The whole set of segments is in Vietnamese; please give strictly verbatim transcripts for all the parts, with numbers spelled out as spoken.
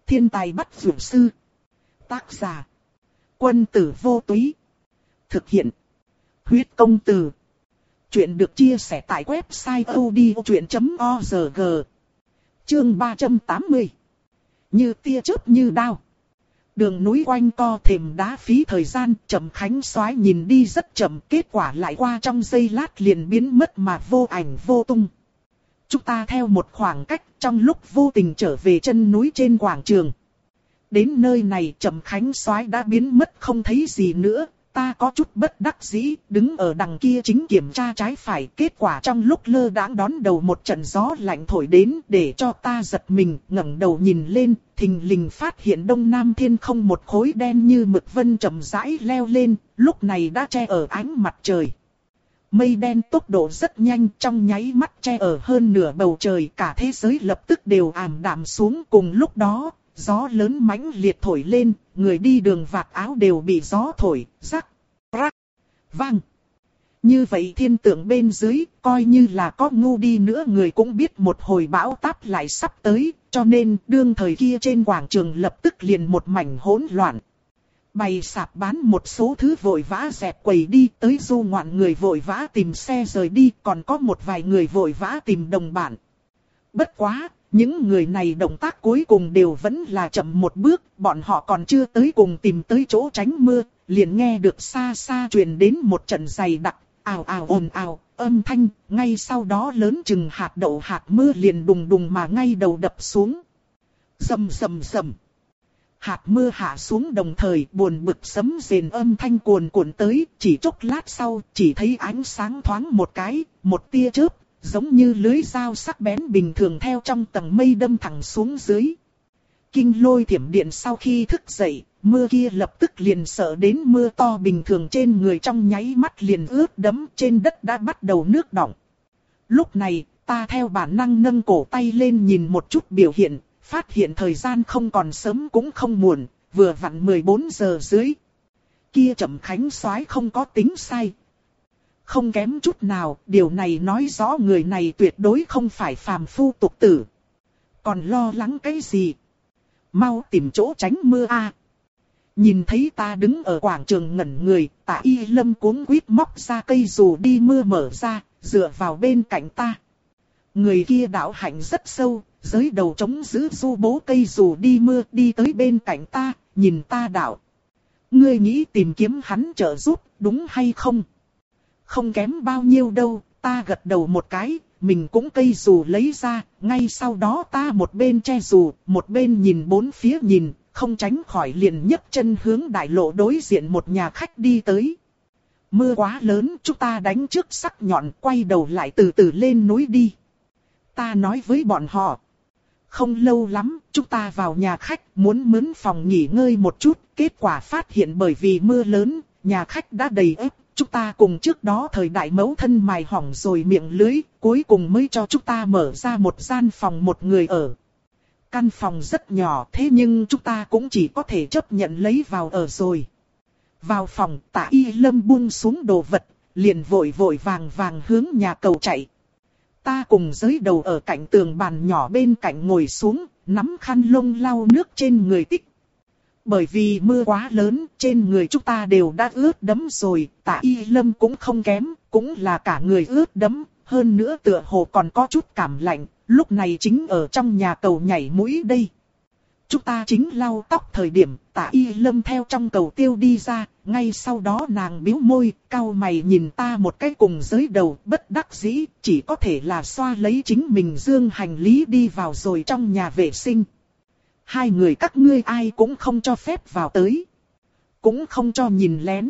Thiên tài bắt dược sư. Tác giả. Quân tử vô túy. Thực hiện. Huyết công từ. Chuyện được chia sẻ tại website odchuyện chấm org. Chương ba trăm tám mươi. Như tia chớp như đao. Đường núi quanh co thềm đá phí thời gian, Trầm Khánh Soái nhìn đi rất chậm, kết quả lại qua trong giây lát liền biến mất mà vô ảnh vô tung. Chúng ta theo một khoảng cách, trong lúc vô tình trở về chân núi trên quảng trường. Đến nơi này Trầm Khánh Soái đã biến mất không thấy gì nữa, ta có chút bất đắc dĩ, đứng ở đằng kia chính kiểm tra trái phải. Kết quả trong lúc lơ đãng đón đầu một trận gió lạnh thổi đến, để cho ta giật mình, ngẩng đầu nhìn lên, thình lình phát hiện đông nam thiên không một khối đen như mực vân chậm rãi leo lên, lúc này đã che ở ánh mặt trời. Mây đen tốc độ rất nhanh, trong nháy mắt che ở hơn nửa bầu trời, cả thế giới lập tức đều ảm đạm xuống. Cùng lúc đó, gió lớn mãnh liệt thổi lên, người đi đường vạt áo đều bị gió thổi, rắc, rắc, vang. Như vậy thiên tượng bên dưới, coi như là có ngu đi nữa người cũng biết một hồi bão táp lại sắp tới, cho nên đương thời kia trên quảng trường lập tức liền một mảnh hỗn loạn. Bày sạp bán một số thứ vội vã dẹp quầy đi, tới du ngoạn người vội vã tìm xe rời đi, còn có một vài người vội vã tìm đồng bạn. Bất quá, những người này động tác cuối cùng đều vẫn là chậm một bước, bọn họ còn chưa tới cùng tìm tới chỗ tránh mưa, liền nghe được xa xa truyền đến một trận dày đặc, ào ào ồn ào, âm thanh, ngay sau đó lớn chừng hạt đậu hạt mưa liền đùng đùng mà ngay đầu đập xuống. Rầm rầm rầm. Hạt mưa hạ xuống đồng thời buồn bực sấm rền âm thanh cuồn cuộn tới, chỉ chốc lát sau chỉ thấy ánh sáng thoáng một cái, một tia chớp, giống như lưới dao sắc bén bình thường theo trong tầng mây đâm thẳng xuống dưới. Kinh lôi thiểm điện sau khi thức dậy, mưa kia lập tức liền sợ đến mưa to bình thường trên người trong nháy mắt liền ướt đẫm, trên đất đã bắt đầu nước đọng. Lúc này, ta theo bản năng nâng cổ tay lên nhìn một chút biểu hiện, phát hiện thời gian không còn sớm cũng không muộn, vừa vặn mười bốn giờ dưới. Kia Trầm Khánh Soái không có tính sai. Không kém chút nào, điều này nói rõ người này tuyệt đối không phải phàm phu tục tử. Còn lo lắng cái gì? Mau tìm chỗ tránh mưa a. Nhìn thấy ta đứng ở quảng trường ngẩn người, Tạ Y Lâm cuống quýt móc ra cây dù đi mưa mở ra, dựa vào bên cạnh ta. Người kia đạo hạnh rất sâu, giới đầu chống giữ du bố cây dù đi mưa đi tới bên cạnh ta, nhìn ta đạo. Ngươi nghĩ tìm kiếm hắn trợ giúp, đúng hay không? Không kém bao nhiêu đâu, ta gật đầu một cái, mình cũng cây dù lấy ra, ngay sau đó ta một bên che dù, một bên nhìn bốn phía nhìn, không tránh khỏi liền nhấc chân hướng đại lộ đối diện một nhà khách đi tới. Mưa quá lớn, chúng ta đánh trước sắc nhọn, quay đầu lại từ từ lên núi đi. Ta nói với bọn họ. Không lâu lắm, chúng ta vào nhà khách, muốn mướn phòng nghỉ ngơi một chút, kết quả phát hiện bởi vì mưa lớn, nhà khách đã đầy ếp. Chúng ta cùng trước đó thời đại mẫu thân mài hỏng rồi miệng lưới, cuối cùng mới cho chúng ta mở ra một gian phòng một người ở. Căn phòng rất nhỏ thế nhưng chúng ta cũng chỉ có thể chấp nhận lấy vào ở rồi. Vào phòng, Tạ Y Lâm buông xuống đồ vật, liền vội vội vàng vàng hướng nhà cầu chạy. Ta cùng giới đầu ở cạnh tường bàn nhỏ bên cạnh ngồi xuống, nắm khăn lông lau nước trên người tích. Bởi vì mưa quá lớn, trên người chúng ta đều đã ướt đẫm rồi, Tạ Y Lâm cũng không kém, cũng là cả người ướt đẫm, hơn nữa tựa hồ còn có chút cảm lạnh, lúc này chính ở trong nhà cầu nhảy mũi đây. Chúng ta chính lau tóc thời điểm, Tạ Y Lâm theo trong cầu tiêu đi ra, ngay sau đó nàng bĩu môi, cau mày nhìn ta một cái cùng giới đầu, bất đắc dĩ, chỉ có thể là xoa lấy chính mình dương hành lý đi vào rồi trong nhà vệ sinh. Hai người các ngươi ai cũng không cho phép vào tới. Cũng không cho nhìn lén.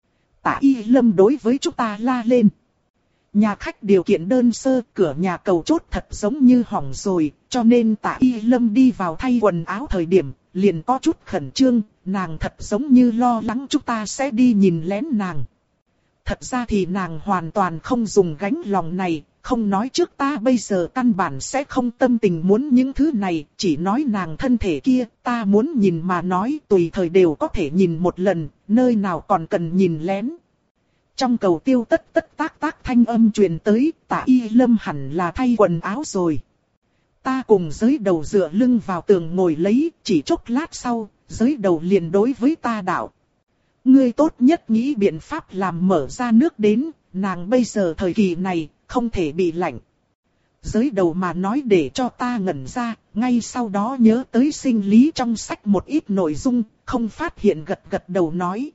Tạ Y Lâm đối với chúng ta la lên. Nhà khách điều kiện đơn sơ, cửa nhà cầu chốt thật giống như hỏng rồi, cho nên Tạ Y Lâm đi vào thay quần áo thời điểm, liền có chút khẩn trương, nàng thật giống như lo lắng chúng ta sẽ đi nhìn lén nàng. Thật ra thì nàng hoàn toàn không dùng gánh lòng này, không nói trước ta bây giờ căn bản sẽ không tâm tình muốn những thứ này, chỉ nói nàng thân thể kia, ta muốn nhìn mà nói tùy thời đều có thể nhìn một lần, nơi nào còn cần nhìn lén. Trong cầu tiêu tất tất tác tác thanh âm truyền tới, Tạ Y Lâm hẳn là thay quần áo rồi. Ta cùng giới đầu dựa lưng vào tường ngồi lấy, chỉ chốc lát sau, giới đầu liền đối với ta đạo. Ngươi tốt nhất nghĩ biện pháp làm mở ra nước đến, nàng bây giờ thời kỳ này, không thể bị lạnh. Giới đầu mà nói để cho ta ngẩn ra, ngay sau đó nhớ tới sinh lý trong sách một ít nội dung, không phát hiện gật gật đầu nói.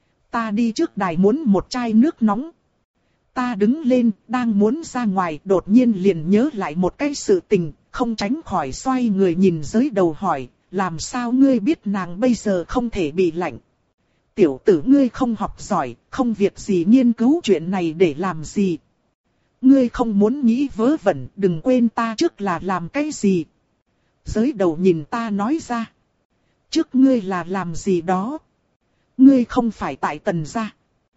Ta đi trước đài muốn một chai nước nóng. Ta đứng lên, đang muốn ra ngoài, đột nhiên liền nhớ lại một cái sự tình, không tránh khỏi xoay người nhìn giới đầu hỏi, làm sao ngươi biết nàng bây giờ không thể bị lạnh? Tiểu tử ngươi không học giỏi, không việc gì nghiên cứu chuyện này để làm gì? Ngươi không muốn nghĩ vớ vẩn, đừng quên ta trước là làm cái gì? Giới đầu nhìn ta nói ra. Trước ngươi là làm gì đó? Ngươi không phải tại Tần gia.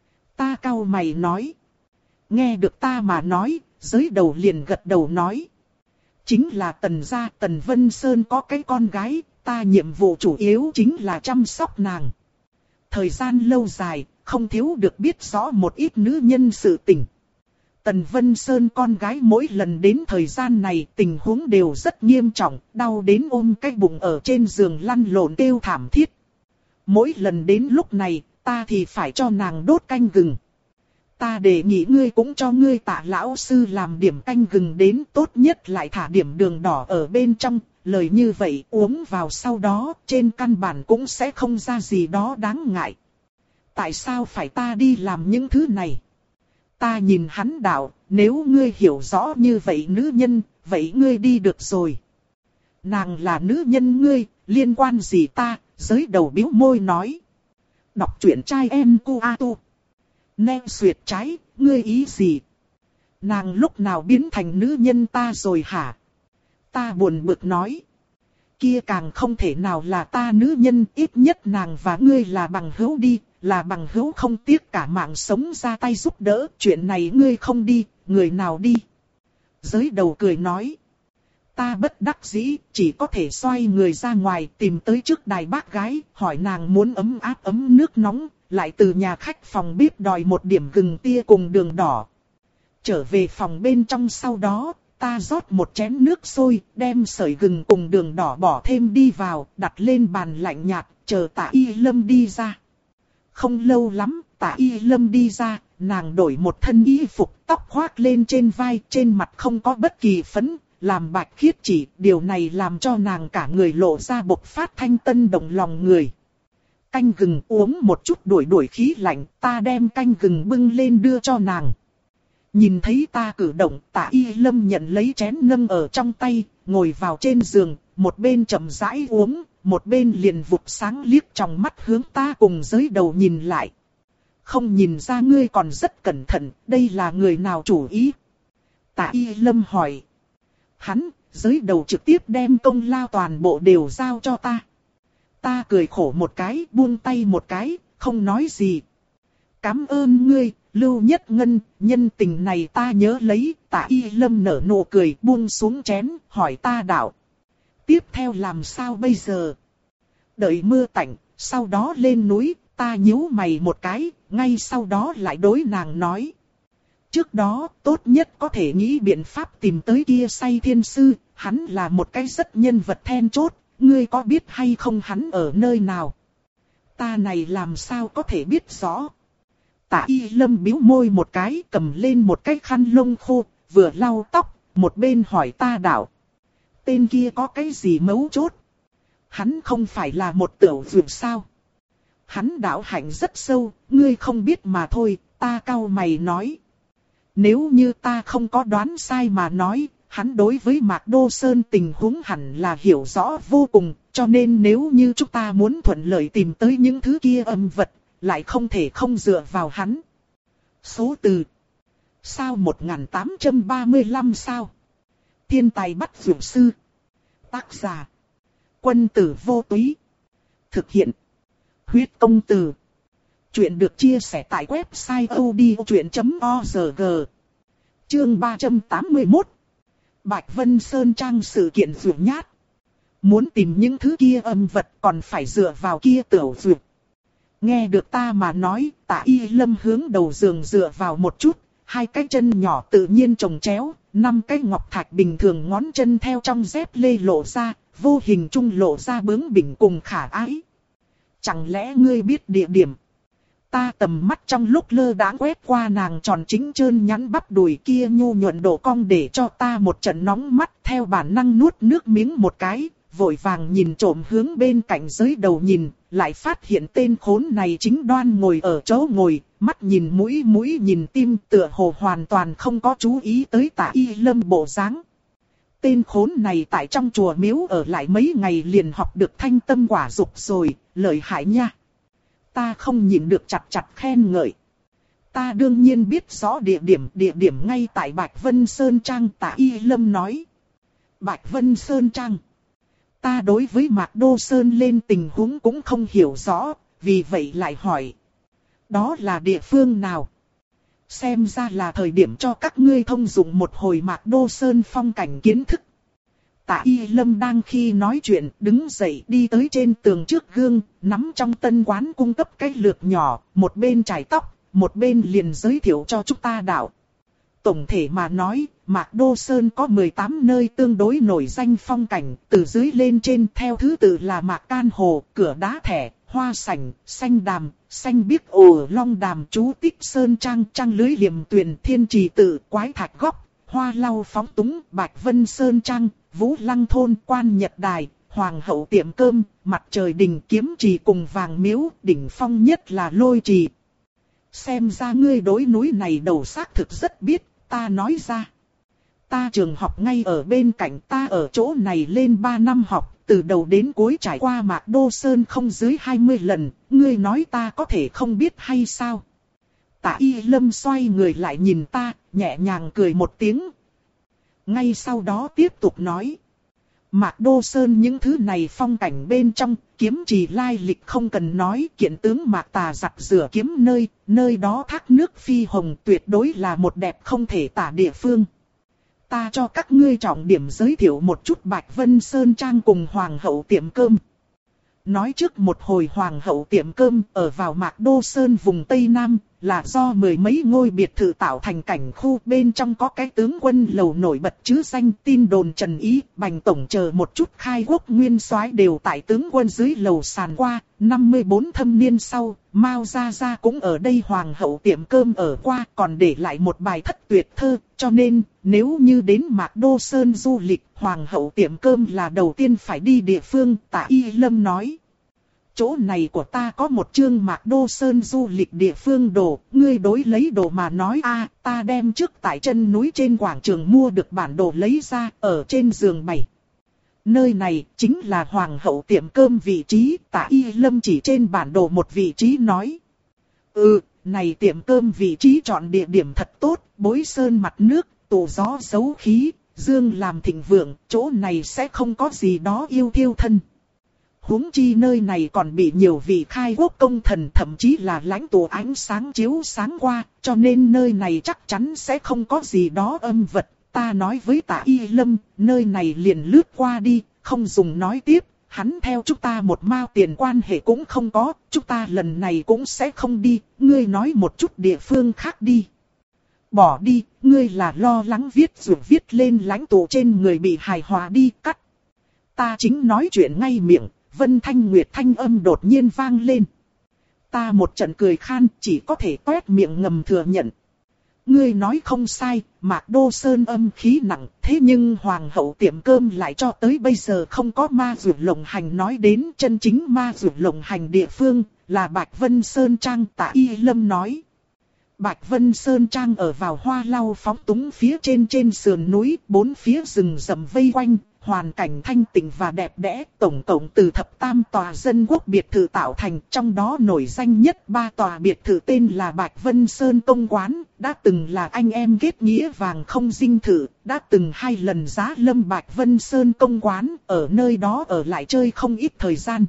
Ta cau mày nói. Nghe được ta mà nói, giới đầu liền gật đầu nói. Chính là Tần gia, Tần Vân Sơn có cái con gái, ta nhiệm vụ chủ yếu chính là chăm sóc nàng. Thời gian lâu dài, không thiếu được biết rõ một ít nữ nhân sự tình. Tần Vân Sơn con gái mỗi lần đến thời gian này tình huống đều rất nghiêm trọng, đau đến ôm cái bụng ở trên giường lăn lộn kêu thảm thiết. Mỗi lần đến lúc này, ta thì phải cho nàng đốt canh gừng. Ta đề nghị ngươi cũng cho ngươi Tạ lão sư làm điểm canh gừng đến, tốt nhất lại thả điểm đường đỏ ở bên trong, lời như vậy uống vào sau đó, trên căn bản cũng sẽ không ra gì đó đáng ngại. Tại sao phải ta đi làm những thứ này? Ta nhìn hắn đạo, nếu ngươi hiểu rõ như vậy nữ nhân, vậy ngươi đi được rồi. Nàng là nữ nhân ngươi, liên quan gì ta? Giới đầu bĩu môi nói. Đọc truyện trai em cu a tu. Neng xuyệt trái, ngươi ý gì? Nàng lúc nào biến thành nữ nhân ta rồi hả? Ta buồn bực nói. Kia càng không thể nào là ta nữ nhân, ít nhất nàng và ngươi là bằng hữu đi, là bằng hữu không tiếc cả mạng sống ra tay giúp đỡ, chuyện này ngươi không đi, người nào đi? Giới đầu cười nói. Ta bất đắc dĩ, chỉ có thể xoay người ra ngoài tìm tới trước đài bác gái, hỏi nàng muốn ấm áp ấm nước nóng, lại từ nhà khách phòng bếp đòi một điểm gừng tia cùng đường đỏ. Trở về phòng bên trong sau đó, ta rót một chén nước sôi, đem sợi gừng cùng đường đỏ bỏ thêm đi vào, đặt lên bàn lạnh nhạt, chờ Tạ Y Lâm đi ra. Không lâu lắm, Tạ Y Lâm đi ra, nàng đổi một thân y phục, tóc khoác lên trên vai, trên mặt không có bất kỳ phấn, làm bạch khiết chỉ, điều này làm cho nàng cả người lộ ra bộc phát thanh tân động lòng người. Canh gừng uống một chút đuổi đuổi khí lạnh, ta đem canh gừng bưng lên đưa cho nàng. Nhìn thấy ta cử động, Tạ Y Lâm nhận lấy chén nâng ở trong tay, ngồi vào trên giường, một bên chậm rãi uống, một bên liền vụt sáng liếc trong mắt hướng ta cùng giới đầu nhìn lại. Không nhìn ra ngươi còn rất cẩn thận, đây là người nào chủ ý? Tạ Y Lâm hỏi. Hắn, giới đầu trực tiếp đem công lao toàn bộ đều giao cho ta. Ta cười khổ một cái, buông tay một cái, không nói gì. Cảm ơn ngươi, Lưu Nhất Ngân, nhân tình này ta nhớ lấy. Tạ Y Lâm nở nụ cười, buông xuống chén, hỏi ta đạo. Tiếp theo làm sao bây giờ? Đợi mưa tạnh, sau đó lên núi, ta nhíu mày một cái, ngay sau đó lại đối nàng nói. Trước đó, tốt nhất có thể nghĩ biện pháp tìm tới kia Say Thiên Sư, hắn là một cái rất nhân vật then chốt, ngươi có biết hay không hắn ở nơi nào? Ta này làm sao có thể biết rõ? Tạ Y Lâm bĩu môi một cái, cầm lên một cái khăn lông khô, vừa lau tóc, một bên hỏi ta đạo. Tên kia có cái gì mấu chốt? Hắn không phải là một tiểu vượt sao? Hắn đạo hạnh rất sâu, ngươi không biết mà thôi, ta cau mày nói. Nếu như ta không có đoán sai mà nói, hắn đối với Mạc Đô Sơn tình huống hẳn là hiểu rõ vô cùng, cho nên nếu như chúng ta muốn thuận lợi tìm tới những thứ kia âm vật, lại không thể không dựa vào hắn. Số từ. Sao một nghìn tám trăm ba mươi lăm sao? Thiên tài bắt vượt sư. Tác giả. Quân tử vô túy. Thực hiện. Huyết công từ. Chuyện được chia sẻ tại website odchuyện chấm org. Chương ba trăm tám mươi mốt. Bạch Vân Sơn Trang sự kiện vượt nhát. Muốn tìm những thứ kia âm vật còn phải dựa vào kia tiểu vượt. Nghe được ta mà nói, Tạ Y Lâm hướng đầu giường dựa vào một chút, hai cái chân nhỏ tự nhiên chồng chéo, năm cái ngọc thạch bình thường ngón chân theo trong dép lê lộ ra, vô hình trung lộ ra bướng bỉnh cùng khả ái. Chẳng lẽ ngươi biết địa điểm? Ta tầm mắt trong lúc lơ đãng quét qua nàng tròn chính trơn nhắn bắp đùi kia nhu nhuận độ cong để cho ta một trận nóng mắt, theo bản năng nuốt nước miếng một cái, vội vàng nhìn trộm hướng bên cạnh dưới đầu nhìn, lại phát hiện tên khốn này chính đoan ngồi ở chỗ ngồi, mắt nhìn mũi mũi nhìn tim, tựa hồ hoàn toàn không có chú ý tới Tạ Y Lâm bộ dáng. Tên khốn này tại trong chùa miếu ở lại mấy ngày liền học được thanh tâm quả dục rồi, lợi hại nha. Ta không nhịn được chặt chặt khen ngợi. Ta đương nhiên biết rõ địa điểm, địa điểm ngay tại Bạch Vân Sơn Trang, Tạ Y Lâm nói. Bạch Vân Sơn Trang. Ta đối với Mạc Đô Sơn lên tình huống cũng không hiểu rõ, vì vậy lại hỏi. Đó là địa phương nào? Xem ra là thời điểm cho các ngươi thông dụng một hồi Mạc Đô Sơn phong cảnh kiến thức. Tạ Y Lâm đang khi nói chuyện, đứng dậy đi tới trên tường trước gương, nắm trong tân quán cung cấp cái lược nhỏ, một bên chải tóc, một bên liền giới thiệu cho chúng ta đạo. Tổng thể mà nói, Mạc Đô Sơn có mười tám nơi tương đối nổi danh phong cảnh, từ dưới lên trên theo thứ tự là Mạc Can Hồ, Cửa Đá Thẻ, Hoa Sảnh, Xanh Đàm, Xanh Biếc Ồ Long Đàm, Chú Tích Sơn Trang, Trang Lưới Liềm Tuyền, Thiên Trì Tự, Quái Thạch Góc, Hoa Lau Phóng Túng, Bạch Vân Sơn Trang, Vũ Lăng Thôn, Quan Nhật Đài, Hoàng Hậu Tiệm Cơm, Mặt Trời Đình, Kiếm Trì cùng Vàng Miếu, đỉnh phong nhất là Lôi Trì. Xem ra ngươi đối núi này đầu xác thực rất biết, ta nói ra. Ta trường học ngay ở bên cạnh, ta ở chỗ này lên ba năm học, từ đầu đến cuối trải qua Mạc Đô Sơn không dưới hai mươi lần, ngươi nói ta có thể không biết hay sao? Tạ Y Lâm xoay người lại nhìn ta, nhẹ nhàng cười một tiếng. Ngay sau đó tiếp tục nói. Mạc Đô Sơn những thứ này phong cảnh bên trong, Kiếm Trì lai lịch không cần nói, kiện tướng Mạc Tà giặt rửa kiếm nơi, nơi đó thác nước phi hồng tuyệt đối là một đẹp không thể tả địa phương. Ta cho các ngươi trọng điểm giới thiệu một chút Bạch Vân Sơn Trang cùng Hoàng Hậu Tiệm Cơm. Nói trước một hồi Hoàng Hậu Tiệm Cơm ở vào Mạc Đô Sơn vùng Tây Nam, là do mười mấy ngôi biệt thự tạo thành cảnh khu, bên trong có cái tướng quân lầu nổi bật chứ danh, tin đồn Trần Ý, Bành Tổng chờ một chút khai quốc nguyên soái đều tại tướng quân dưới lầu sàn qua. năm mươi bốn thâm niên sau, Mao Gia Gia cũng ở đây Hoàng Hậu Tiệm Cơm ở qua, còn để lại một bài thất tuyệt thơ, cho nên nếu như đến Mạc Đô Sơn du lịch, Hoàng Hậu Tiệm Cơm là đầu tiên phải đi địa phương. Tạ Y Lâm nói. Chỗ này của ta có một chương Mạc Đô Sơn du lịch địa phương đồ, ngươi đối lấy đồ mà nói a, ta đem trước tại chân núi trên quảng trường mua được bản đồ lấy ra, ở trên giường bày. Nơi này chính là Hoàng Hậu Tiệm Cơm vị trí, Tạ Y Lâm chỉ trên bản đồ một vị trí nói. Ừ, này tiệm cơm vị trí chọn địa điểm thật tốt, bối sơn mặt nước, tụ gió giấu khí, dương làm thịnh vượng, chỗ này sẽ không có gì đó yêu thiêu thân. Huống chi nơi này còn bị nhiều vị khai quốc công thần thậm chí là lãnh tụ ánh sáng chiếu sáng qua, cho nên nơi này chắc chắn sẽ không có gì đó âm vật. Ta nói với Tạ Y Lâm, nơi này liền lướt qua đi, không dùng nói tiếp, hắn theo chúng ta một mao tiền quan hệ cũng không có, chúng ta lần này cũng sẽ không đi, ngươi nói một chút địa phương khác đi. Bỏ đi, ngươi là lo lắng viết rồi viết lên lãnh tụ trên người bị hài hòa đi, cắt. Ta chính nói chuyện ngay miệng. Vân Thanh Nguyệt thanh âm đột nhiên vang lên. Ta một trận cười khan, chỉ có thể toét miệng ngầm thừa nhận. Ngươi nói không sai, Mạc Đô Sơn âm khí nặng, thế nhưng Hoàng Hậu Tiệm Cơm lại cho tới bây giờ không có ma dược lộng hành. Nói đến chân chính ma dược lộng hành địa phương, là Bạch Vân Sơn Trang. Tạ Y Lâm nói. Bạch Vân Sơn Trang ở vào Hoa Lau Phóng Túng phía trên trên sườn núi, bốn phía rừng rậm vây quanh. Hoàn cảnh thanh tịnh và đẹp đẽ, tổng cộng từ thập tam tòa dân quốc biệt thự tạo thành, trong đó nổi danh nhất ba tòa biệt thự tên là Bạch Vân Sơn Công Quán, đã từng là anh em kết nghĩa vàng không dinh thự, đã từng hai lần giá lâm Bạch Vân Sơn Công Quán, ở nơi đó ở lại chơi không ít thời gian.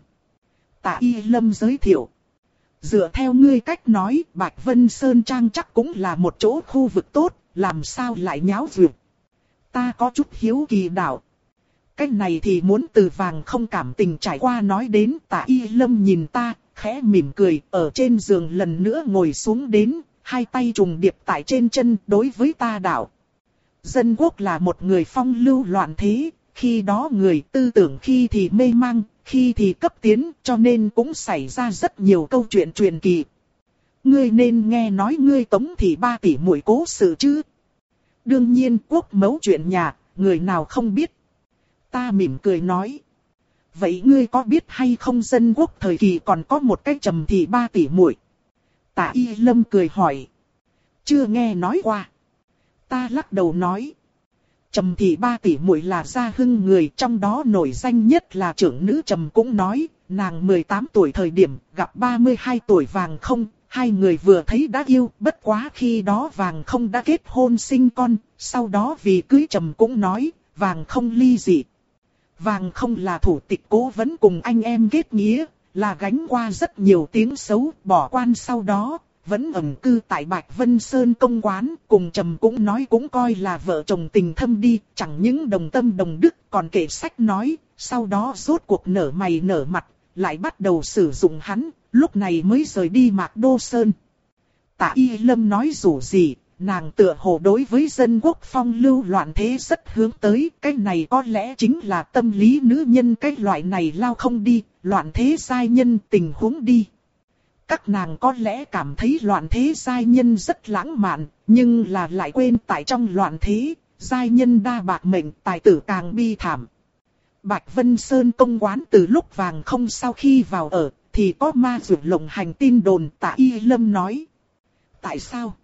Tạ Y Lâm giới thiệu. Dựa theo ngươi cách nói, Bạch Vân Sơn Trang chắc cũng là một chỗ khu vực tốt, làm sao lại nháo vượt. Ta có chút hiếu kỳ đạo. Cái này thì muốn từ vàng không cảm tình trải qua nói đến. Tạ Y Lâm nhìn ta, khẽ mỉm cười, ở trên giường lần nữa ngồi xuống đến, hai tay trùng điệp tại trên chân đối với ta đạo. Dân quốc là một người phong lưu loạn thế, khi đó người tư tưởng khi thì mê mang, khi thì cấp tiến, cho nên cũng xảy ra rất nhiều câu chuyện truyền kỳ. Ngươi nên nghe nói ngươi Tống thị ba tỷ muội cố sự chứ. Đương nhiên quốc mẫu chuyện nhà, người nào không biết. Ta mỉm cười nói. Vậy ngươi có biết hay không dân quốc thời kỳ còn có một cái Trầm thị ba tỷ muội? Tạ Y Lâm cười hỏi. Chưa nghe nói qua. Ta lắc đầu nói. Trầm thị ba tỷ muội là gia hưng người, trong đó nổi danh nhất là trưởng nữ Trầm cũng nói, nàng mười tám tuổi thời điểm gặp ba mươi hai tuổi Vàng Không, hai người vừa thấy đã yêu, bất quá khi đó Vàng Không đã kết hôn sinh con, sau đó vì cưới Trầm cũng nói, Vàng Không ly dị. Vàng Không là thủ tịch cố vấn cùng anh em kết nghĩa, là gánh qua rất nhiều tiếng xấu, bỏ quan sau đó. Vẫn ẩn cư tại Bạch Vân Sơn công quán, cùng Trầm cũng nói cũng coi là vợ chồng tình thâm đi, chẳng những đồng tâm đồng đức còn kể sách nói, sau đó rốt cuộc nở mày nở mặt, lại bắt đầu sử dụng hắn, lúc này mới rời đi Mạc Đô Sơn. Tạ Y Lâm nói dù gì, nàng tựa hồ đối với dân quốc phong lưu loạn thế rất hướng tới, cái này có lẽ chính là tâm lý nữ nhân cái loại này lao không đi, loạn thế giai nhân tình huống đi. Các nàng có lẽ cảm thấy loạn thế giai nhân rất lãng mạn, nhưng là lại quên tại trong loạn thế, giai nhân đa bạc mệnh, tài tử càng bi thảm. Bạch Vân Sơn công quán từ lúc Vàng Không sau khi vào ở, thì có ma dược lộng hành tin đồn. Tạ Y Lâm nói. Tại sao?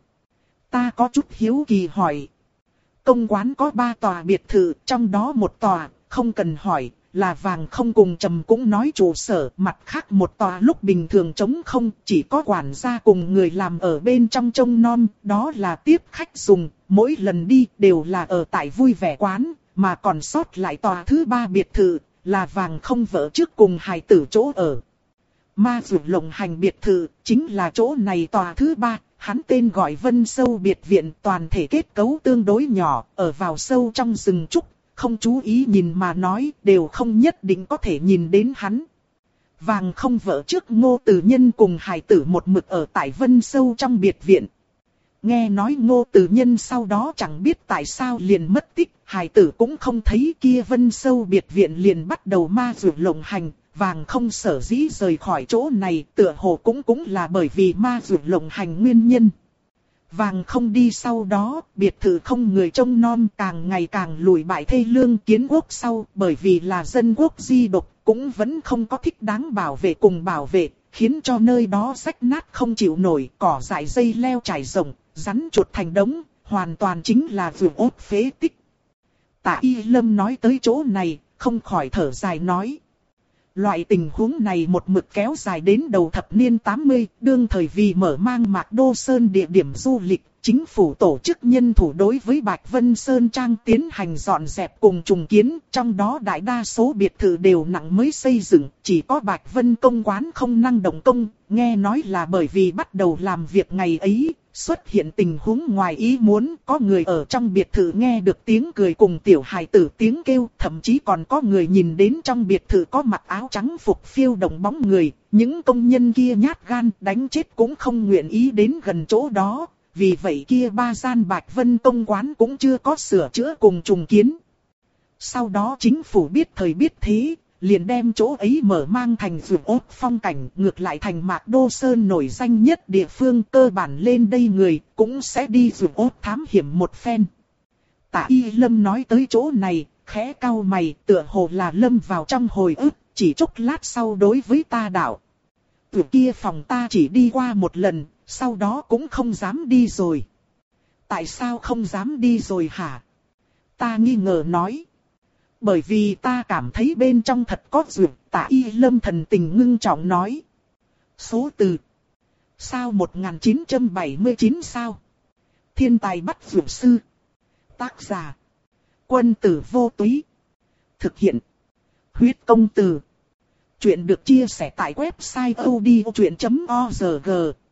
Ta có chút hiếu kỳ hỏi. Công quán có ba tòa biệt thự, trong đó một tòa, không cần hỏi. Là Vàng Không cùng Trầm cũng nói trụ sở, mặt khác một tòa lúc bình thường trống không, chỉ có quản gia cùng người làm ở bên trong trông nom, đó là tiếp khách dùng, mỗi lần đi đều là ở tại vui vẻ quán, mà còn sót lại tòa thứ ba biệt thự, là Vàng Không vợ trước cùng hài tử chỗ ở. Ma dược lộng hành biệt thự, chính là chỗ này tòa thứ ba, hắn tên gọi Vân Sâu biệt viện, toàn thể kết cấu tương đối nhỏ, ở vào sâu trong rừng trúc. Không chú ý nhìn mà nói, đều không nhất định có thể nhìn đến hắn. Vàng Không vợ trước Ngô Tử Nhân cùng hài tử một mực ở tại Vân Sâu trong biệt viện. Nghe nói Ngô Tử Nhân sau đó chẳng biết tại sao liền mất tích, hài tử cũng không thấy, kia Vân Sâu biệt viện liền bắt đầu ma dược lộng hành. Vàng Không sở dĩ rời khỏi chỗ này, tựa hồ cũng cũng là bởi vì ma dược lộng hành nguyên nhân. Vàng Không đi sau đó, biệt thự không người trông nom, càng ngày càng lùi bại thê lương. Kiến quốc sau, bởi vì là dân quốc di độc, cũng vẫn không có thích đáng bảo vệ cùng bảo vệ, khiến cho nơi đó rách nát không chịu nổi, cỏ dại dây leo trải rộng, rắn chuột thành đống, hoàn toàn chính là vườn ốt phế tích. Tạ Y Lâm nói tới chỗ này, không khỏi thở dài nói. Loại tình huống này một mực kéo dài đến đầu thập niên tám mươi, đương thời vì mở mang Mạc Đô Sơn địa điểm du lịch, chính phủ tổ chức nhân thủ đối với Bạch Vân Sơn Trang tiến hành dọn dẹp cùng trùng kiến, trong đó đại đa số biệt thự đều nặng mới xây dựng, chỉ có Bạch Vân công quán không năng động công, nghe nói là bởi vì bắt đầu làm việc ngày ấy, xuất hiện tình huống ngoài ý muốn, có người ở trong biệt thự nghe được tiếng cười cùng tiểu hài tử tiếng kêu, thậm chí còn có người nhìn đến trong biệt thự có mặc áo trắng phục phiêu động bóng người, những công nhân kia nhát gan đánh chết cũng không nguyện ý đến gần chỗ đó, vì vậy kia ba gian Bạch Vân công quán cũng chưa có sửa chữa cùng trùng kiến. Sau đó chính phủ biết thời biết thế, liền đem chỗ ấy mở mang thành vườn ốt phong cảnh, ngược lại thành Mạc Đô Sơn nổi danh nhất địa phương, cơ bản lên đây người cũng sẽ đi vườn ốt thám hiểm một phen. Tạ Y Lâm nói tới chỗ này, khẽ cau mày, tựa hồ là lâm vào trong hồi ức, chỉ chốc lát sau đối với ta đạo. Từ kia phòng ta chỉ đi qua một lần, sau đó cũng không dám đi rồi. Tại sao không dám đi rồi hả? Ta nghi ngờ nói. Bởi vì ta cảm thấy bên trong thật có duyệt. Tạ Y Lâm thần tình ngưng trọng nói. Số từ. Sao một nghìn chín trăm bảy mươi chín sao? Thiên tài bắt dược sư. Tác giả. Quân tử vô túy. Thực hiện. Huyết công từ. Chuyện được chia sẻ tại website odchuyện chấm org.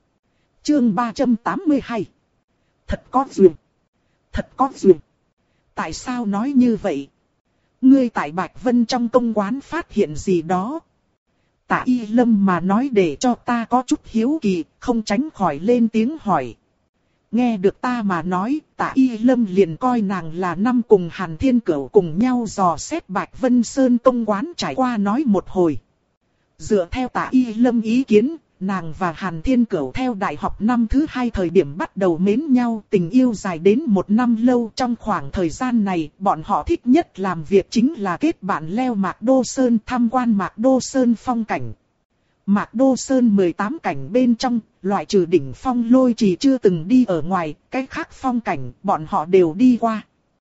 Chương ba trăm tám mươi hai. Thật có duyên. Thật có duyên. Tại sao nói như vậy? Ngươi tại Bạch Vân trong công quán phát hiện gì đó? Tạ Y Lâm mà nói để cho ta có chút hiếu kỳ, không tránh khỏi lên tiếng hỏi. Nghe được ta mà nói, Tạ Y Lâm liền coi nàng là năm cùng Hàn Thiên Cửu cùng nhau dò xét Bạch Vân Sơn công quán trải qua nói một hồi. Dựa theo Tạ Y Lâm ý kiến, nàng và Hàn Thiên Cửu theo đại học năm thứ hai thời điểm bắt đầu mến nhau, tình yêu dài đến một năm lâu. Trong khoảng thời gian này, bọn họ thích nhất làm việc chính là kết bạn leo Mạc Đô Sơn, tham quan Mạc Đô Sơn phong cảnh. Mạc Đô Sơn mười tám cảnh bên trong, loại trừ đỉnh phong Lôi Trì chưa từng đi ở ngoài, cái khác phong cảnh bọn họ đều đi qua.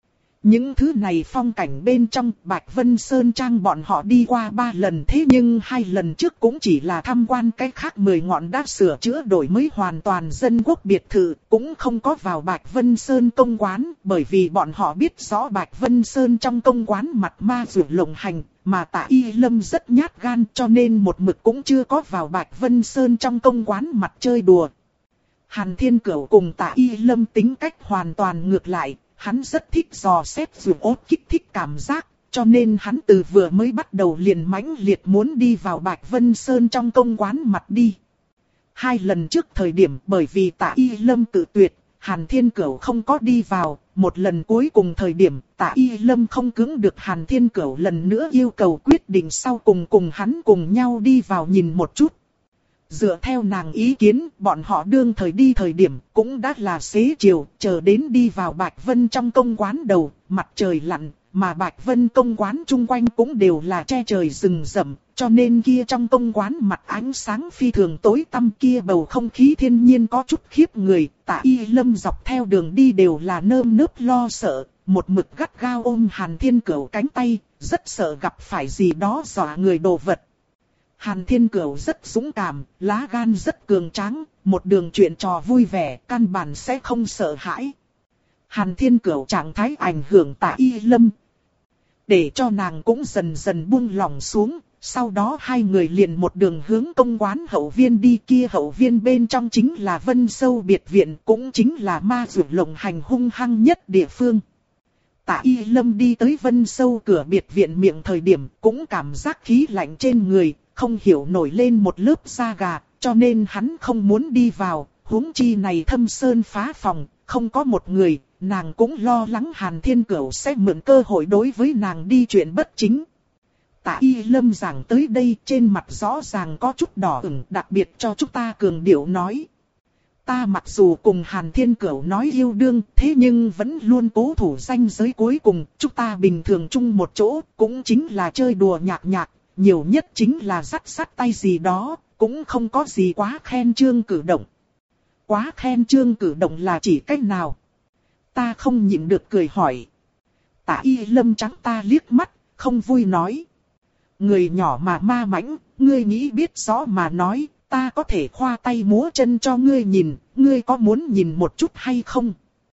Những thứ này phong cảnh bên trong Bạch Vân Sơn Trang bọn họ đi qua ba lần, thế nhưng hai lần trước cũng chỉ là tham quan cái khác mười ngọn đá sửa chữa đổi mới hoàn toàn dân quốc biệt thự, cũng không có vào Bạch Vân Sơn công quán, bởi vì bọn họ biết rõ Bạch Vân Sơn trong công quán mặt ma rượu lộng hành, mà Tạ Y Lâm rất nhát gan cho nên một mực cũng chưa có vào Bạch Vân Sơn trong công quán mặt chơi đùa. Hàn Thiên Cửu cùng Tạ Y Lâm tính cách hoàn toàn ngược lại. Hắn rất thích dò xét ruột ốt kích thích cảm giác, cho nên hắn từ vừa mới bắt đầu liền mãnh liệt muốn đi vào Bạch Vân Sơn trong công quán mặt đi. Hai lần trước thời điểm bởi vì Tạ Y Lâm tự tuyệt, Hàn Thiên Cửu không có đi vào, một lần cuối cùng thời điểm Tạ Y Lâm không cưỡng được Hàn Thiên Cửu lần nữa yêu cầu quyết định sau cùng cùng hắn cùng nhau đi vào nhìn một chút. Dựa theo nàng ý kiến, bọn họ đương thời đi thời điểm cũng đã là xế chiều, chờ đến đi vào Bạch Vân trong công quán đầu, mặt trời lặn, mà Bạch Vân công quán chung quanh cũng đều là che trời rừng rậm, cho nên kia trong công quán mặt ánh sáng phi thường tối tăm, kia bầu không khí thiên nhiên có chút khiếp người. Tạ Y Lâm dọc theo đường đi đều là nơm nớp lo sợ, một mực gắt gao ôm Hàn Thiên Cửu cánh tay, rất sợ gặp phải gì đó dọa người đồ vật. Hàn Thiên Cửu rất dũng cảm, lá gan rất cường tráng, một đường chuyện trò vui vẻ, căn bản sẽ không sợ hãi. Hàn Thiên Cửu trạng thái ảnh hưởng Tạ Y Lâm, để cho nàng cũng dần dần buông lỏng xuống. Sau đó hai người liền một đường hướng công quán hậu viên đi, kia hậu viên bên trong chính là Vân Sâu biệt viện, cũng chính là ma dược lộng hành hung hăng nhất địa phương. Tạ Y Lâm đi tới Vân Sâu cửa biệt viện miệng thời điểm cũng cảm giác khí lạnh trên người, không hiểu nổi lên một lớp da gà, cho nên hắn không muốn đi vào. Huống chi này thâm sơn phá phòng, không có một người, nàng cũng lo lắng Hàn Thiên Cửu sẽ mượn cơ hội đối với nàng đi chuyện bất chính. Tạ Y Lâm giảng tới đây trên mặt rõ ràng có chút đỏ ửng, đặc biệt cho chúng ta cường điệu nói. Ta mặc dù cùng Hàn Thiên Cửu nói yêu đương, thế nhưng vẫn luôn cố thủ ranh giới cuối cùng, chúng ta bình thường chung một chỗ, cũng chính là chơi đùa nhạc nhạc, nhiều nhất chính là dắt dắt tay gì đó, cũng không có gì quá khen chương cử động. Quá khen chương cử động là chỉ cách nào? Ta không nhịn được cười hỏi. Tạ Y Lâm trắng ta liếc mắt, không vui nói. Người nhỏ mà ma mãnh, ngươi nghĩ biết rõ mà nói, ta có thể khoa tay múa chân cho ngươi nhìn, ngươi có muốn nhìn một chút hay không?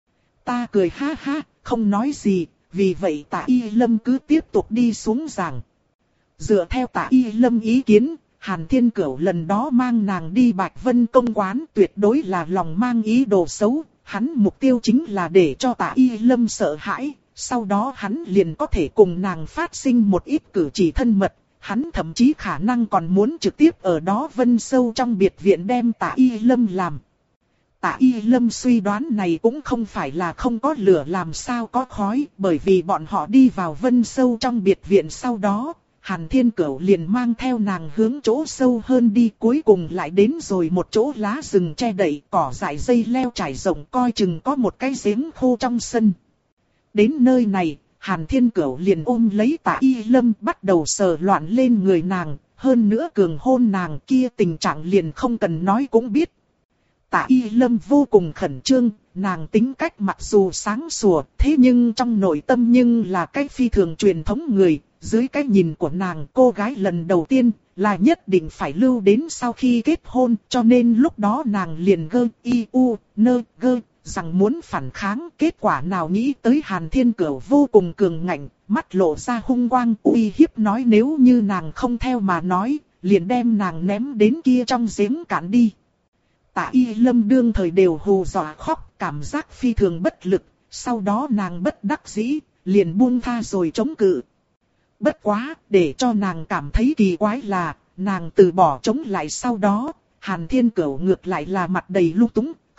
Ta cười ha ha, không nói gì, vì vậy Tạ Y Lâm cứ tiếp tục đi xuống giảng. Dựa theo Tạ Y Lâm ý kiến, Hàn Thiên Cửu lần đó mang nàng đi Bạch Vân công quán tuyệt đối là lòng mang ý đồ xấu, hắn mục tiêu chính là để cho Tạ Y Lâm sợ hãi, sau đó hắn liền có thể cùng nàng phát sinh một ít cử chỉ thân mật, hắn thậm chí khả năng còn muốn trực tiếp ở đó Vân Sâu trong biệt viện đem Tạ Y Lâm làm. Tạ Y Lâm suy đoán này cũng không phải là không có lửa làm sao có khói, bởi vì bọn họ đi vào Vân Sâu trong biệt viện sau đó, Hàn Thiên Cửu liền mang theo nàng hướng chỗ sâu hơn đi, cuối cùng lại đến rồi một chỗ lá rừng che đậy, cỏ dại dây leo trải rộng, coi chừng có một cái giếng khô trong sân. Đến nơi này, Hàn Thiên Cửu liền ôm lấy Tạ Y Lâm bắt đầu sờ loạn lên người nàng, hơn nữa cường hôn nàng, kia tình trạng liền không cần nói cũng biết. Tạ Y Lâm vô cùng khẩn trương, nàng tính cách mặc dù sáng sủa, thế nhưng trong nội tâm nhưng là cái phi thường truyền thống người. Dưới cái nhìn của nàng, cô gái lần đầu tiên là nhất định phải lưu đến sau khi kết hôn, cho nên lúc đó nàng liền gơ y u nơ gơ rằng muốn phản kháng. Kết quả nào nghĩ tới Hàn Thiên Cửu vô cùng cường ngạnh, mắt lộ ra hung quang uy hiếp nói nếu như nàng không theo mà nói, liền đem nàng ném đến kia trong giếng cạn đi. Tạ Y Lâm đương thời đều hù dọa khóc, cảm giác phi thường bất lực, sau đó nàng bất đắc dĩ, liền buông tha rồi chống cự. Bất quá, để cho nàng cảm thấy kỳ quái là, nàng từ bỏ chống lại sau đó, Hàn Thiên Cửu ngược lại là mặt đầy lung túng,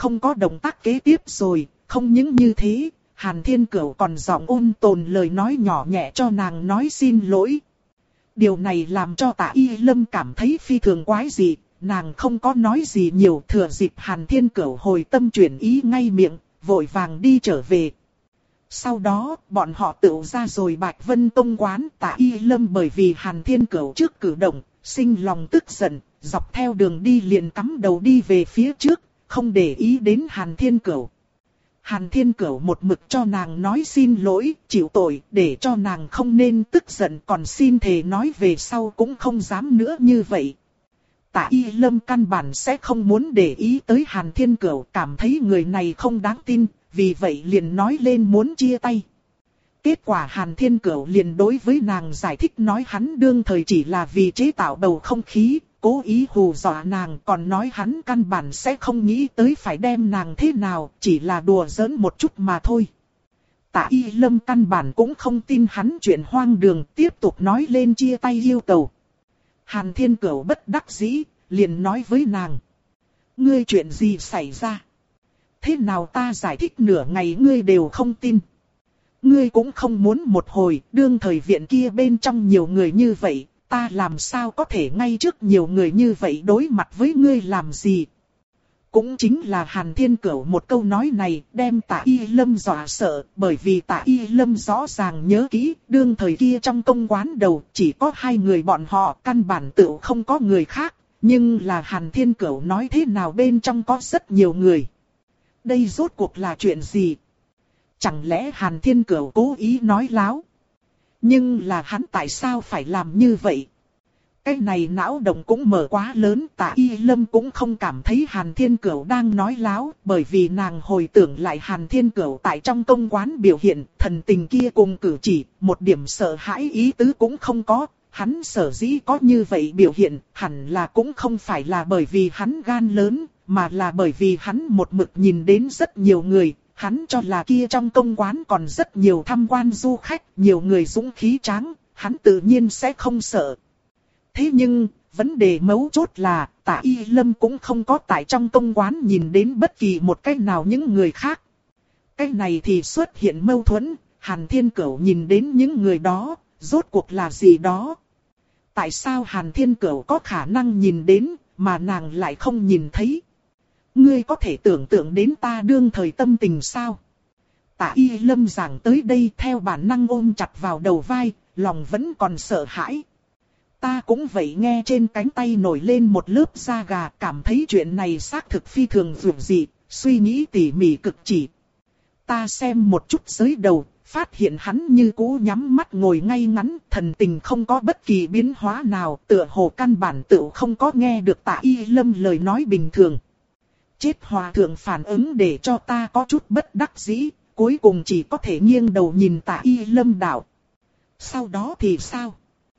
không có động tác kế tiếp rồi, không những như thế, Hàn Thiên Cửu còn giọng ôn tồn lời nói nhỏ nhẹ cho nàng nói xin lỗi. Điều này làm cho Tạ Y Lâm cảm thấy phi thường quái dị, nàng không có nói gì nhiều, thừa dịp Hàn Thiên Cửu hồi tâm chuyển ý ngay miệng, vội vàng đi trở về. Sau đó, bọn họ tựu ra rồi Bạch Vân Tông quán. Tạ Y Lâm bởi vì Hàn Thiên Cửu trước cử động, sinh lòng tức giận, dọc theo đường đi liền cắm đầu đi về phía trước, không để ý đến Hàn Thiên Cửu. Hàn Thiên Cửu một mực cho nàng nói xin lỗi, chịu tội, để cho nàng không nên tức giận, còn xin thề nói về sau cũng không dám nữa như vậy. Tạ Y Lâm căn bản sẽ không muốn để ý tới Hàn Thiên Cửu, cảm thấy người này không đáng tin, vì vậy liền nói lên muốn chia tay. Kết quả Hàn Thiên Cửu liền đối với nàng giải thích nói hắn đương thời chỉ là vì chế tạo bầu không khí, cố ý hù dọa nàng, còn nói hắn căn bản sẽ không nghĩ tới phải đem nàng thế nào, chỉ là đùa giỡn một chút mà thôi. Tạ Y Lâm căn bản cũng không tin hắn chuyện hoang đường, tiếp tục nói lên chia tay yêu cầu. Hàn Thiên Cửu bất đắc dĩ, liền nói với nàng. Ngươi chuyện gì xảy ra? Thế nào ta giải thích nửa ngày ngươi đều không tin? Ngươi cũng không muốn một hồi, đương thời viện kia bên trong nhiều người như vậy, ta làm sao có thể ngay trước nhiều người như vậy đối mặt với ngươi làm gì? Cũng chính là Hàn Thiên Cửu một câu nói này đem Tạ Y Lâm dọa sợ, bởi vì Tạ Y Lâm rõ ràng nhớ kỹ, đương thời kia trong công quán đầu chỉ có hai người bọn họ, căn bản tự không có người khác, nhưng là Hàn Thiên Cửu nói thế nào bên trong có rất nhiều người. Đây rốt cuộc là chuyện gì? Chẳng lẽ Hàn Thiên Cửu cố ý nói láo? Nhưng là hắn tại sao phải làm như vậy? Cái này não động cũng mở quá lớn, Tạ Y Lâm cũng không cảm thấy Hàn Thiên Cửu đang nói láo, bởi vì nàng hồi tưởng lại Hàn Thiên Cửu tại trong công quán biểu hiện, thần tình kia cùng cử chỉ, một điểm sợ hãi ý tứ cũng không có. Hắn sở dĩ có như vậy biểu hiện, hẳn là cũng không phải là bởi vì hắn gan lớn, mà là bởi vì hắn một mực nhìn đến rất nhiều người. Hắn cho là kia trong công quán còn rất nhiều tham quan du khách, nhiều người dũng khí tráng, hắn tự nhiên sẽ không sợ. Thế nhưng, vấn đề mấu chốt là, Tạ Y Lâm cũng không có tại trong công quán nhìn đến bất kỳ một cách nào những người khác. Cái này thì xuất hiện mâu thuẫn, Hàn Thiên Cửu nhìn đến những người đó, rốt cuộc là gì đó? Tại sao Hàn Thiên Cửu có khả năng nhìn đến, mà nàng lại không nhìn thấy? Ngươi có thể tưởng tượng đến ta đương thời tâm tình sao? Tạ Y Lâm giảng tới đây theo bản năng ôm chặt vào đầu vai, lòng vẫn còn sợ hãi. Ta cũng vậy, nghe trên cánh tay nổi lên một lớp da gà, cảm thấy chuyện này xác thực phi thường vượt dị, suy nghĩ tỉ mỉ cực chỉ. Ta xem một chút giới đầu, phát hiện hắn như cũ nhắm mắt ngồi ngay ngắn, thần tình không có bất kỳ biến hóa nào, tựa hồ căn bản tự không có nghe được Tạ Y Lâm lời nói bình thường. Chết hòa thượng phản ứng để cho ta có chút bất đắc dĩ, cuối cùng chỉ có thể nghiêng đầu nhìn Tạ Y Lâm đạo. Sau đó thì sao?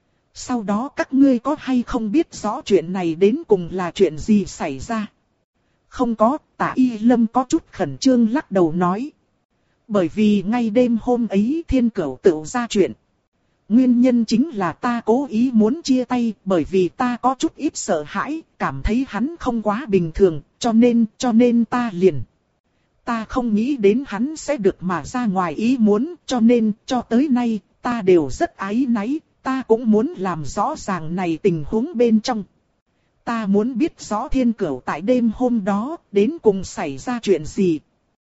Sau đó các ngươi có hay không biết rõ chuyện này đến cùng là chuyện gì xảy ra? Không có, Tạ Y Lâm có chút khẩn trương lắc đầu nói. Bởi vì ngay đêm hôm ấy Thiên Cửu tự ra chuyện. Nguyên nhân chính là ta cố ý muốn chia tay, bởi vì ta có chút ít sợ hãi, cảm thấy hắn không quá bình thường, cho nên, cho nên ta liền. Ta không nghĩ đến hắn sẽ được mà ra ngoài ý muốn, cho nên, cho tới nay, ta đều rất áy náy, ta cũng muốn làm rõ ràng này tình huống bên trong. Ta muốn biết rõ Thiên Cửu tại đêm hôm đó, đến cùng xảy ra chuyện gì.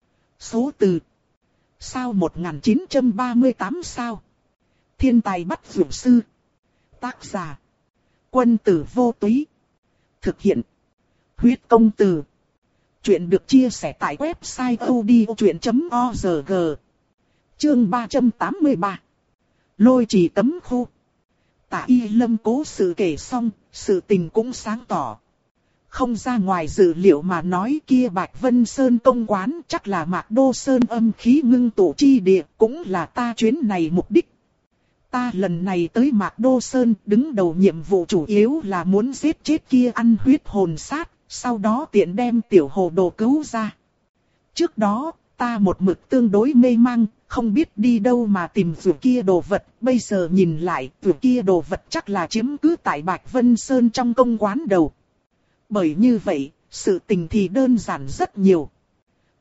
Số từ. Sao một nghìn chín trăm ba mươi tám sao? Thiên tài bắt dược sư. Tác giả. Quân tử vô túy. Thực hiện. Huyết công từ. Chuyện được chia sẻ tại website odchuyện chấm org. Chương ba trăm tám mươi ba. Lôi trì tấm khu. Tạ Y Lâm cố sự kể xong, sự tình cũng sáng tỏ. Không ra ngoài dự liệu mà nói, kia Bạch Vân Sơn công quán chắc là Mạc Đô Sơn âm khí ngưng tụ chi địa, cũng là ta chuyến này mục đích. Ta lần này tới Mạc Đô Sơn, đứng đầu nhiệm vụ chủ yếu là muốn giết chết kia ăn huyết hồn sát, sau đó tiện đem tiểu hồ đồ cứu ra. Trước đó, ta một mực tương đối mê mang, không biết đi đâu mà tìm vừa kia đồ vật, bây giờ nhìn lại, vừa kia đồ vật chắc là chiếm cứ tại Bạch Vân Sơn trong công quán đầu. Bởi như vậy, sự tình thì đơn giản rất nhiều.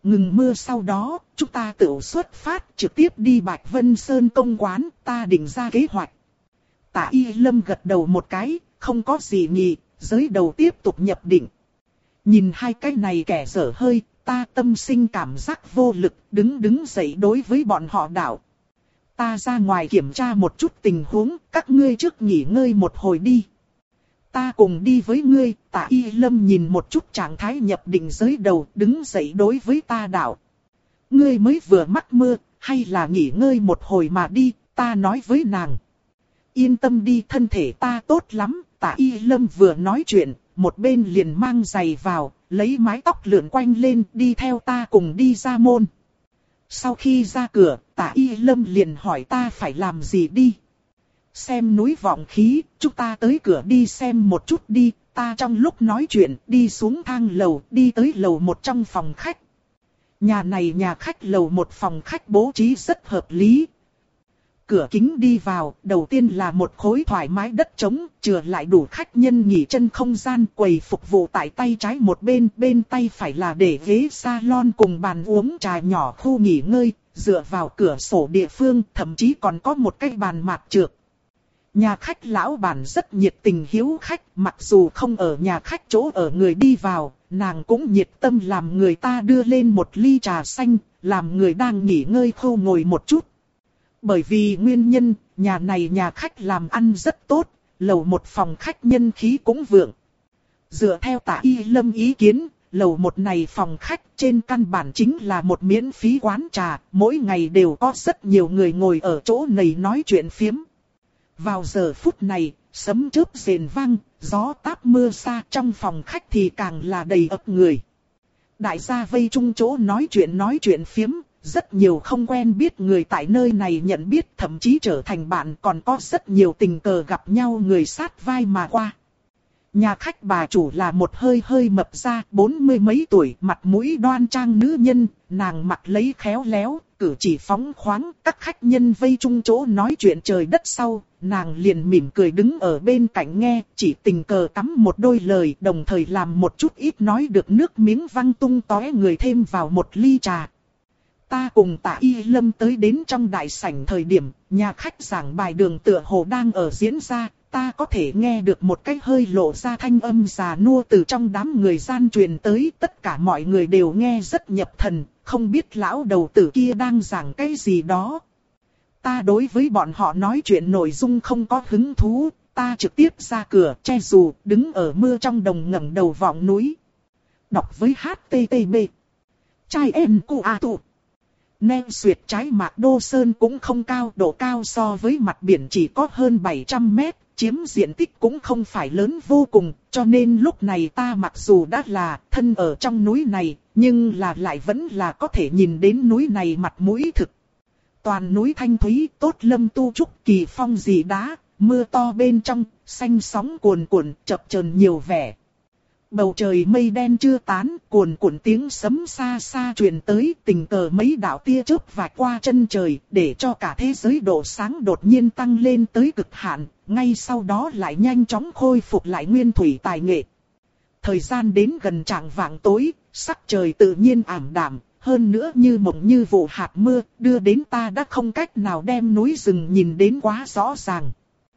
ngừng mưa sau đó, chúng ta tự xuất phát trực tiếp đi Bạch Vân Sơn công quán, ta định ra kế hoạch. Tạ Y Lâm gật đầu một cái, không có gì nhỉ, giới đầu tiếp tục nhập định. Nhìn hai cái này kẻ dở hơi, ta tâm sinh cảm giác vô lực, đứng đứng dậy đối với bọn họ đạo. Ta ra ngoài kiểm tra một chút tình huống, các ngươi trước nghỉ ngơi một hồi đi. Ta cùng đi với ngươi. Tạ Y Lâm nhìn một chút trạng thái nhập định giới đầu, đứng dậy đối với ta đạo. Ngươi mới vừa mắc mưa, hay là nghỉ ngơi một hồi mà đi, ta nói với nàng. Yên tâm đi, thân thể ta tốt lắm. Tạ Y Lâm vừa nói chuyện, một bên liền mang giày vào, lấy mái tóc lượn quanh lên, đi theo ta cùng đi ra môn. Sau khi ra cửa, Tạ Y Lâm liền hỏi ta phải làm gì đi. Xem núi vọng khí, chúng ta tới cửa đi xem một chút đi. Ta trong lúc nói chuyện, đi xuống thang lầu, đi tới lầu một trong phòng khách. Nhà này nhà khách lầu một phòng khách bố trí rất hợp lý. Cửa kính đi vào, đầu tiên là một khối thoải mái đất trống, chừa lại đủ khách nhân nghỉ chân không gian, quầy phục vụ tại tay trái một bên, bên tay phải là để ghế salon cùng bàn uống trà nhỏ khu nghỉ ngơi, dựa vào cửa sổ địa phương, thậm chí còn có một cái bàn mạt trược. Nhà khách lão bản rất nhiệt tình hiếu khách, mặc dù không ở nhà khách chỗ ở người đi vào, nàng cũng nhiệt tâm làm người ta đưa lên một ly trà xanh, làm người đang nghỉ ngơi khu ngồi một chút. Bởi vì nguyên nhân, nhà này nhà khách làm ăn rất tốt, lầu một phòng khách nhân khí cũng vượng. Dựa theo Tạ Y Lâm ý kiến, lầu một này phòng khách trên căn bản chính là một miễn phí quán trà, mỗi ngày đều có rất nhiều người ngồi ở chỗ này nói chuyện phiếm. Vào giờ phút này, sấm chớp rền vang, gió táp mưa xa, trong phòng khách thì càng là đầy ắp người. Đại gia vây chung chỗ nói chuyện nói chuyện phiếm, rất nhiều không quen biết người tại nơi này nhận biết, thậm chí trở thành bạn, còn có rất nhiều tình cờ gặp nhau người sát vai mà qua. Nhà khách bà chủ là một hơi hơi mập ra, bốn mươi mấy tuổi, mặt mũi đoan trang nữ nhân, nàng mặc lấy khéo léo, cử chỉ phóng khoáng, các khách nhân vây chung chỗ nói chuyện trời đất sau, nàng liền mỉm cười đứng ở bên cạnh nghe, chỉ tình cờ cắm một đôi lời, đồng thời làm một chút ít nói được nước miếng văng tung tóe người thêm vào một ly trà. Ta cùng Tạ Y Lâm tới đến trong đại sảnh thời điểm, nhà khách giảng bài đường tựa hồ đang ở diễn ra, ta có thể nghe được một cái hơi lộ ra thanh âm già nua từ trong đám người gian truyền tới, tất cả mọi người đều nghe rất nhập thần, không biết lão đầu tử kia đang giảng cái gì đó. Ta đối với bọn họ nói chuyện nội dung không có hứng thú, ta trực tiếp ra cửa, che dù, đứng ở mưa trong đồng ngẩng đầu vọng núi. Đọc với hát tê tê bê. Trai em cu a tụ. Neng Xuyệt trái Mạc Đô Sơn cũng không cao, độ cao so với mặt biển chỉ có hơn bảy trăm mét, chiếm diện tích cũng không phải lớn vô cùng, cho nên lúc này ta mặc dù đã là thân ở trong núi này, nhưng là lại vẫn là có thể nhìn đến núi này mặt mũi thực. Toàn núi thanh thúy, tốt lâm tu trúc, kỳ phong dị đá, mưa to bên trong, xanh sóng cuồn cuộn, chập chờn nhiều vẻ. Bầu trời mây đen chưa tán, cuồn cuộn tiếng sấm xa xa truyền tới, tình cờ mấy đạo tia chớp vạch qua chân trời, để cho cả thế giới độ sáng đột nhiên tăng lên tới cực hạn, ngay sau đó lại nhanh chóng khôi phục lại nguyên thủy tài nghệ. Thời gian đến gần chạng vạng tối, sắc trời tự nhiên ảm đạm, hơn nữa như mộng như vụ hạt mưa, đưa đến ta đã không cách nào đem núi rừng nhìn đến quá rõ ràng.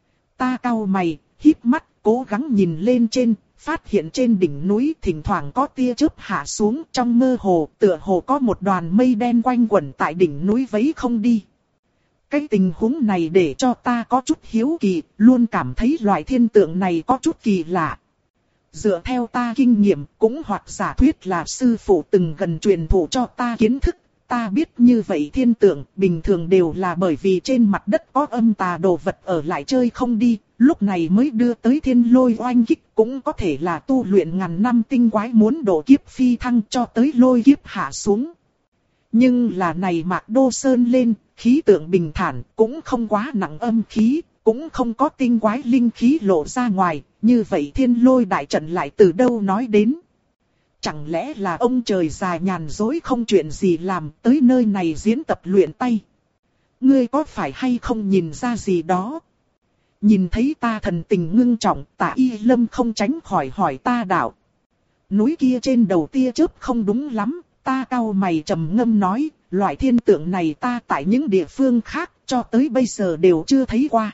Ta cau mày, híp mắt, cố gắng nhìn lên trên. Phát hiện trên đỉnh núi thỉnh thoảng có tia chớp hạ xuống, trong mơ hồ, tựa hồ có một đoàn mây đen quanh quẩn tại đỉnh núi vẫy không đi. Cái tình huống này để cho ta có chút hiếu kỳ, luôn cảm thấy loại thiên tượng này có chút kỳ lạ. Dựa theo ta kinh nghiệm, cũng hoặc giả thuyết là sư phụ từng gần truyền thụ cho ta kiến thức, ta biết như vậy thiên tượng bình thường đều là bởi vì trên mặt đất có âm tà đồ vật ở lại chơi không đi. Lúc này mới đưa tới thiên lôi oanh kích, cũng có thể là tu luyện ngàn năm tinh quái muốn độ kiếp phi thăng cho tới lôi kiếp hạ xuống. Nhưng là này Mạc Đô Sơn lên, khí tượng bình thản, cũng không quá nặng âm khí, cũng không có tinh quái linh khí lộ ra ngoài, như vậy thiên lôi đại trận lại từ đâu nói đến. Chẳng lẽ là ông trời già nhàn dối không chuyện gì làm, tới nơi này diễn tập luyện tay. Ngươi có phải hay không nhìn ra gì đó? Nhìn thấy ta thần tình ngưng trọng, Tạ Y Lâm không tránh khỏi hỏi ta đạo. Núi kia trên đầu tia chớp không đúng lắm, Ta cau mày trầm ngâm nói, loại thiên tượng này ta tại những địa phương khác cho tới bây giờ đều chưa thấy qua.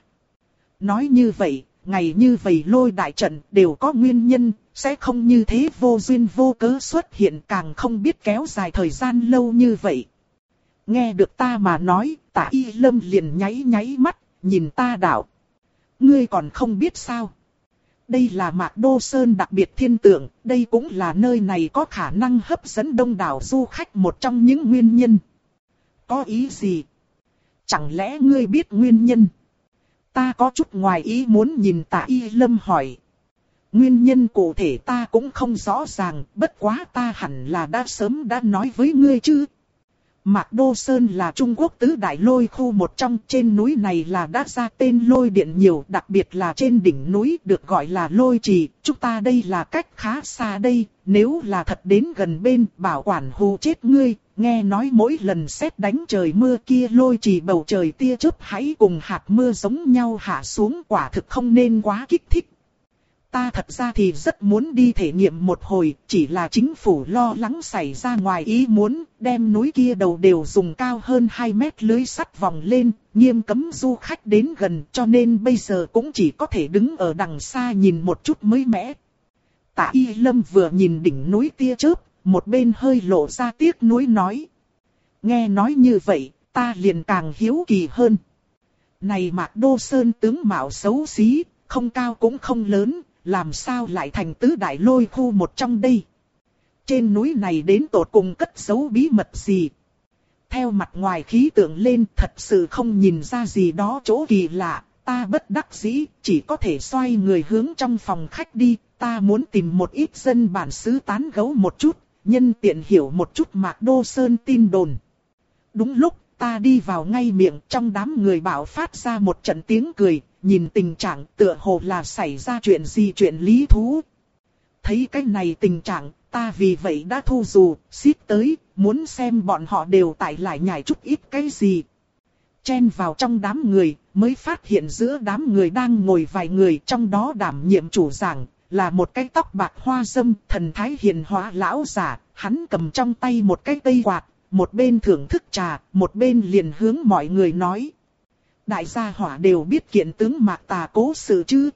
Nói như vậy, ngày như vậy lôi đại trận đều có nguyên nhân, sẽ không như thế vô duyên vô cớ xuất hiện, càng không biết kéo dài thời gian lâu như vậy. Nghe được ta mà nói, Tạ Y Lâm liền nháy nháy mắt, nhìn ta đạo. Ngươi còn không biết sao? Đây là Mạc Đô Sơn đặc biệt thiên tượng, đây cũng là nơi này có khả năng hấp dẫn đông đảo du khách một trong những nguyên nhân. Có ý gì? Chẳng lẽ ngươi biết nguyên nhân? Ta có chút ngoài ý muốn nhìn Tạ Y Lâm hỏi. Nguyên nhân cụ thể ta cũng không rõ ràng, bất quá ta hẳn là đã sớm đã nói với ngươi chứ. Mạc Đô Sơn là Trung Quốc tứ đại lôi khu một trong, trên núi này là đã ra tên lôi điện nhiều, đặc biệt là trên đỉnh núi được gọi là lôi trì. Chúng ta đây là cách khá xa đây, nếu là thật đến gần bên bảo quản hù chết ngươi. Nghe nói mỗi lần sét đánh trời mưa kia lôi trì bầu trời tia chớp hãy cùng hạt mưa giống nhau hạ xuống, quả thực không nên quá kích thích. Ta thật ra thì rất muốn đi thể nghiệm một hồi, chỉ là chính phủ lo lắng xảy ra ngoài ý muốn, đem núi kia đầu đều dùng cao hơn hai mét lưới sắt vòng lên, nghiêm cấm du khách đến gần, cho nên bây giờ cũng chỉ có thể đứng ở đằng xa nhìn một chút mới mẻ. Tạ Y Lâm vừa nhìn đỉnh núi tia chớp, một bên hơi lộ ra tiếc nuối nói. Nghe nói như vậy, ta liền càng hiếu kỳ hơn. Này Mạc Đô Sơn tướng mạo xấu xí, không cao cũng không lớn, làm sao lại thành tứ đại lôi khu một trong đây? Trên núi này đến tột cùng cất giấu bí mật gì? Theo mặt ngoài khí tượng lên thật sự không nhìn ra gì đó chỗ kỳ lạ, ta bất đắc dĩ, chỉ có thể xoay người hướng trong phòng khách đi, ta muốn tìm một ít dân bản xứ tán gẫu một chút, nhân tiện hiểu một chút Mạc Đô Sơn tin đồn. Đúng lúc, ta đi vào ngay miệng, trong đám người bạo phát ra một trận tiếng cười, nhìn tình trạng tựa hồ là xảy ra chuyện gì chuyện lý thú. Thấy cái này tình trạng, ta vì vậy đã thu dù, xít tới, muốn xem bọn họ đều tại lại nhảy chút ít cái gì. Chen vào trong đám người, mới phát hiện giữa đám người đang ngồi vài người, trong đó đảm nhiệm chủ giảng, là một cái tóc bạc hoa râm, thần thái hiền hóa lão giả, hắn cầm trong tay một cái cây quạt, một bên thưởng thức trà, một bên liền hướng mọi người nói. Đại gia hỏa đều biết kiện tướng Mạc Tà cố sự chứ.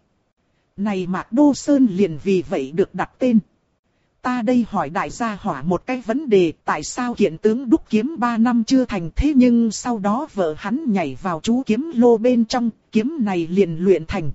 Này Mạc Đô Sơn liền vì vậy được đặt tên. Ta đây hỏi đại gia hỏa một cái vấn đề, tại sao kiện tướng đúc kiếm ba năm chưa thành, thế nhưng sau đó vợ hắn nhảy vào chú kiếm lô bên trong, kiếm này liền luyện thành.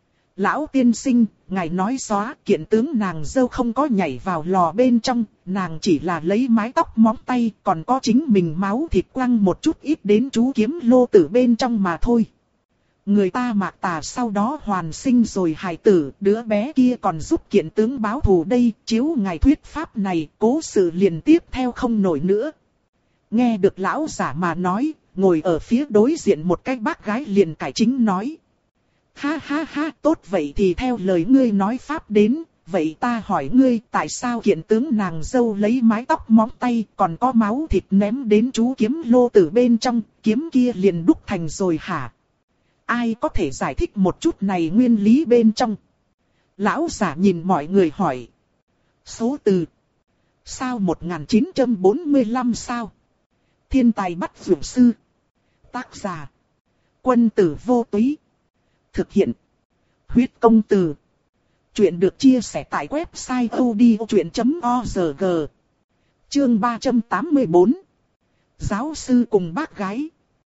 Lão tiên sinh, ngài nói xóa, kiện tướng nàng dâu không có nhảy vào lò bên trong, nàng chỉ là lấy mái tóc móng tay, còn có chính mình máu thịt quăng một chút ít đến chú kiếm lô tử bên trong mà thôi. Người ta Mạc Tà sau đó hoàn sinh rồi hài tử, đứa bé kia còn giúp kiện tướng báo thù đây, chiếu ngài thuyết pháp này, cố sự liền tiếp theo không nổi nữa. Nghe được lão giả mà nói, ngồi ở phía đối diện một cái bác gái liền cải chính nói. Ha ha ha, tốt vậy thì theo lời ngươi nói pháp đến, vậy ta hỏi ngươi tại sao kiện tướng nàng dâu lấy mái tóc móng tay còn có máu thịt ném đến chú kiếm lô tử bên trong, kiếm kia liền đúc thành rồi hả? Ai có thể giải thích một chút này nguyên lý bên trong? Lão giả nhìn mọi người hỏi. Số từ. Sao một nghìn chín trăm bốn mươi lăm sao? Thiên tài bắt vượt sư. Tác giả. Quân tử vô túy. Thực hiện. Huyết công từ. Chuyện được chia sẻ tại website odchuyện chấm org. Chương ba trăm tám mươi bốn. Giáo sư cùng bác gái.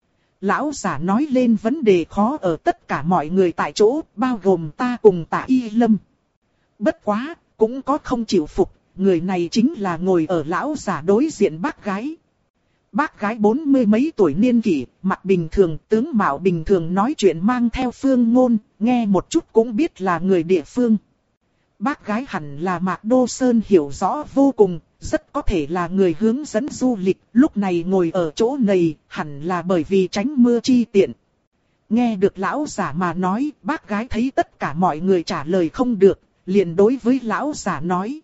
Lão giả nói lên vấn đề khó ở tất cả mọi người tại chỗ, bao gồm ta cùng Tạ Y Lâm. Bất quá, cũng có không chịu phục, người này chính là ngồi ở lão giả đối diện bác gái. Bác gái bốn mươi mấy tuổi niên kỷ, mặt bình thường, tướng mạo bình thường, nói chuyện mang theo phương ngôn, nghe một chút cũng biết là người địa phương. Bác gái hẳn là Mạc Đô Sơn hiểu rõ vô cùng, rất có thể là người hướng dẫn du lịch, lúc này ngồi ở chỗ này, hẳn là bởi vì tránh mưa chi tiện. Nghe được lão giả mà nói, bác gái thấy tất cả mọi người trả lời không được, liền đối với lão giả nói.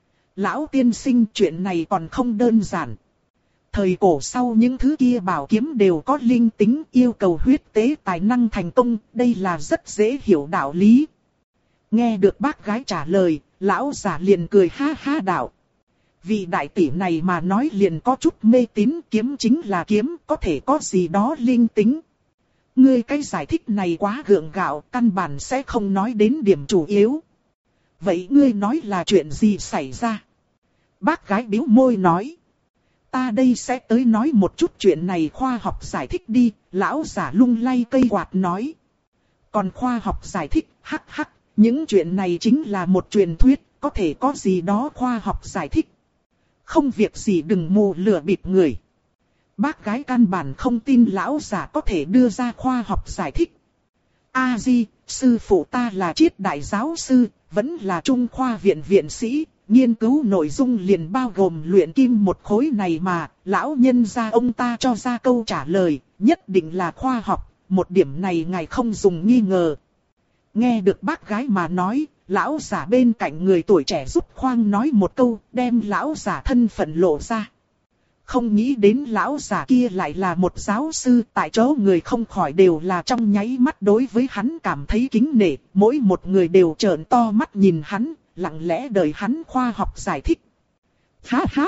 Lão tiên sinh, chuyện này còn không đơn giản. Thời cổ sau những thứ kia bảo kiếm đều có linh tính, yêu cầu huyết tế tài năng thành công, đây là rất dễ hiểu đạo lý. Nghe được bác gái trả lời, lão giả liền cười ha ha đạo. Vị đại tỷ này mà nói liền có chút mê tín, kiếm chính là kiếm, có thể có gì đó linh tính. Ngươi cái giải thích này quá gượng gạo, căn bản sẽ không nói đến điểm chủ yếu. Vậy ngươi nói là chuyện gì xảy ra? Bác gái bĩu môi nói. Ta đây sẽ tới nói một chút chuyện này khoa học giải thích đi, lão giả lung lay cây quạt nói. Còn khoa học giải thích, hắc hắc, những chuyện này chính là một truyền thuyết, có thể có gì đó khoa học giải thích. Không việc gì đừng mù lừa bịp người. Bác gái căn bản không tin lão giả có thể đưa ra khoa học giải thích. A Di, sư phụ ta là triết đại giáo sư, vẫn là Trung Khoa viện viện sĩ, nghiên cứu nội dung liền bao gồm luyện kim một khối này mà, lão nhân gia ông ta cho ra câu trả lời, nhất định là khoa học, một điểm này ngài không dùng nghi ngờ. Nghe được bác gái mà nói, lão giả bên cạnh người tuổi trẻ giúp khoang nói một câu, đem lão giả thân phận lộ ra. Không nghĩ đến lão giả kia lại là một giáo sư, tại chỗ người không khỏi đều là trong nháy mắt đối với hắn cảm thấy kính nể, mỗi một người đều trợn to mắt nhìn hắn, lặng lẽ đợi hắn khoa học giải thích. Ha ha!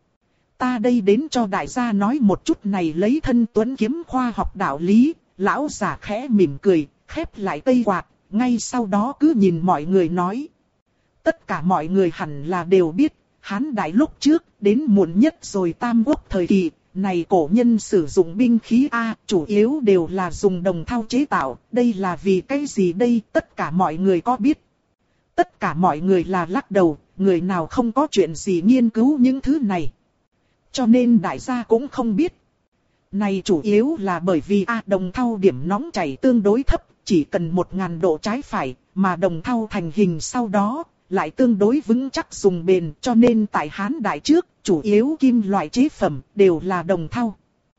Ta đây đến cho đại gia nói một chút này lấy thân tuấn kiếm khoa học đạo lý, lão giả khẽ mỉm cười, khép lại cây quạt, ngay sau đó cứ nhìn mọi người nói. Tất cả mọi người hẳn là đều biết. Hán đại lúc trước, đến muộn nhất rồi Tam Quốc thời kỳ, này cổ nhân sử dụng binh khí A, chủ yếu đều là dùng đồng thau chế tạo, đây là vì cái gì đây, tất cả mọi người có biết. Tất cả mọi người là lắc đầu, người nào không có chuyện gì nghiên cứu những thứ này. Cho nên đại gia cũng không biết. Này chủ yếu là bởi vì A đồng thau điểm nóng chảy tương đối thấp, chỉ cần một ngàn độ trái phải, mà đồng thau thành hình sau đó lại tương đối vững chắc dùng bền, cho nên tại Hán đại trước, chủ yếu kim loại chế phẩm đều là đồng thau.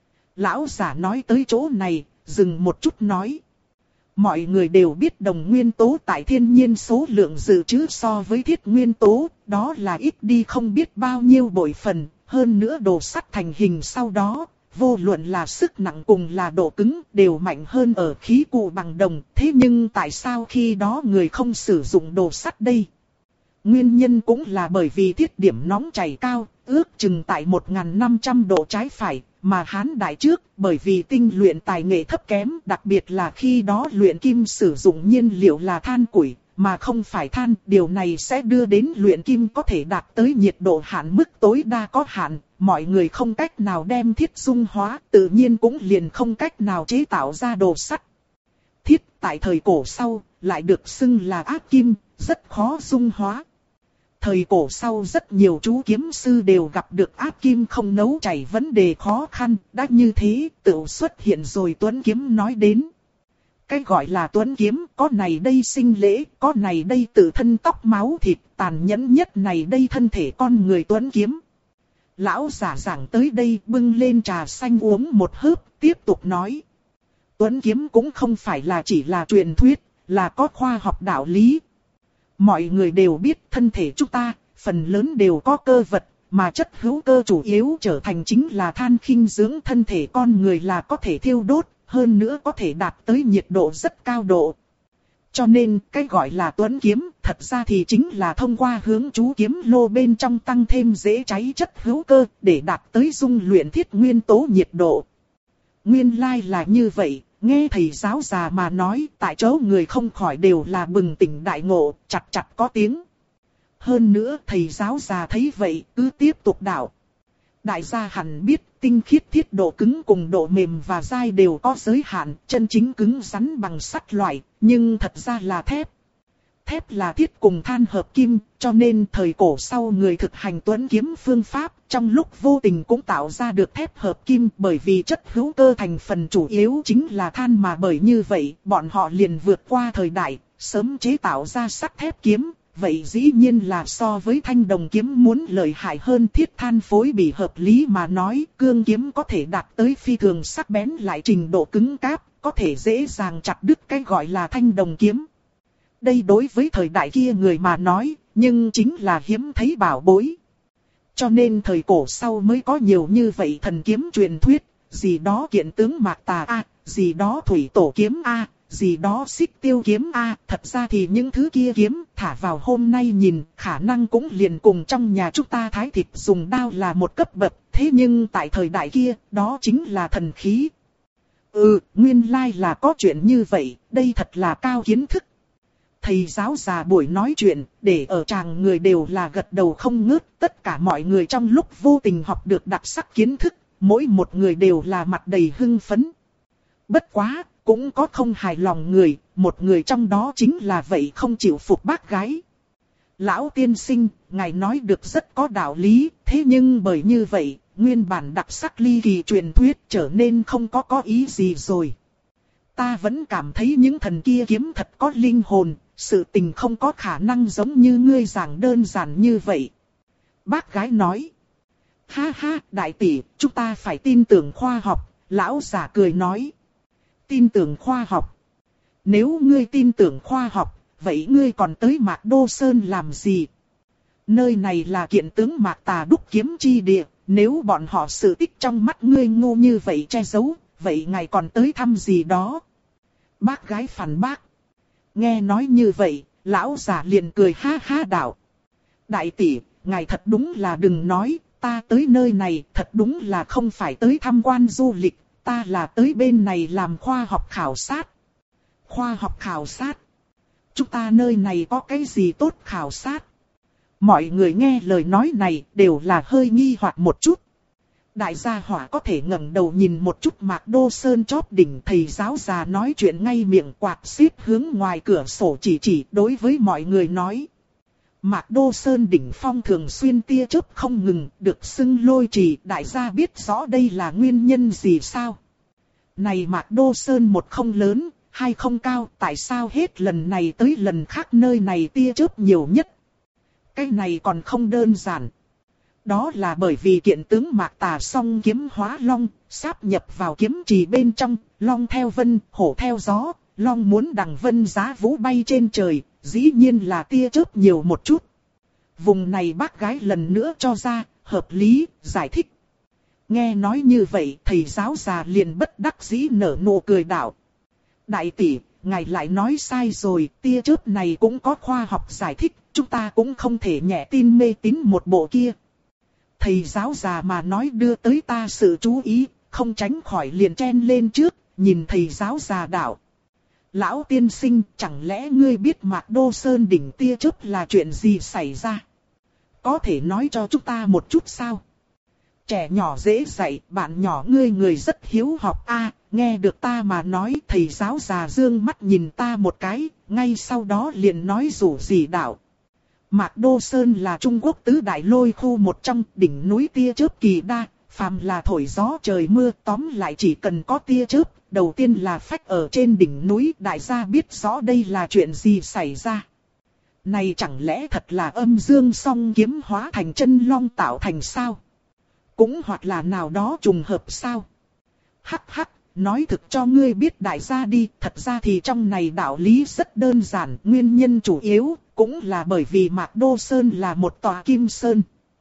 Lão giả nói tới chỗ này, dừng một chút nói. Mọi người đều biết đồng nguyên tố tại thiên nhiên số lượng dự trữ so với thiết nguyên tố, đó là ít đi không biết bao nhiêu bội phần, hơn nữa đồ sắt thành hình sau đó, vô luận là sức nặng cùng là độ cứng đều mạnh hơn ở khí cụ bằng đồng, thế nhưng tại sao khi đó người không sử dụng đồ sắt đây? Nguyên nhân cũng là bởi vì thiết điểm nóng chảy cao, ước chừng tại một nghìn năm trăm độ trái phải, mà Hán đại trước, bởi vì tinh luyện tài nghệ thấp kém, đặc biệt là khi đó luyện kim sử dụng nhiên liệu là than củi, mà không phải than, điều này sẽ đưa đến luyện kim có thể đạt tới nhiệt độ hạn mức tối đa có hạn, mọi người không cách nào đem thiết dung hóa, tự nhiên cũng liền không cách nào chế tạo ra đồ sắt. Thiết tại thời cổ sau, lại được xưng là ác kim, rất khó dung hóa. Thời cổ sau rất nhiều chú kiếm sư đều gặp được áp kim không nấu chảy vấn đề khó khăn, đã như thế, tự xuất hiện rồi Tuấn Kiếm nói đến. Cái gọi là Tuấn Kiếm, có này đây sinh lễ, có này đây tự thân tóc máu thịt, tàn nhẫn nhất này đây thân thể con người Tuấn Kiếm. Lão giả giảng tới đây bưng lên trà xanh uống một hớp, tiếp tục nói. Tuấn Kiếm cũng không phải là chỉ là truyền thuyết, là có khoa học đạo lý. Mọi người đều biết thân thể chúng ta, phần lớn đều có cơ vật, mà chất hữu cơ chủ yếu trở thành chính là than khinh dưỡng thân thể con người là có thể thiêu đốt, hơn nữa có thể đạt tới nhiệt độ rất cao độ. Cho nên, cái gọi là Tuấn Kiếm, thật ra thì chính là thông qua hướng chú kiếm lô bên trong tăng thêm dễ cháy chất hữu cơ, để đạt tới dung luyện thiết nguyên tố nhiệt độ. Nguyên lai là như vậy. Nghe thầy giáo già mà nói, tại chỗ người không khỏi đều là bừng tỉnh đại ngộ, chặt chặt có tiếng. Hơn nữa thầy giáo già thấy vậy, cứ tiếp tục đạo. Đại gia hẳn biết, tinh khiết thiết độ cứng cùng độ mềm và dai đều có giới hạn, chân chính cứng rắn bằng sắt loại, nhưng thật ra là thép. Thép là thiết cùng than hợp kim, cho nên thời cổ sau người thực hành Tuấn Kiếm phương pháp, trong lúc vô tình cũng tạo ra được thép hợp kim, bởi vì chất hữu cơ thành phần chủ yếu chính là than, mà bởi như vậy, bọn họ liền vượt qua thời đại, sớm chế tạo ra sắt thép kiếm, vậy dĩ nhiên là so với thanh đồng kiếm muốn lợi hại hơn. Thiết than phối bị hợp lý mà nói, cương kiếm có thể đạt tới phi thường sắc bén lại trình độ cứng cáp, có thể dễ dàng chặt đứt cái gọi là thanh đồng kiếm. Đây đối với thời đại kia người mà nói, nhưng chính là hiếm thấy bảo bối. Cho nên thời cổ sau mới có nhiều như vậy thần kiếm truyền thuyết, gì đó kiện tướng mạc tà A, gì đó thủy tổ kiếm A, gì đó xích tiêu kiếm a, thật ra thì những thứ kia kiếm thả vào hôm nay nhìn khả năng cũng liền cùng trong nhà chúng ta thái thịt dùng đao là một cấp bậc, thế nhưng tại thời đại kia, đó chính là thần khí. Ừ, nguyên lai là có chuyện như vậy, đây thật là cao kiến thức. Thầy giáo già buổi nói chuyện, để ở tràng người đều là gật đầu không ngớt, tất cả mọi người trong lúc vô tình học được đặc sắc kiến thức, mỗi một người đều là mặt đầy hưng phấn. Bất quá, cũng có không hài lòng người, một người trong đó chính là vậy không chịu phục bác gái. Lão tiên sinh, ngài nói được rất có đạo lý, thế nhưng bởi như vậy, nguyên bản đặc sắc ly kỳ truyền thuyết trở nên không có có ý gì rồi. Ta vẫn cảm thấy những thần kia kiếm thật có linh hồn, sự tình không có khả năng giống như ngươi giảng đơn giản như vậy. Bác gái nói. Ha ha, đại tỷ, chúng ta phải tin tưởng khoa học, lão già cười nói. Tin tưởng khoa học. Nếu ngươi tin tưởng khoa học, vậy ngươi còn tới Mạc Đô Sơn làm gì? Nơi này là kiện tướng Mạc Tà đúc kiếm chi địa, nếu bọn họ sự tích trong mắt ngươi ngu như vậy che giấu, vậy ngài còn tới thăm gì đó? Bác gái phản bác. Nghe nói như vậy, lão già liền cười ha ha đạo. Đại tỷ, ngài thật đúng là đừng nói, ta tới nơi này thật đúng là không phải tới tham quan du lịch, ta là tới bên này làm khoa học khảo sát. Khoa học khảo sát? Chúng ta nơi này có cái gì tốt khảo sát? Mọi người nghe lời nói này đều là hơi nghi hoặc một chút. Đại gia hỏa có thể ngẩng đầu nhìn một chút Mạc Đô Sơn chóp đỉnh, thầy giáo già nói chuyện ngay miệng quạt xếp hướng ngoài cửa sổ chỉ chỉ đối với mọi người nói. Mạc Đô Sơn đỉnh phong thường xuyên tia chớp không ngừng, được xưng lôi trì, đại gia biết rõ đây là nguyên nhân gì sao? Này Mạc Đô Sơn một không lớn, hai không cao, tại sao hết lần này tới lần khác nơi này tia chớp nhiều nhất? Cái này còn không đơn giản. Đó là bởi vì kiện tướng Mạc Tà song kiếm hóa long, sáp nhập vào kiếm trì bên trong, long theo vân, hổ theo gió, long muốn đằng vân giá vũ bay trên trời, dĩ nhiên là tia chớp nhiều một chút. Vùng này bác gái lần nữa cho ra, hợp lý, giải thích. Nghe nói như vậy, thầy giáo già liền bất đắc dĩ nở nụ cười đạo. Đại tỷ, ngài lại nói sai rồi, tia chớp này cũng có khoa học giải thích, chúng ta cũng không thể nhẹ tin mê tín một bộ kia. Thầy giáo già mà nói đưa tới ta sự chú ý, không tránh khỏi liền chen lên trước, nhìn thầy giáo già đạo. Lão tiên sinh, chẳng lẽ ngươi biết Mạc Đô Sơn đỉnh tia chớp là chuyện gì xảy ra? Có thể nói cho chúng ta một chút sao? Trẻ nhỏ dễ dạy, bạn nhỏ ngươi người rất hiếu học a. Nghe được ta mà nói, thầy giáo già dương mắt nhìn ta một cái, ngay sau đó liền nói rủ gì đạo. Mạc Đô Sơn là Trung Quốc tứ đại lôi khu một trong, đỉnh núi tia chớp kỳ đa, phàm là thổi gió trời mưa, tóm lại chỉ cần có tia chớp, đầu tiên là phách ở trên đỉnh núi, đại gia biết rõ đây là chuyện gì xảy ra. Này chẳng lẽ thật là âm dương song kiếm hóa thành chân long tạo thành sao? Cũng hoặc là nào đó trùng hợp sao? Hắc hắc, nói thực cho ngươi biết đại gia đi, thật ra thì trong này đạo lý rất đơn giản, nguyên nhân chủ yếu cũng là bởi vì Mạc Đô Sơn là một tòa kim sơn.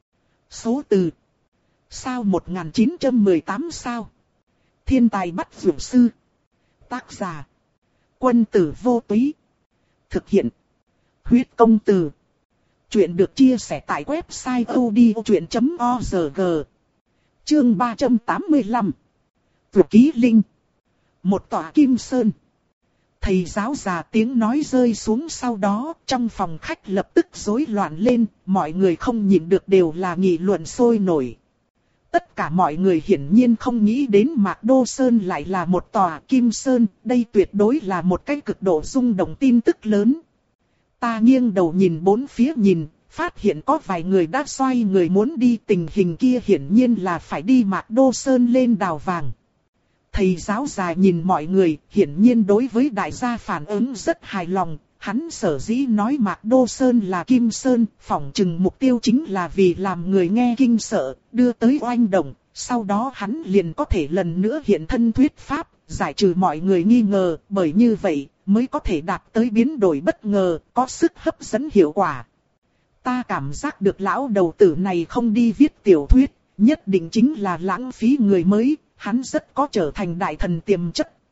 Số từ sao một nghìn chín trăm mười tám sao? Thiên tài bắt dược sư. Tác giả Quân Tử Vô Túy. Thực hiện Huyết Công Từ. Chuyện được chia sẻ tại website odchuyện chấm org. Chương ba trăm tám mươi lăm. Tuyệt ký linh. Một tòa kim sơn. Thầy giáo già tiếng nói rơi xuống sau đó, trong phòng khách lập tức rối loạn lên, mọi người không nhịn được đều là nghị luận sôi nổi. Tất cả mọi người hiển nhiên không nghĩ đến Mạc Đô Sơn lại là một tòa kim sơn, đây tuyệt đối là một cái cực độ rung động tin tức lớn. Ta nghiêng đầu nhìn bốn phía nhìn, phát hiện có vài người đã xoay người muốn đi, tình hình kia hiển nhiên là phải đi Mạc Đô Sơn lên đào vàng. Thầy giáo già nhìn mọi người, hiển nhiên đối với đại gia phản ứng rất hài lòng, hắn sở dĩ nói Mạc Đô Sơn là Kim Sơn, phỏng chừng mục tiêu chính là vì làm người nghe kinh sợ, đưa tới oanh động, sau đó hắn liền có thể lần nữa hiện thân thuyết pháp, giải trừ mọi người nghi ngờ, bởi như vậy mới có thể đạt tới biến đổi bất ngờ, có sức hấp dẫn hiệu quả. Ta cảm giác được lão đầu tử này không đi viết tiểu thuyết, nhất định chính là lãng phí người mới. Hắn rất có trở thành đại thần tiềm chất.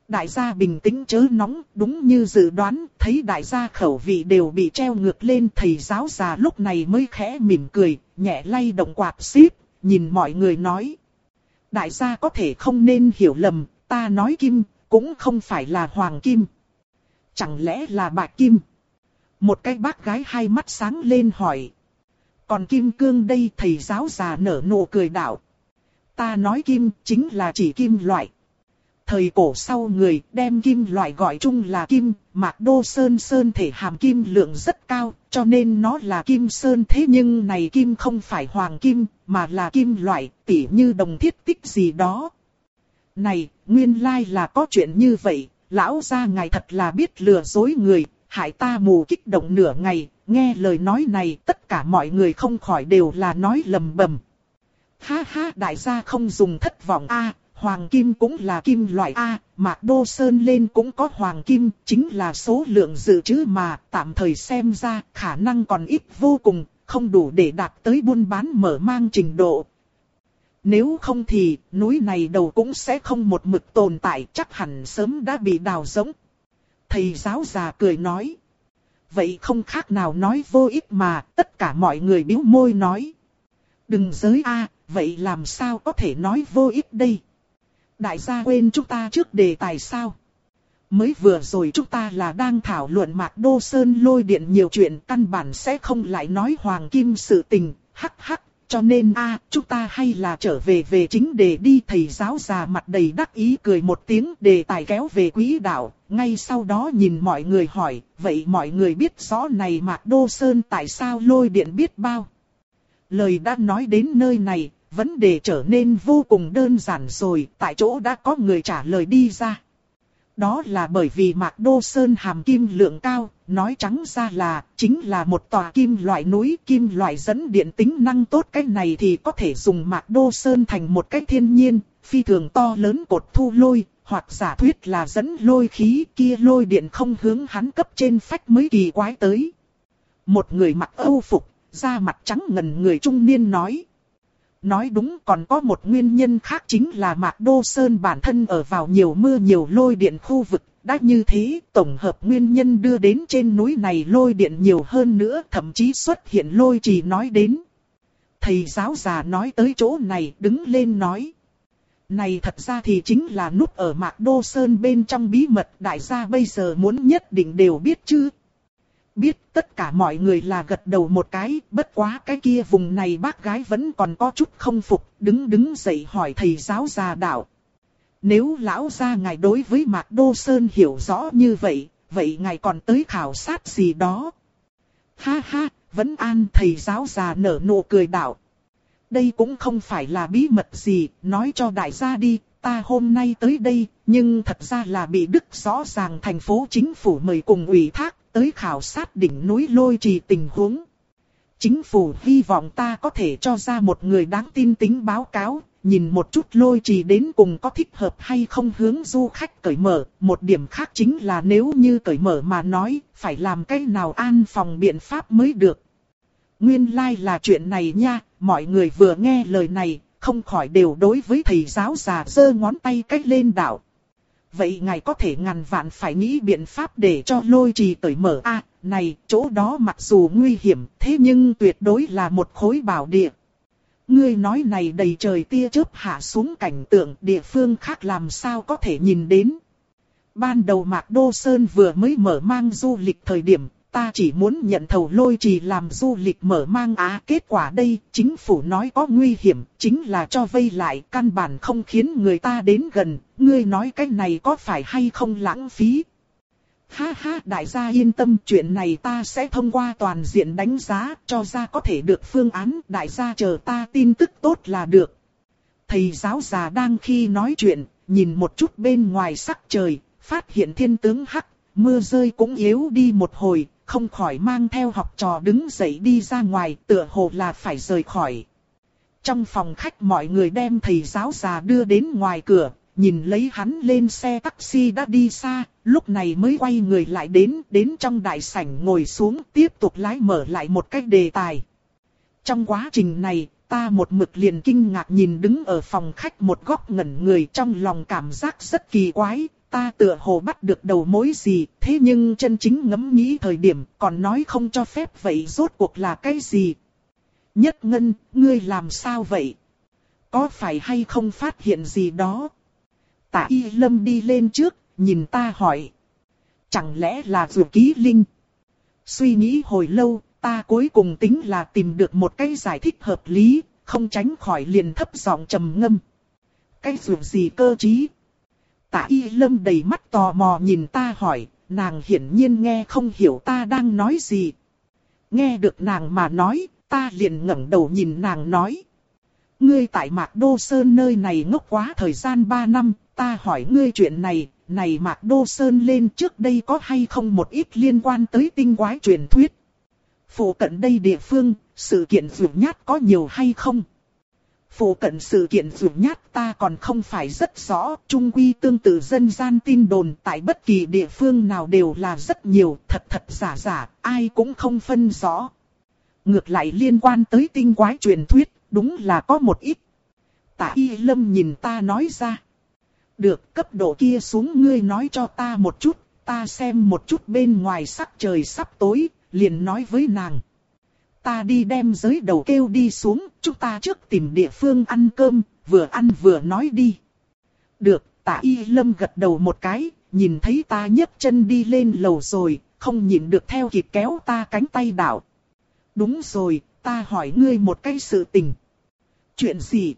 Đại gia bình tĩnh chớ nóng, đúng như dự đoán, thấy đại gia khẩu vị đều bị treo ngược lên, thầy giáo già lúc này mới khẽ mỉm cười, nhẹ lay động quạt xíp, nhìn mọi người nói. Đại gia có thể không nên hiểu lầm, ta nói kim, cũng không phải là hoàng kim. Chẳng lẽ là bạch kim? Một cái bác gái hai mắt sáng lên hỏi. Còn kim cương đây, thầy giáo già nở nụ cười đạo. Ta nói kim chính là chỉ kim loại. Thời cổ sau người đem kim loại gọi chung là kim, Mạc Đô Sơn sơn thể hàm kim lượng rất cao, cho nên nó là kim sơn. Thế nhưng này kim không phải hoàng kim, mà là kim loại, tỉ như đồng thiết tích gì đó. Này, nguyên lai là có chuyện như vậy, lão gia ngài thật là biết lừa dối người, hại ta mù kích động nửa ngày, nghe lời nói này tất cả mọi người không khỏi đều là nói lầm bầm. Ha ha, đại gia không dùng thất vọng a. Hoàng kim cũng là kim loại A, Mạc Đô Sơn lên cũng có hoàng kim, chính là số lượng dự trữ mà tạm thời xem ra khả năng còn ít vô cùng, không đủ để đạt tới buôn bán mở mang trình độ. Nếu không thì núi này đầu cũng sẽ không một mực tồn tại, chắc hẳn sớm đã bị đào rỗng. Thầy giáo già cười nói. Vậy không khác nào nói vô ích mà, tất cả mọi người bĩu môi nói. Đừng giới A, vậy làm sao có thể nói vô ích đây? Đại gia quên chúng ta trước đề tài sao? Mới vừa rồi chúng ta là đang thảo luận Mạc Đô Sơn lôi điện nhiều chuyện, căn bản sẽ không lại nói hoàng kim sự tình, hắc hắc, cho nên a chúng ta hay là trở về về chính đề đi. Thầy giáo già mặt đầy đắc ý cười một tiếng, đề tài kéo về quỹ đạo, ngay sau đó nhìn mọi người hỏi, vậy mọi người biết rõ này Mạc Đô Sơn tại sao lôi điện biết bao? Lời đã nói đến nơi này, vấn đề trở nên vô cùng đơn giản rồi, tại chỗ đã có người trả lời đi ra. Đó là bởi vì Mạc Đô Sơn hàm kim lượng cao, nói trắng ra là, chính là một tòa kim loại núi, kim loại dẫn điện tính năng tốt. Cái này thì có thể dùng Mạc Đô Sơn thành một cái thiên nhiên, phi thường to lớn cột thu lôi, hoặc giả thuyết là dẫn lôi khí, kia lôi điện không hướng hắn cấp trên phách mới kỳ quái tới. Một người mặc âu phục, da mặt trắng ngần người trung niên nói. Nói đúng, còn có một nguyên nhân khác chính là Mạc Đô Sơn bản thân ở vào nhiều mưa nhiều lôi điện khu vực. Đã như thế, tổng hợp nguyên nhân đưa đến trên núi này lôi điện nhiều hơn nữa, thậm chí xuất hiện lôi trì nói đến. Thầy giáo già nói tới chỗ này, đứng lên nói. Này thật ra thì chính là núp ở Mạc Đô Sơn bên trong bí mật, đại gia bây giờ muốn nhất định đều biết chứ. Biết, tất cả mọi người là gật đầu một cái, bất quá cái kia vùng này bác gái vẫn còn có chút không phục, đứng đứng dậy hỏi thầy giáo già đạo. Nếu lão gia ngài đối với Mạc Đô Sơn hiểu rõ như vậy, vậy ngài còn tới khảo sát gì đó? Ha ha, vẫn an. Thầy giáo già nở nụ cười đạo. Đây cũng không phải là bí mật gì, nói cho đại gia đi. Ta hôm nay tới đây, nhưng thật ra là bị Đức rõ ràng thành phố chính phủ mời cùng ủy thác, tới khảo sát đỉnh núi lôi trì tình huống. Chính phủ hy vọng ta có thể cho ra một người đáng tin tính báo cáo, nhìn một chút lôi trì đến cùng có thích hợp hay không hướng du khách cởi mở. Một điểm khác chính là nếu như cởi mở mà nói, phải làm cái nào an phòng biện pháp mới được. Nguyên lai là chuyện này nha, mọi người vừa nghe lời này, không khỏi đều đối với thầy giáo già giơ ngón tay cách lên đạo. Vậy ngài có thể ngàn vạn phải nghĩ biện pháp để cho lôi trì cởi mở a. À, này, chỗ đó mặc dù nguy hiểm, thế nhưng tuyệt đối là một khối bảo địa. Ngươi nói này đầy trời tia chớp hạ xuống cảnh tượng, địa phương khác làm sao có thể nhìn đến. Ban đầu Mạc Đô Sơn vừa mới mở mang du lịch thời điểm, ta chỉ muốn nhận thầu lôi trì làm du lịch mở mang á. À, kết quả đây, chính phủ nói có nguy hiểm, chính là cho vây lại, căn bản không khiến người ta đến gần. Ngươi nói cái này có phải hay không lãng phí? Ha ha, đại gia yên tâm, chuyện này ta sẽ thông qua toàn diện đánh giá, cho ra có thể được phương án, đại gia chờ ta tin tức tốt là được. Thầy giáo già đang khi nói chuyện, nhìn một chút bên ngoài sắc trời, phát hiện thiên tướng hắc, mưa rơi cũng yếu đi một hồi, không khỏi mang theo học trò đứng dậy đi ra ngoài, tựa hồ là phải rời khỏi. Trong phòng khách mọi người đem thầy giáo già đưa đến ngoài cửa, nhìn lấy hắn lên xe taxi đã đi xa, lúc này mới quay người lại đến, đến trong đại sảnh ngồi xuống tiếp tục lái mở lại một cái đề tài. Trong quá trình này, ta một mực liền kinh ngạc nhìn đứng ở phòng khách một góc ngẩn người, trong lòng cảm giác rất kỳ quái. ta tựa hồ bắt được đầu mối gì, thế nhưng chân chính ngẫm nghĩ thời điểm còn nói không cho phép, vậy rốt cuộc là cái gì? Nhất Ngân, ngươi làm sao vậy? Có phải hay không phát hiện gì đó? Tạ Y Lâm đi lên trước, nhìn ta hỏi. Chẳng lẽ là Dược Ký Linh? Suy nghĩ hồi lâu, ta cuối cùng tính là tìm được một cái giải thích hợp lý, không tránh khỏi liền thấp giọng trầm ngâm. Cái dược gì cơ chí? Tạ Y Lâm đầy mắt tò mò nhìn ta hỏi, nàng hiển nhiên nghe không hiểu ta đang nói gì. Nghe được nàng mà nói, ta liền ngẩng đầu nhìn nàng nói. Ngươi tại Mạc Đô Sơn nơi này ngốc quá thời gian ba năm, ta hỏi ngươi chuyện này, này Mạc Đô Sơn lên trước đây có hay không một ít liên quan tới tinh quái truyền thuyết? Phụ cận đây địa phương, sự kiện vượt nhát có nhiều hay không? Phụ cận sự kiện vượt nhát ta còn không phải rất rõ, chung quy tương tự dân gian tin đồn tại bất kỳ địa phương nào đều là rất nhiều, thật thật giả giả, ai cũng không phân rõ. Ngược lại liên quan tới tinh quái truyền thuyết, đúng là có một ít. Tạ Y Lâm nhìn ta nói ra. Được, cấp độ kia xuống ngươi nói cho ta một chút, ta xem một chút bên ngoài sắc trời sắp tối, liền nói với nàng. Ta đi đem giới đầu kêu đi xuống, chúng ta trước tìm địa phương ăn cơm, vừa ăn vừa nói đi. Được, Tạ Y Lâm gật đầu một cái, nhìn thấy ta nhấc chân đi lên lầu rồi, không nhịn được theo kịp kéo ta cánh tay đảo. Đúng rồi, ta hỏi ngươi một cái sự tình. Chuyện gì?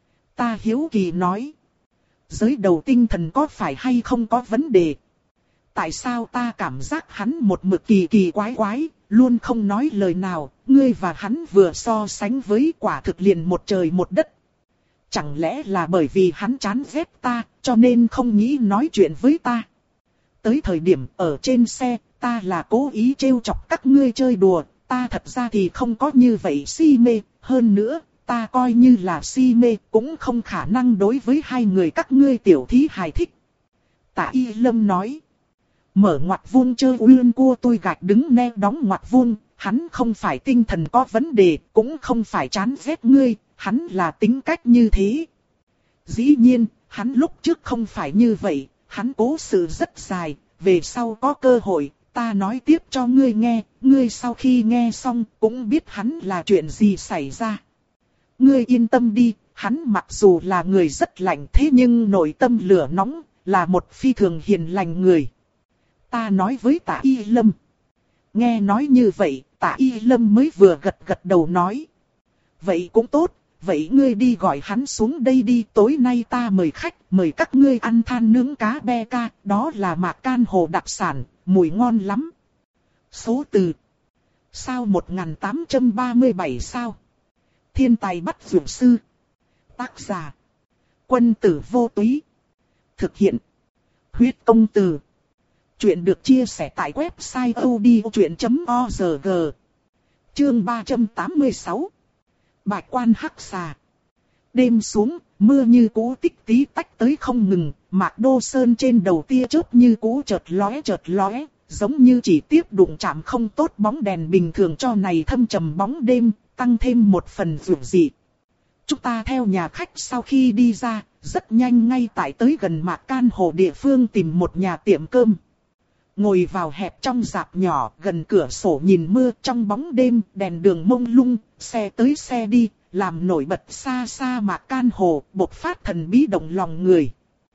Ta hiếu kỳ nói. Giới đầu tinh thần có phải hay không có vấn đề? Tại sao ta cảm giác hắn một mực kỳ kỳ quái quái, luôn không nói lời nào, ngươi và hắn vừa so sánh với quả thực liền một trời một đất. Chẳng lẽ là bởi vì hắn chán ghét ta, cho nên không nghĩ nói chuyện với ta? Tới thời điểm ở trên xe, ta là cố ý trêu chọc các ngươi chơi đùa, ta thật ra thì không có như vậy si mê, hơn nữa, ta coi như là si mê, cũng không khả năng đối với hai người các ngươi tiểu thí hài thích. Tạ Y Lâm nói. Mở ngoặc vuông chơi uyên cua tôi gạch đứng ne đóng ngoặc vuông, hắn không phải tinh thần có vấn đề, cũng không phải chán ghét ngươi, hắn là tính cách như thế. Dĩ nhiên, hắn lúc trước không phải như vậy, hắn cố sự rất dài, về sau có cơ hội, ta nói tiếp cho ngươi nghe, ngươi sau khi nghe xong cũng biết hắn là chuyện gì xảy ra. Ngươi yên tâm đi, hắn mặc dù là người rất lạnh thế nhưng nội tâm lửa nóng, là một phi thường hiền lành người. Ta nói với Tạ Y Lâm. Nghe nói như vậy, Tạ Y Lâm mới vừa gật gật đầu nói. Vậy cũng tốt, vậy ngươi đi gọi hắn xuống đây đi, tối nay ta mời khách, mời các ngươi ăn than nướng cá be ca, đó là Mạc Can Hồ đặc sản, mùi ngon lắm. Số từ. Sao một nghìn tám trăm ba mươi bảy sao? Thiên tài bắt dược sư. Tác giả. Quân tử vô túy. Thực hiện. Huyết công từ. Chuyện được chia sẻ tại website odchuyện chấm org. Chương ba trăm tám mươi sáu. Bạch quan hắc xà. Đêm xuống, mưa như cũ tích tí tách tới không ngừng, Mạc Đô Sơn trên đầu tia chớp như cũ chợt lóe chợt lóe, giống như chỉ tiếp đụng chạm không tốt bóng đèn bình thường cho này thâm trầm bóng đêm, tăng thêm một phần dịu dị. Chúng ta theo nhà khách sau khi đi ra, rất nhanh ngay tại tới gần Mạc Can Hồ địa phương tìm một nhà tiệm cơm. Ngồi vào hẹp trong rạp nhỏ, gần cửa sổ nhìn mưa trong bóng đêm, đèn đường mông lung, xe tới xe đi, làm nổi bật xa xa Mạc Can Hồ, bộc phát thần bí động lòng người.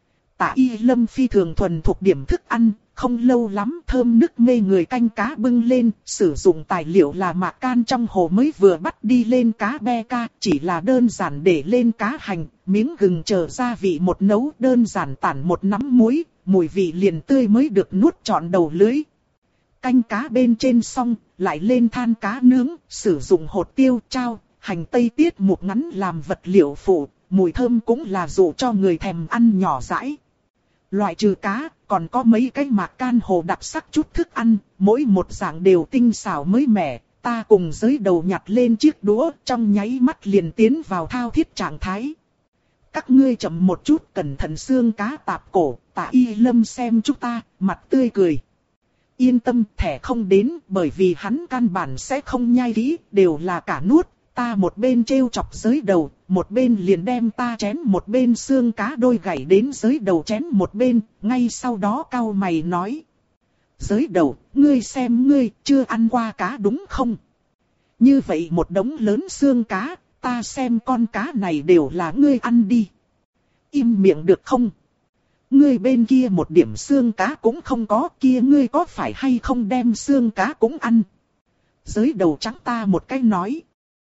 Tạ Y Lâm phi thường thuần thuộc điểm thức ăn, không lâu lắm thơm nức mê người canh cá bưng lên, sử dụng tài liệu là Mạc Can trong hồ mới vừa bắt đi lên cá be ca, chỉ là đơn giản để lên cá hành, miếng gừng chờ gia vị một nấu, đơn giản tản một nắm muối, mùi vị liền tươi mới được nuốt trọn đầu lưỡi. Canh cá bên trên xong, lại lên than cá nướng, sử dụng hột tiêu, trao, hành tây tiết mục ngắn làm vật liệu phụ, mùi thơm cũng là dụ cho người thèm ăn nhỏ dãi. Loại trừ cá, còn có mấy cái Mạc Can Hồ đặc sắc chút thức ăn, mỗi một dạng đều tinh xảo mới mẻ. Ta cùng giới đầu nhặt lên chiếc đũa, trong nháy mắt liền tiến vào thao thiết trạng thái. Các ngươi chậm một chút, cẩn thận xương cá tạp cổ. Tạ Y Lâm xem chúng ta, mặt tươi cười. Yên tâm, thẻ không đến, bởi vì hắn căn bản sẽ không nhai kỹ, đều là cả nuốt. ta một bên trêu chọc giới đầu, một bên liền đem ta chén một bên xương cá đôi gảy đến giới đầu chén một bên, ngay sau đó cau mày nói. Giới đầu, ngươi xem ngươi, chưa ăn qua cá đúng không? Như vậy một đống lớn xương cá, ta xem con cá này đều là ngươi ăn đi. Im miệng được không? Ngươi bên kia một điểm xương cá cũng không có, kia ngươi có phải hay không đem xương cá cũng ăn? Giới đầu trắng ta một cái nói.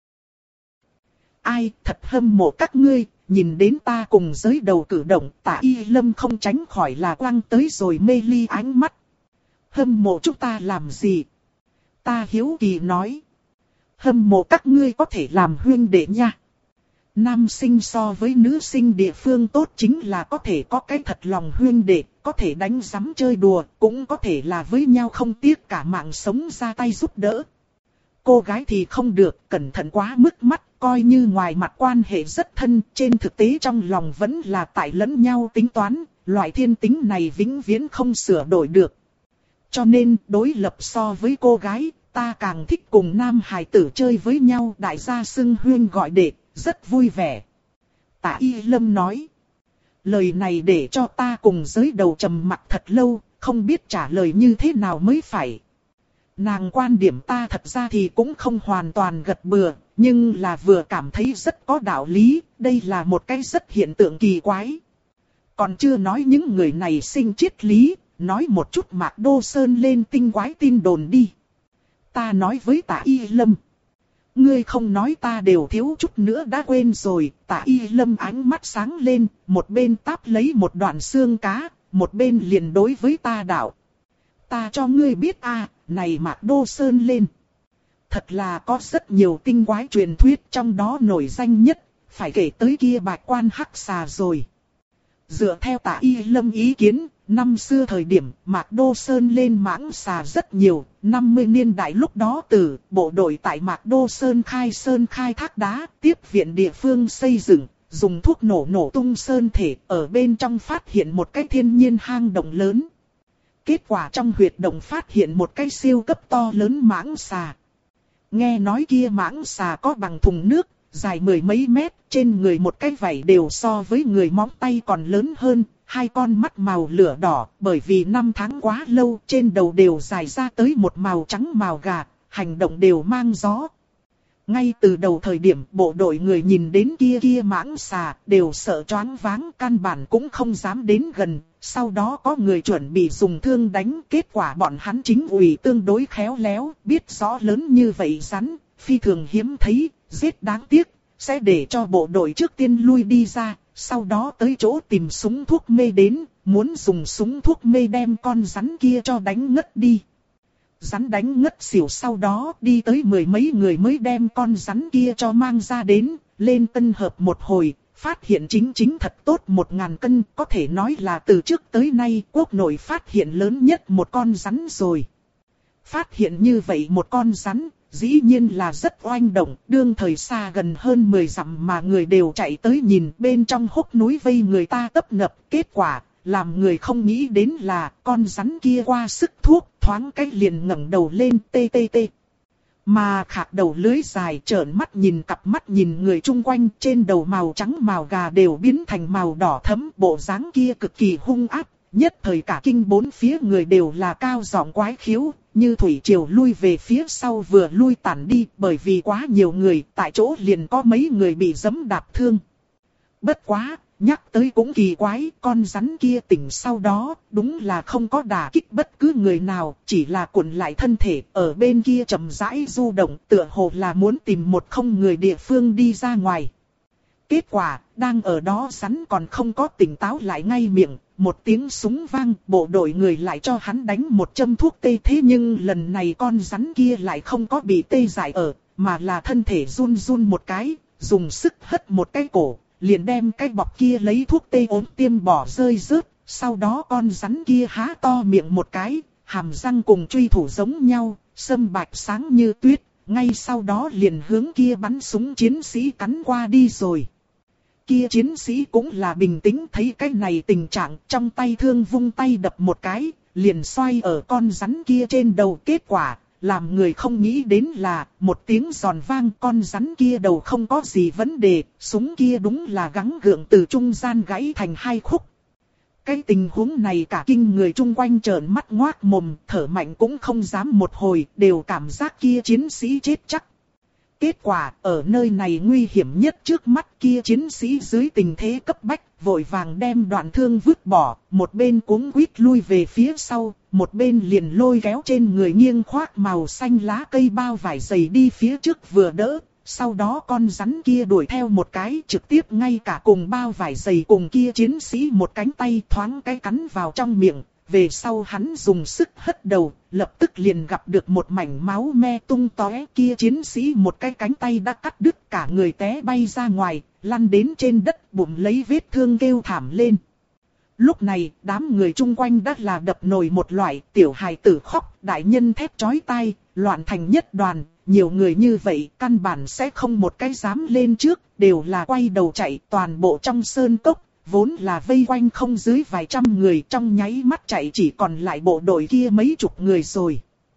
Ai thật hâm mộ các ngươi, nhìn đến ta cùng giới đầu cử động, Tạ Y Lâm không tránh khỏi là quăng tới rồi mê ly ánh mắt. Hâm mộ chúng ta làm gì? Ta hiếu kỳ nói. Hâm mộ các ngươi có thể làm huynh đệ nha. Nam sinh so với nữ sinh địa phương tốt chính là có thể có cái thật lòng huynh đệ, có thể đánh giấm chơi đùa, cũng có thể là với nhau không tiếc cả mạng sống ra tay giúp đỡ. Cô gái thì không được, cẩn thận quá mức mắt, coi như ngoài mặt quan hệ rất thân, trên thực tế trong lòng vẫn là tại lẫn nhau tính toán, loại thiên tính này vĩnh viễn không sửa đổi được. Cho nên, đối lập so với cô gái, ta càng thích cùng nam hài tử chơi với nhau, đại gia xưng huyên gọi đệ, rất vui vẻ. Tạ Y Lâm nói. Lời này để cho ta cùng giới đầu trầm mặc thật lâu, không biết trả lời như thế nào mới phải. Nàng quan điểm ta thật ra thì cũng không hoàn toàn gật bừa, nhưng là vừa cảm thấy rất có đạo lý, đây là một cái rất hiện tượng kỳ quái. Còn chưa nói những người này sinh triết lý, nói một chút Mạc Đô Sơn lên tinh quái tin đồn đi. Ta nói với Tạ Y Lâm. Ngươi không nói ta đều thiếu chút nữa đã quên rồi. Tạ Y Lâm ánh mắt sáng lên, một bên táp lấy một đoạn xương cá, một bên liền đối với ta đạo. Ta cho ngươi biết a, này Mạc Đô Sơn lên. Thật là có rất nhiều tinh quái truyền thuyết, trong đó nổi danh nhất, phải kể tới kia Bạch Quan Hắc Xà rồi. Dựa theo Tạ Y Lâm ý kiến, năm xưa thời điểm Mạc Đô Sơn lên mãng xà rất nhiều, năm mươi niên đại lúc đó từ bộ đội tại Mạc Đô Sơn khai sơn khai thác đá, tiếp viện địa phương xây dựng, dùng thuốc nổ nổ tung sơn thể, ở bên trong phát hiện một cái thiên nhiên hang động lớn. Kết quả trong huyệt động phát hiện một cái siêu cấp to lớn mãng xà. Nghe nói kia mãng xà có bằng thùng nước, dài mười mấy mét, trên người một cái vảy đều so với người móng tay còn lớn hơn, hai con mắt màu lửa đỏ, bởi vì năm tháng quá lâu, trên đầu đều dài ra tới một màu trắng màu gà, hành động đều mang gió. Ngay từ đầu thời điểm bộ đội người nhìn đến kia kia mãng xà, đều sợ choáng váng, căn bản cũng không dám đến gần. Sau đó có người chuẩn bị dùng thương đánh, kết quả bọn hắn chính ủy tương đối khéo léo, biết rõ lớn như vậy rắn, phi thường hiếm thấy, giết đáng tiếc, sẽ để cho bộ đội trước tiên lui đi ra, sau đó tới chỗ tìm súng thuốc mê đến, muốn dùng súng thuốc mê đem con rắn kia cho đánh ngất đi. Rắn đánh ngất xỉu sau đó đi tới mười mấy người mới đem con rắn kia cho mang ra đến, lên tân hợp một hồi, phát hiện chính chính thật tốt một ngàn cân, có thể nói là từ trước tới nay quốc nội phát hiện lớn nhất một con rắn rồi. Phát hiện như vậy một con rắn, dĩ nhiên là rất oanh động, đương thời xa gần hơn mười dặm mà người đều chạy tới nhìn, bên trong hốc núi vây người ta tấp nập, kết quả, làm người không nghĩ đến là con rắn kia qua sức thuốc, thoáng cách liền ngẩng đầu lên tê tê tê. Mà khạc đầu lưới dài trợn mắt nhìn cặp mắt nhìn người chung quanh, trên đầu màu trắng màu gà đều biến thành màu đỏ thẫm, bộ dáng kia cực kỳ hung ác, nhất thời cả kinh bốn phía người đều là cao giọng quái khiếu, như thủy triều lui về phía sau vừa lui tản đi, bởi vì quá nhiều người, tại chỗ liền có mấy người bị giẫm đạp thương. Bất quá, nhắc tới cũng kỳ quái, con rắn kia tỉnh sau đó, đúng là không có đả kích bất cứ người nào, chỉ là cuộn lại thân thể, ở bên kia chậm rãi du động, tựa hồ là muốn tìm một không người địa phương đi ra ngoài. Kết quả, đang ở đó rắn còn không có tỉnh táo lại ngay miệng, một tiếng súng vang, bộ đội người lại cho hắn đánh một châm thuốc tê, thế nhưng lần này con rắn kia lại không có bị tê dại ở, mà là thân thể run run một cái, dùng sức hất một cái cổ, liền đem cái bọc kia lấy thuốc tê ốm tiêm bỏ rơi rớt, sau đó con rắn kia há to miệng một cái, hàm răng cùng truy thủ giống nhau, sâm bạch sáng như tuyết, ngay sau đó liền hướng kia bắn súng chiến sĩ cắn qua đi rồi. Kia chiến sĩ cũng là bình tĩnh thấy cái này tình trạng, trong tay thương vung tay đập một cái, liền xoay ở con rắn kia trên đầu, kết quả làm người không nghĩ đến là, một tiếng giòn vang con rắn kia đầu không có gì vấn đề, súng kia đúng là gắng gượng từ trung gian gãy thành hai khúc. Cái tình huống này cả kinh người chung quanh trợn mắt ngoác mồm, thở mạnh cũng không dám một hồi, đều cảm giác kia chiến sĩ chết chắc. Kết quả, ở nơi này nguy hiểm nhất trước mắt kia chiến sĩ dưới tình thế cấp bách, vội vàng đem đoạn thương vứt bỏ, một bên cuống quýt lui về phía sau, một bên liền lôi kéo trên người nghiêng khoác màu xanh lá cây bao vải dày đi phía trước vừa đỡ. Sau đó con rắn kia đuổi theo một cái trực tiếp ngay cả cùng bao vải dày cùng kia chiến sĩ một cánh tay thoáng cái cắn vào trong miệng. Về sau hắn dùng sức hất đầu, lập tức liền gặp được một mảnh máu me tung tóe, kia chiến sĩ một cái cánh tay đã cắt đứt, cả người té bay ra ngoài, lăn đến trên đất bụng lấy vết thương kêu thảm lên. Lúc này, đám người chung quanh đã là đập nồi một loại, tiểu hài tử khóc, đại nhân thét chói tai, loạn thành nhất đoàn. Nhiều người như vậy, căn bản sẽ không một cái dám lên trước, đều là quay đầu chạy, toàn bộ trong sơn cốc, vốn là vây quanh không dưới vài trăm người, trong nháy mắt chạy chỉ còn lại bộ đội kia mấy chục người rồi.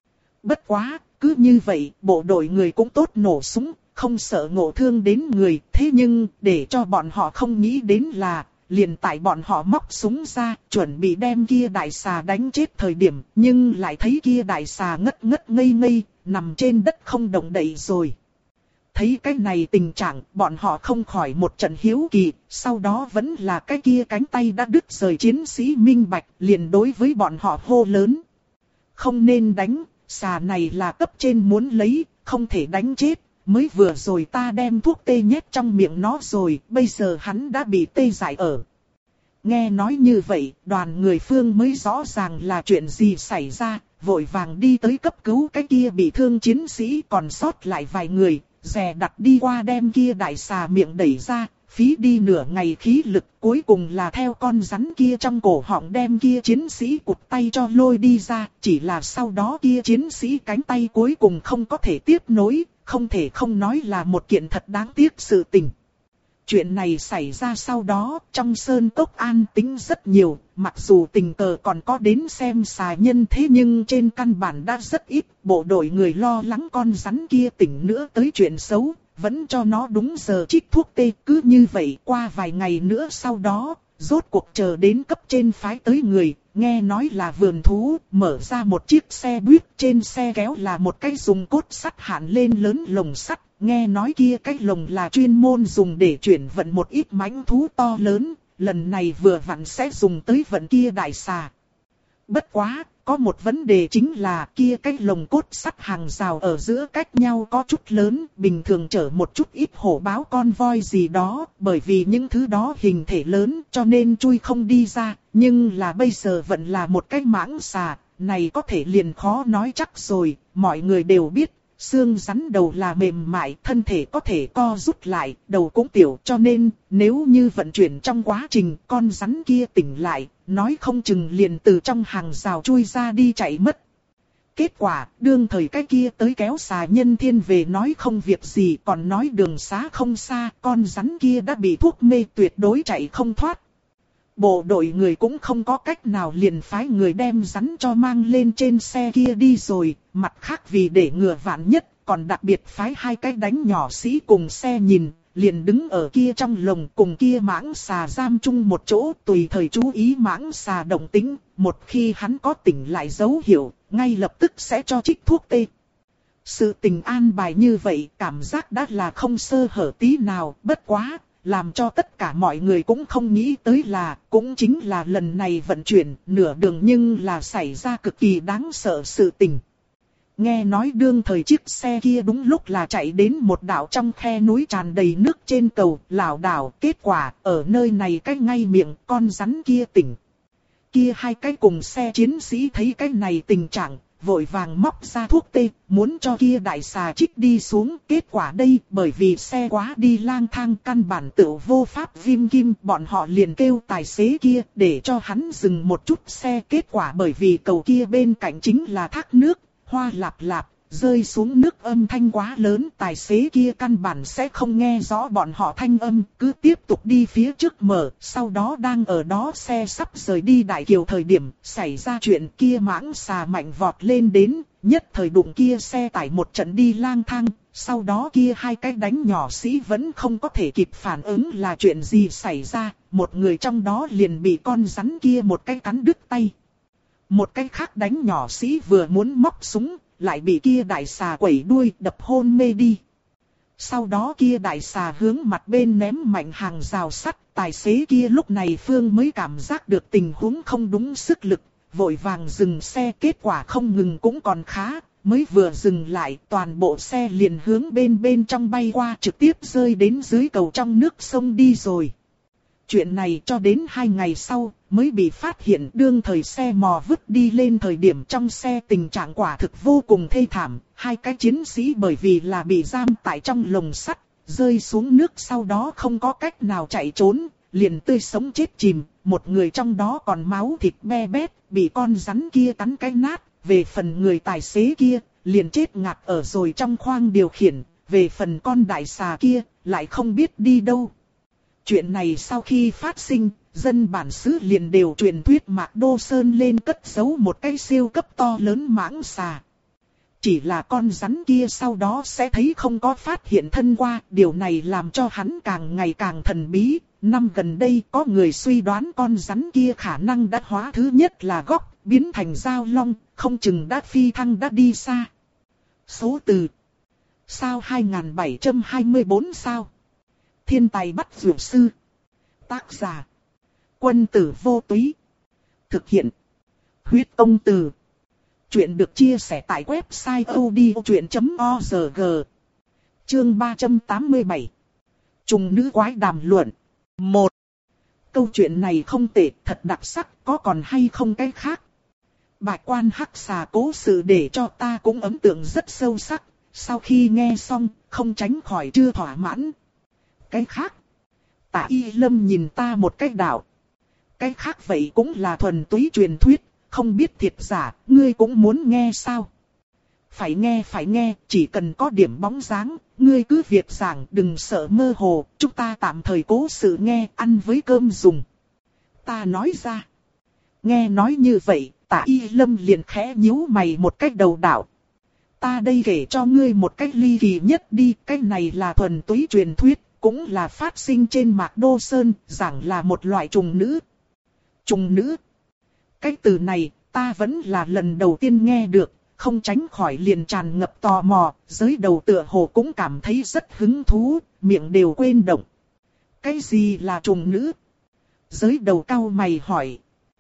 Bất quá, cứ như vậy, bộ đội người cũng tốt nổ súng, không sợ ngộ thương đến người, thế nhưng, để cho bọn họ không nghĩ đến là, liền tại bọn họ móc súng ra, chuẩn bị đem kia đại xà đánh chết thời điểm, nhưng lại thấy kia đại xà ngất ngất ngây ngây, nằm trên đất không động đậy rồi. Thấy cái này tình trạng, bọn họ không khỏi một trận hiếu kỳ, sau đó vẫn là cái kia cánh tay đã đứt rời chiến sĩ minh bạch, liền đối với bọn họ hô lớn. Không nên đánh, xà này là cấp trên muốn lấy, không thể đánh chết, mới vừa rồi ta đem thuốc tê nhét trong miệng nó rồi, bây giờ hắn đã bị tê dại ở. Nghe nói như vậy, đoàn người Phương mới rõ ràng là chuyện gì xảy ra, vội vàng đi tới cấp cứu cái kia bị thương chiến sĩ, còn sót lại vài người, dè đặt đi qua đem kia đại xà miệng đẩy ra, phí đi nửa ngày khí lực, cuối cùng là theo con rắn kia trong cổ họng đem kia chiến sĩ cụt tay cho lôi đi ra, chỉ là sau đó kia chiến sĩ cánh tay cuối cùng không có thể tiếp nối, không thể không nói là một kiện thật đáng tiếc sự tình. Chuyện này xảy ra sau đó, trong sơn cốc an tĩnh rất nhiều, mặc dù tình cờ còn có đến xem xà nhân thế nhưng trên căn bản đã rất ít, bộ đội người lo lắng con rắn kia tỉnh nữa tới chuyện xấu, vẫn cho nó đúng giờ trích thuốc tê. Cứ như vậy qua vài ngày nữa sau đó, rốt cuộc chờ đến cấp trên phái tới người, nghe nói là vườn thú, mở ra một chiếc xe buýt, trên xe kéo là một cái dùng cốt sắt hạn lên lớn lồng sắt. Nghe nói kia cái lồng là chuyên môn dùng để chuyển vận một ít mãnh thú to lớn, lần này vừa vặn sẽ dùng tới vận kia đại xà. Bất quá, có một vấn đề chính là kia cái lồng cốt sắt hàng rào ở giữa cách nhau có chút lớn, bình thường chở một chút ít hổ báo con voi gì đó, bởi vì những thứ đó hình thể lớn cho nên chui không đi ra, nhưng là bây giờ vẫn là một cái mãng xà, này có thể liền khó nói chắc rồi, mọi người đều biết. Xương rắn đầu là mềm mại, thân thể có thể co rút lại, đầu cũng tiểu, cho nên nếu như vận chuyển trong quá trình con rắn kia tỉnh lại, nói không chừng liền từ trong hàng rào chui ra đi chạy mất. Kết quả, đương thời cái kia tới kéo xà nhân thiên về nói không việc gì, còn nói đường xá không xa, con rắn kia đã bị thuốc mê tuyệt đối chạy không thoát. Bộ đội người cũng không có cách nào liền phái người đem rắn cho mang lên trên xe kia đi rồi, mặt khác vì để ngừa vạn nhất, còn đặc biệt phái hai cái đánh nhỏ sĩ cùng xe nhìn, liền đứng ở kia trong lồng cùng kia mãng xà giam chung một chỗ, tùy thời chú ý mãng xà động tĩnh, một khi hắn có tỉnh lại dấu hiệu, ngay lập tức sẽ cho trích thuốc tê. Sự tình an bài như vậy, cảm giác đã là không sơ hở tí nào, bất quá. Làm cho tất cả mọi người cũng không nghĩ tới là, cũng chính là lần này vận chuyển nửa đường nhưng là xảy ra cực kỳ đáng sợ sự tình. Nghe nói đương thời chiếc xe kia đúng lúc là chạy đến một đảo trong khe núi tràn đầy nước trên cầu, lảo đảo, kết quả, ở nơi này cái ngay miệng, con rắn kia tỉnh. Kia hai cái cùng xe chiến sĩ thấy cái này tình trạng, vội vàng móc ra thuốc tê, muốn cho kia đại xà trích đi xuống. Kết quả đây, bởi vì xe quá đi lang thang căn bản tự vô pháp viêm kim, bọn họ liền kêu tài xế kia để cho hắn dừng một chút xe. Kết quả bởi vì cầu kia bên cạnh chính là thác nước, hoa lạp lạp, rơi xuống nước âm thanh quá lớn, tài xế kia căn bản sẽ không nghe rõ bọn họ thanh âm, cứ tiếp tục đi phía trước mở, sau đó đang ở đó xe sắp rời đi đại kiều thời điểm, xảy ra chuyện kia mãng xà mạnh vọt lên đến, nhất thời đụng kia xe tải một trận đi lang thang, sau đó kia hai cái đánh nhỏ sĩ vẫn không có thể kịp phản ứng là chuyện gì xảy ra, một người trong đó liền bị con rắn kia một cái cắn đứt tay. Một cái khác đánh nhỏ sĩ vừa muốn móc súng, lại bị kia đại xà quẩy đuôi đập hôn mê đi. Sau đó kia đại xà hướng mặt bên ném mạnh hàng rào sắt, tài xế kia lúc này Phương mới cảm giác được tình huống không đúng sức lực, vội vàng dừng xe, kết quả không ngừng cũng còn khá, mới vừa dừng lại toàn bộ xe liền hướng bên bên trong bay qua, trực tiếp rơi đến dưới cầu trong nước sông đi rồi. Chuyện này cho đến hai ngày sau mới bị phát hiện, đương thời xe mò vứt đi lên thời điểm trong xe tình trạng quả thực vô cùng thê thảm. Hai cái chiến sĩ bởi vì là bị giam tại trong lồng sắt, rơi xuống nước sau đó không có cách nào chạy trốn, liền tươi sống chết chìm. Một người trong đó còn máu thịt be bét, bị con rắn kia cắn cái nát. Về phần người tài xế kia, liền chết ngạt ở rồi trong khoang điều khiển. Về phần con đại xà kia, lại không biết đi đâu. Chuyện này sau khi phát sinh, dân bản xứ liền đều truyền thuyết Mạc Đô Sơn lên cất giấu một cái siêu cấp to lớn mãng xà. Chỉ là con rắn kia sau đó sẽ thấy không có phát hiện thân qua, điều này làm cho hắn càng ngày càng thần bí. Năm gần đây có người suy đoán con rắn kia khả năng đã hóa thứ nhất là góc, biến thành dao long, không chừng đã phi thăng đã đi xa. Số từ sao hai nghìn bảy trăm hai mươi tư sao. Thiên tài bắt dược sư. Tác giả Quân tử vô túy. Thực hiện Huyết Công Từ. Chuyện được chia sẻ tại website odchuyện chấm org. Chương ba trăm tám mươi bảy. Trùng nữ quái đàm luận. Một. Câu chuyện này không tệ, thật đặc sắc, có còn hay không cái khác. Bạch quan hắc xà cố sự để cho ta cũng ấn tượng rất sâu sắc. Sau khi nghe xong, không tránh khỏi chưa thỏa mãn. Cái khác. Tạ Y Lâm nhìn ta một cách đạo. Cái khác vậy cũng là thuần túy truyền thuyết, không biết thiệt giả, ngươi cũng muốn nghe sao? Phải nghe phải nghe, chỉ cần có điểm bóng dáng, ngươi cứ việc giảng, đừng sợ mơ hồ, chúng ta tạm thời cố sự nghe, ăn với cơm dùng. Ta nói ra. Nghe nói như vậy, Tạ Y Lâm liền khẽ nhíu mày một cách đầu đảo. Ta đây kể cho ngươi một cách ly kỳ nhất đi, cái này là thuần túy truyền thuyết, cũng là phát sinh trên Mạc Đô Sơn, giảng là một loại trùng nữ. Trùng nữ. Cái từ này, ta vẫn là lần đầu tiên nghe được, không tránh khỏi liền tràn ngập tò mò, giới đầu tựa hồ cũng cảm thấy rất hứng thú, miệng đều quên động. Cái gì là trùng nữ? Giới đầu cau mày hỏi.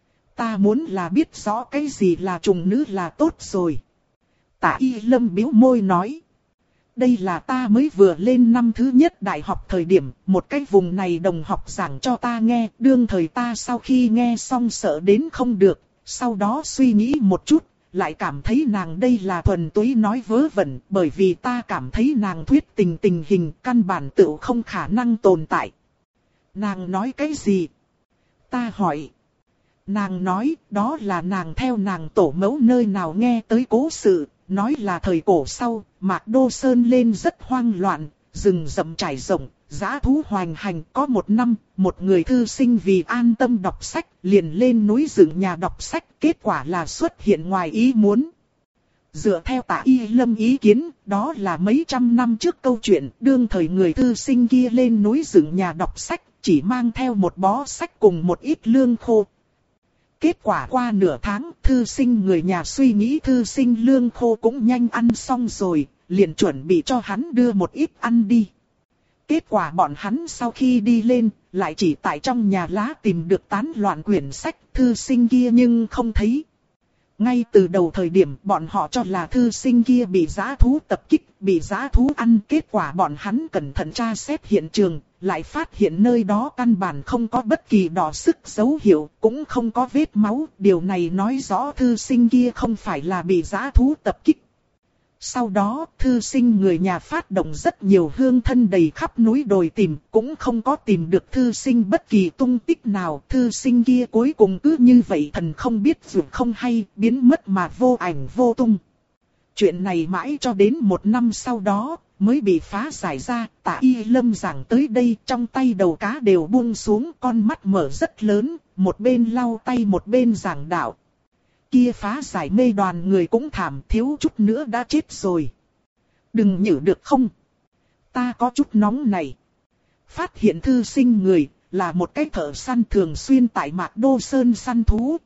Ta muốn là biết rõ cái gì là trùng nữ là tốt rồi. Tạ Y Lâm bĩu môi nói. Đây là ta mới vừa lên năm thứ nhất đại học thời điểm, một cái vùng này đồng học giảng cho ta nghe, đương thời ta sau khi nghe xong sợ đến không được, sau đó suy nghĩ một chút, lại cảm thấy nàng đây là thuần túy nói vớ vẩn, bởi vì ta cảm thấy nàng thuyết tình tình hình căn bản tự không khả năng tồn tại. Nàng nói cái gì? Ta hỏi. Nàng nói, đó là nàng theo nàng tổ mẫu nơi nào nghe tới cố sự. Nói là thời cổ sau, Mạc Đô Sơn lên rất hoang loạn, rừng rậm trải rộng, dã thú hoành hành. Có một năm, một người thư sinh vì an tâm đọc sách, liền lên núi dựng nhà đọc sách, kết quả là xuất hiện ngoài ý muốn. Dựa theo Tạ Y Lâm ý kiến, đó là mấy trăm năm trước câu chuyện, đương thời người thư sinh kia lên núi dựng nhà đọc sách, chỉ mang theo một bó sách cùng một ít lương khô. Kết quả qua nửa tháng, thư sinh người nhà suy nghĩ thư sinh lương khô cũng nhanh ăn xong rồi, liền chuẩn bị cho hắn đưa một ít ăn đi. Kết quả bọn hắn sau khi đi lên, lại chỉ tại trong nhà lá tìm được tán loạn quyển sách, thư sinh kia nhưng không thấy. Ngay từ đầu thời điểm bọn họ cho là thư sinh kia bị dã thú tập kích, bị dã thú ăn. Kết quả bọn hắn cẩn thận tra xét hiện trường, lại phát hiện nơi đó căn bản không có bất kỳ đỏ sức dấu hiệu, cũng không có vết máu. Điều này nói rõ thư sinh kia không phải là bị dã thú tập kích. Sau đó, thư sinh người nhà phát động rất nhiều hương thân đầy khắp núi đồi tìm, cũng không có tìm được thư sinh bất kỳ tung tích nào. Thư sinh kia cuối cùng cứ như vậy thần không biết dù không hay, biến mất mà vô ảnh vô tung. Chuyện này mãi cho đến một năm sau đó, mới bị phá giải ra. Tạ Y Lâm giảng tới đây, trong tay đầu cá đều buông xuống, con mắt mở rất lớn, một bên lau tay một bên giảng đạo. Kia phá giải mê đoàn người cũng thảm, thiếu chút nữa đã chết rồi. Đừng nhử được không? Ta có chút nóng này. Phát hiện thư sinh người, là một cái thợ săn thường xuyên tại Mạc Đô Sơn săn thú.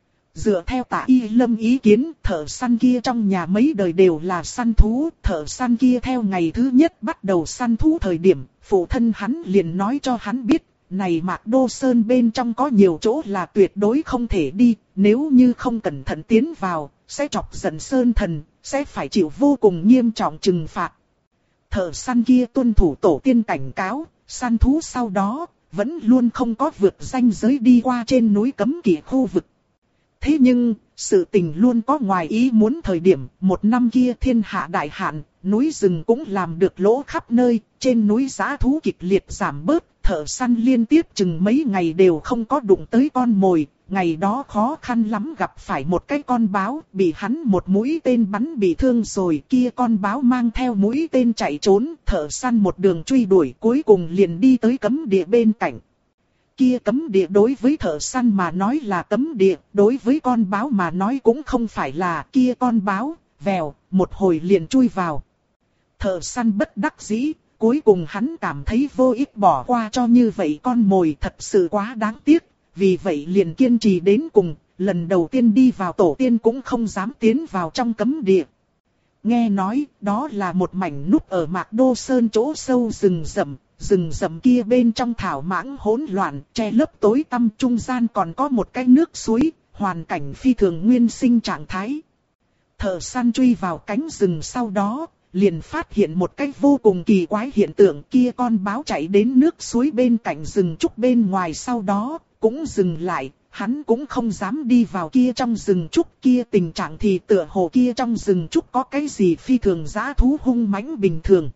Dựa theo Tạ Y Lâm ý kiến, thợ săn kia trong nhà mấy đời đều là săn thú. Thợ săn kia theo ngày thứ nhất bắt đầu săn thú thời điểm, phụ thân hắn liền nói cho hắn biết, này Mạc Đô Sơn bên trong có nhiều chỗ là tuyệt đối không thể đi, nếu như không cẩn thận tiến vào, sẽ chọc giận Sơn Thần, sẽ phải chịu vô cùng nghiêm trọng trừng phạt. Thợ săn kia tuân thủ tổ tiên cảnh cáo, săn thú sau đó, vẫn luôn không có vượt ranh giới đi qua trên núi cấm kỵ khu vực. Thế nhưng, sự tình luôn có ngoài ý muốn thời điểm, một năm kia thiên hạ đại hạn, núi rừng cũng làm được lỗ khắp nơi, trên núi giã thú kịch liệt giảm bớt, thợ săn liên tiếp chừng mấy ngày đều không có đụng tới con mồi, ngày đó khó khăn lắm gặp phải một cái con báo, bị hắn một mũi tên bắn bị thương rồi, kia con báo mang theo mũi tên chạy trốn, thợ săn một đường truy đuổi, cuối cùng liền đi tới cấm địa bên cạnh. Kia cấm địa đối với thợ săn mà nói là cấm địa, đối với con báo mà nói cũng không phải là, kia con báo, vèo, một hồi liền chui vào. Thợ săn bất đắc dĩ, cuối cùng hắn cảm thấy vô ích bỏ qua cho như vậy con mồi thật sự quá đáng tiếc, vì vậy liền kiên trì đến cùng, lần đầu tiên đi vào tổ tiên cũng không dám tiến vào trong cấm địa. Nghe nói, đó là một mảnh núp ở Mạc Đô Sơn chỗ sâu rừng rậm. Rừng rậm kia bên trong thảo mãng hỗn loạn, che lấp tối tăm, trung gian còn có một cái nước suối, hoàn cảnh phi thường nguyên sinh trạng thái. Thợ săn truy vào cánh rừng sau đó, liền phát hiện một cái vô cùng kỳ quái hiện tượng, kia con báo chạy đến nước suối bên cạnh rừng trúc bên ngoài sau đó, cũng dừng lại, hắn cũng không dám đi vào kia trong rừng trúc, kia tình trạng thì tựa hồ kia trong rừng trúc có cái gì phi thường dã thú hung mãnh bình thường.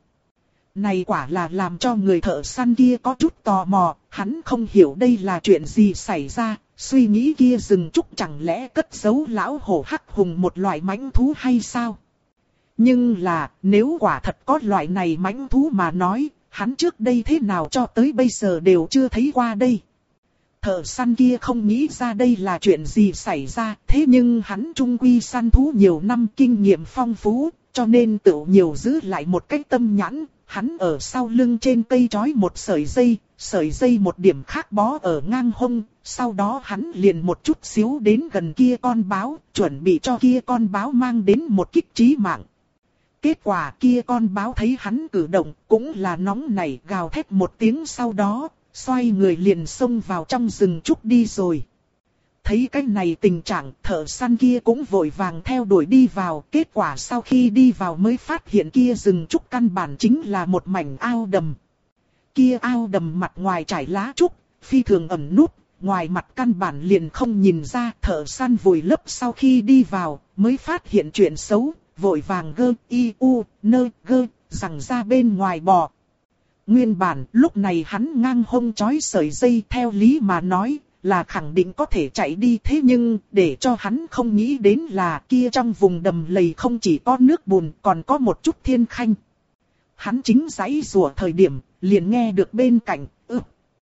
Này quả là làm cho người thợ săn kia có chút tò mò, hắn không hiểu đây là chuyện gì xảy ra, suy nghĩ kia rừng trúc chẳng lẽ cất giấu lão hổ hắc hùng một loại mãnh thú hay sao? Nhưng là, nếu quả thật có loại này mãnh thú mà nói, hắn trước đây thế nào cho tới bây giờ đều chưa thấy qua đây. Thợ săn kia không nghĩ ra đây là chuyện gì xảy ra, thế nhưng hắn trung quy săn thú nhiều năm kinh nghiệm phong phú, cho nên tự nhiều giữ lại một cách tâm nhãn. Hắn ở sau lưng trên cây trói một sợi dây, sợi dây một điểm khác bó ở ngang hông, sau đó hắn liền một chút xíu đến gần kia con báo, chuẩn bị cho kia con báo mang đến một kích chí mạng. Kết quả kia con báo thấy hắn cử động, cũng là nóng nảy gào thét một tiếng sau đó, xoay người liền xông vào trong rừng trúc đi rồi. Thấy cái này tình trạng, thợ săn kia cũng vội vàng theo đuổi đi vào, kết quả sau khi đi vào mới phát hiện kia rừng trúc căn bản chính là một mảnh ao đầm. Kia ao đầm mặt ngoài trải lá trúc, phi thường ẩn núp, ngoài mặt căn bản liền không nhìn ra, thợ săn vùi lấp sau khi đi vào, mới phát hiện chuyện xấu, vội vàng gơ, y, u, nơ, gơ, rằng ra bên ngoài bò. Nguyên bản, lúc này hắn ngang hông trói sợi dây theo lý mà nói, là khẳng định có thể chạy đi, thế nhưng, để cho hắn không nghĩ đến là kia trong vùng đầm lầy không chỉ có nước bùn, còn có một chút thiên khanh. Hắn chính giãy rủa thời điểm, liền nghe được bên cạnh, ư,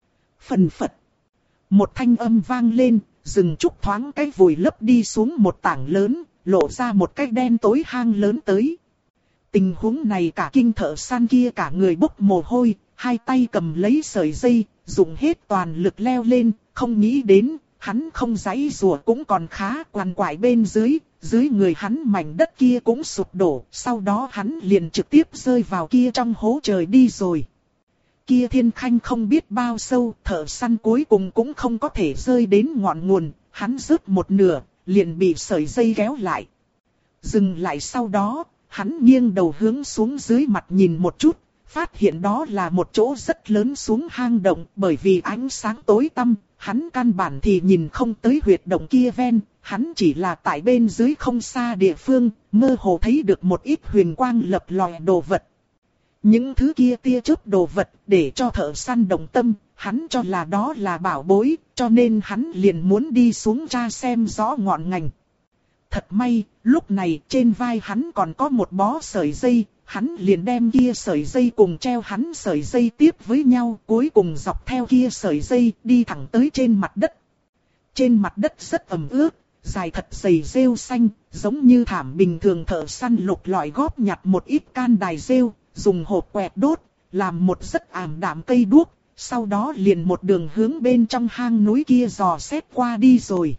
phần phật. Một thanh âm vang lên, rừng trúc thoáng cái vùi lấp đi xuống một tảng lớn, lộ ra một cái đen tối hang lớn tới. Tình huống này cả kinh thợ săn kia cả người bốc mồ hôi, hai tay cầm lấy sợi dây, dùng hết toàn lực leo lên, không nghĩ đến, hắn không giãy rùa cũng còn khá, quằn quại bên dưới, dưới người hắn mảnh đất kia cũng sụp đổ, sau đó hắn liền trực tiếp rơi vào kia trong hố trời đi rồi. Kia thiên khanh không biết bao sâu, thợ săn cuối cùng cũng không có thể rơi đến ngọn nguồn, hắn rớt một nửa, liền bị sợi dây kéo lại. Dừng lại sau đó, hắn nghiêng đầu hướng xuống dưới mặt nhìn một chút, phát hiện đó là một chỗ rất lớn xuống hang động, bởi vì ánh sáng tối tăm, hắn căn bản thì nhìn không tới huyệt động kia ven, hắn chỉ là tại bên dưới không xa địa phương, mơ hồ thấy được một ít huyền quang lập lòe đồ vật. Những thứ kia tia chớp đồ vật để cho thợ săn động tâm, hắn cho là đó là bảo bối, cho nên hắn liền muốn đi xuống tra xem rõ ngọn ngành. Thật may, lúc này trên vai hắn còn có một bó sợi dây, hắn liền đem kia sợi dây cùng treo hắn sợi dây tiếp với nhau, cuối cùng dọc theo kia sợi dây đi thẳng tới trên mặt đất. Trên mặt đất rất ẩm ướt, dài thật dày rêu xanh, giống như thảm bình thường. Thợ săn lục lọi góp nhặt một ít can đài rêu, dùng hộp quẹt đốt, làm một rất ảm đạm cây đuốc, sau đó liền một đường hướng bên trong hang núi kia dò xét qua đi rồi.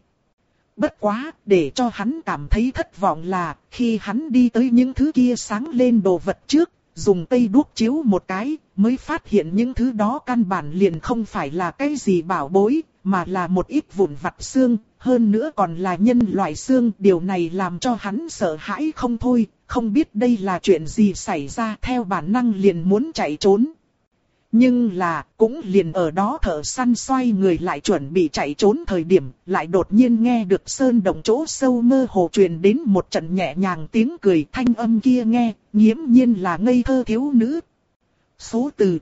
Bất quá, để cho hắn cảm thấy thất vọng là, khi hắn đi tới những thứ kia sáng lên đồ vật trước, dùng cây đuốc chiếu một cái, mới phát hiện những thứ đó căn bản liền không phải là cái gì bảo bối, mà là một ít vụn vặt xương, hơn nữa còn là nhân loại xương. Điều này làm cho hắn sợ hãi không thôi, không biết đây là chuyện gì xảy ra, theo bản năng liền muốn chạy trốn. Nhưng là, cũng liền ở đó thợ săn xoay người lại chuẩn bị chạy trốn thời điểm, lại đột nhiên nghe được sơn động chỗ sâu mơ hồ truyền đến một trận nhẹ nhàng tiếng cười. Thanh âm kia nghe, nghiễm nhiên là ngây thơ thiếu nữ. Số từ.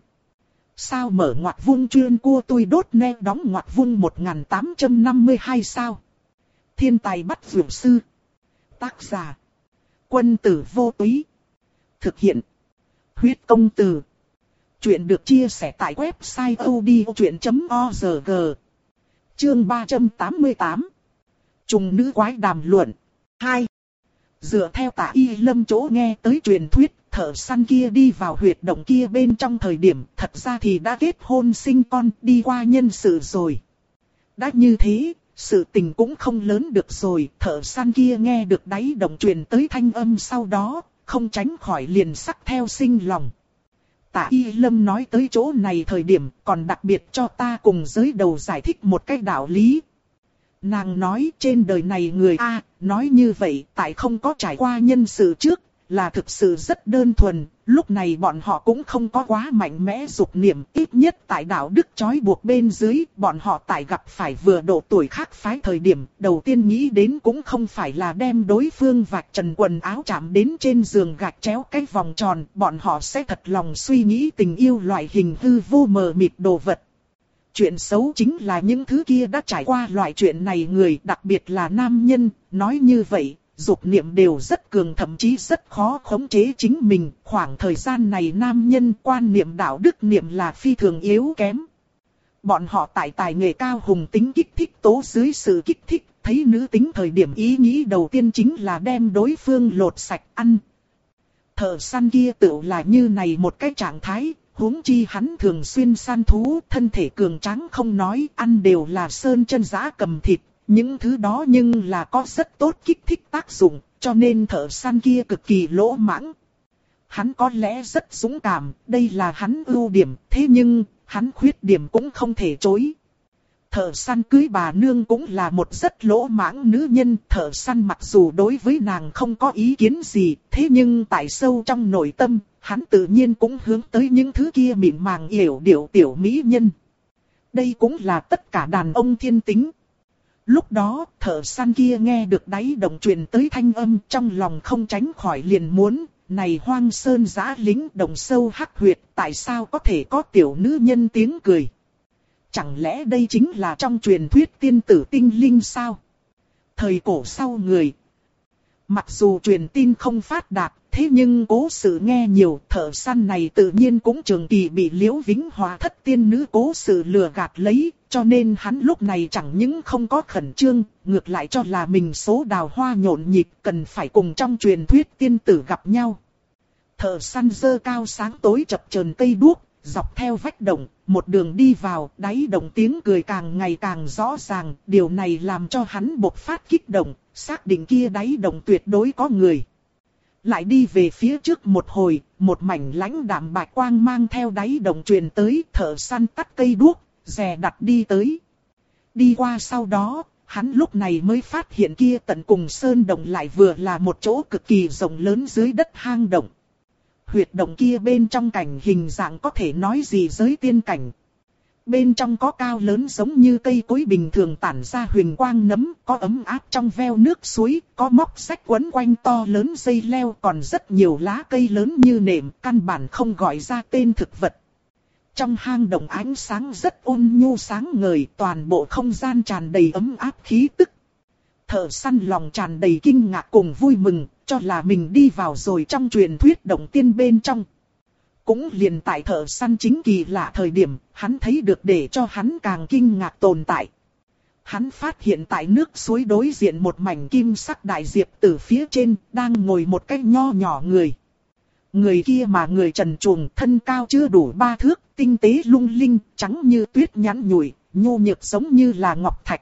Sao mở ngoặc vung chuyên cua tôi đốt ne đóng ngoặc vung một nghìn tám trăm năm mươi hai sao. Thiên tài bắt vượt sư. Tác giả. Quân tử vô túy. Thực hiện. Huyết công từ. Chuyện được chia sẻ tại website odchuyện chấm org. Chương ba trăm tám mươi tám. Trùng nữ quái đàm luận. hai. Dựa theo Tạ Y Lâm chỗ nghe tới truyền thuyết, thợ săn kia đi vào huyệt động kia bên trong thời điểm, thật ra thì đã kết hôn sinh con, đi qua nhân sự rồi. Đã như thế, sự tình cũng không lớn được rồi. Thợ săn kia nghe được đáy động truyền tới thanh âm sau đó, không tránh khỏi liền sắc theo sinh lòng. Tạ Y Lâm nói tới chỗ này thời điểm, còn đặc biệt cho ta cùng giới đầu giải thích một cái đạo lý. Nàng nói trên đời này người A, nói như vậy tại không có trải qua nhân sự trước, là thực sự rất đơn thuần. Lúc này bọn họ cũng không có quá mạnh mẽ dục niệm, ít nhất tại đạo đức trói buộc bên dưới. Bọn họ tại gặp phải vừa độ tuổi khác phái thời điểm, đầu tiên nghĩ đến cũng không phải là đem đối phương vạch trần quần áo chạm đến trên giường gạch chéo cái vòng tròn. Bọn họ sẽ thật lòng suy nghĩ tình yêu loại hình hư vô mờ mịt đồ vật. Chuyện xấu chính là những thứ kia đã trải qua loại chuyện này người, đặc biệt là nam nhân, nói như vậy, dục niệm đều rất cường, thậm chí rất khó khống chế chính mình. Khoảng thời gian này nam nhân quan niệm đạo đức niệm là phi thường yếu kém. Bọn họ tại tài nghệ cao hùng tính kích thích tố dưới sự kích thích, thấy nữ tính thời điểm ý nghĩ đầu tiên chính là đem đối phương lột sạch ăn. Thợ săn kia tựu là như này một cái trạng thái. Huống chi hắn thường xuyên săn thú, thân thể cường tráng không nói, ăn đều là sơn chân giã cầm thịt. Những thứ đó nhưng là có rất tốt kích thích tác dụng, cho nên thợ săn kia cực kỳ lỗ mãng. Hắn có lẽ rất dũng cảm, đây là hắn ưu điểm, thế nhưng, hắn khuyết điểm cũng không thể chối. Thợ săn cưới bà nương cũng là một rất lỗ mãng nữ nhân. Thợ săn mặc dù đối với nàng không có ý kiến gì, thế nhưng tại sâu trong nội tâm, hắn tự nhiên cũng hướng tới những thứ kia mịn màng yểu điệu tiểu mỹ nhân. Đây cũng là tất cả đàn ông thiên tính. Lúc đó, thợ săn kia nghe được đáy động truyền tới thanh âm, trong lòng không tránh khỏi liền muốn, này hoang sơn giã lính đồng sâu hắc huyệt, tại sao có thể có tiểu nữ nhân tiếng cười? Chẳng lẽ đây chính là trong truyền thuyết tiên tử tinh linh sao? Thời cổ sau người, mặc dù truyền tin không phát đạt, thế nhưng cố sự nghe nhiều, thợ săn này tự nhiên cũng trường kỳ bị Liễu Vĩnh Hòa thất tiên nữ cố sự lừa gạt lấy, cho nên hắn lúc này chẳng những không có khẩn trương, ngược lại cho là mình số đào hoa nhộn nhịp, cần phải cùng trong truyền thuyết tiên tử gặp nhau. Thợ săn dơ cao sáng tối chập chờn cây đuốc, dọc theo vách động, một đường đi vào, đáy động tiếng cười càng ngày càng rõ ràng, điều này làm cho hắn bộc phát kích động, xác định kia đáy động tuyệt đối có người. Lại đi về phía trước một hồi, một mảnh lãnh đạm bạch quang mang theo đáy động truyền tới, thợ săn tắt cây đuốc, dè đặt đi tới. Đi qua sau đó, hắn lúc này mới phát hiện kia tận cùng sơn động lại vừa là một chỗ cực kỳ rộng lớn dưới đất hang động. Huyệt động kia bên trong cảnh hình dạng có thể nói gì giới tiên cảnh. Bên trong có cao lớn giống như cây cối bình thường tản ra huyền quang nấm, có ấm áp trong veo nước suối, có móc sách quấn quanh to lớn dây leo, còn rất nhiều lá cây lớn như nệm, căn bản không gọi ra tên thực vật. Trong hang động ánh sáng rất ôn nhu sáng ngời, toàn bộ không gian tràn đầy ấm áp khí tức. Thợ săn lòng tràn đầy kinh ngạc cùng vui mừng, cho là mình đi vào rồi trong truyền thuyết động tiên bên trong. Cũng liền tại thợ săn chính kỳ lạ thời điểm, hắn thấy được để cho hắn càng kinh ngạc tồn tại. hắn phát hiện tại nước suối đối diện một mảnh kim sắc đại diệp từ phía trên, đang ngồi một cái nho nhỏ người. Người kia mà người trần truồng, thân cao chưa đủ ba thước, tinh tế lung linh, trắng như tuyết nhẵn nhụi, nhu nhược giống như là ngọc thạch.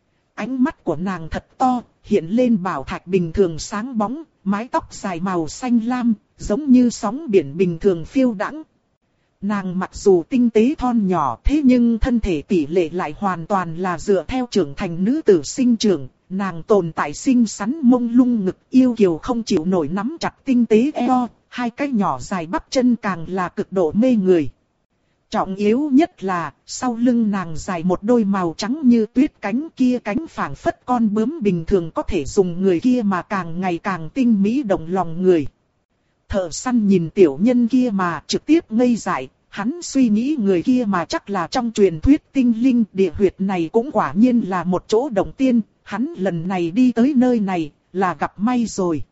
Ánh mắt của nàng thật to, hiện lên bảo thạch bình thường sáng bóng, mái tóc dài màu xanh lam, giống như sóng biển bình thường phiêu đãng. Nàng mặc dù tinh tế thon nhỏ, thế nhưng thân thể tỷ lệ lại hoàn toàn là dựa theo trưởng thành nữ tử sinh trưởng. Nàng tồn tại xinh xắn mông lung ngực, yêu kiều không chịu nổi nắm chặt tinh tế eo, hai cái nhỏ dài bắp chân càng là cực độ mê người. Trọng yếu nhất là, sau lưng nàng dài một đôi màu trắng như tuyết cánh, kia cánh phảng phất con bướm bình thường có thể dùng người kia mà càng ngày càng tinh mỹ động lòng người. Thợ săn nhìn tiểu nhân kia mà trực tiếp ngây dại, hắn suy nghĩ người kia mà chắc là trong truyền thuyết tinh linh, địa huyệt này cũng quả nhiên là một chỗ động tiên, hắn lần này đi tới nơi này là gặp may rồi.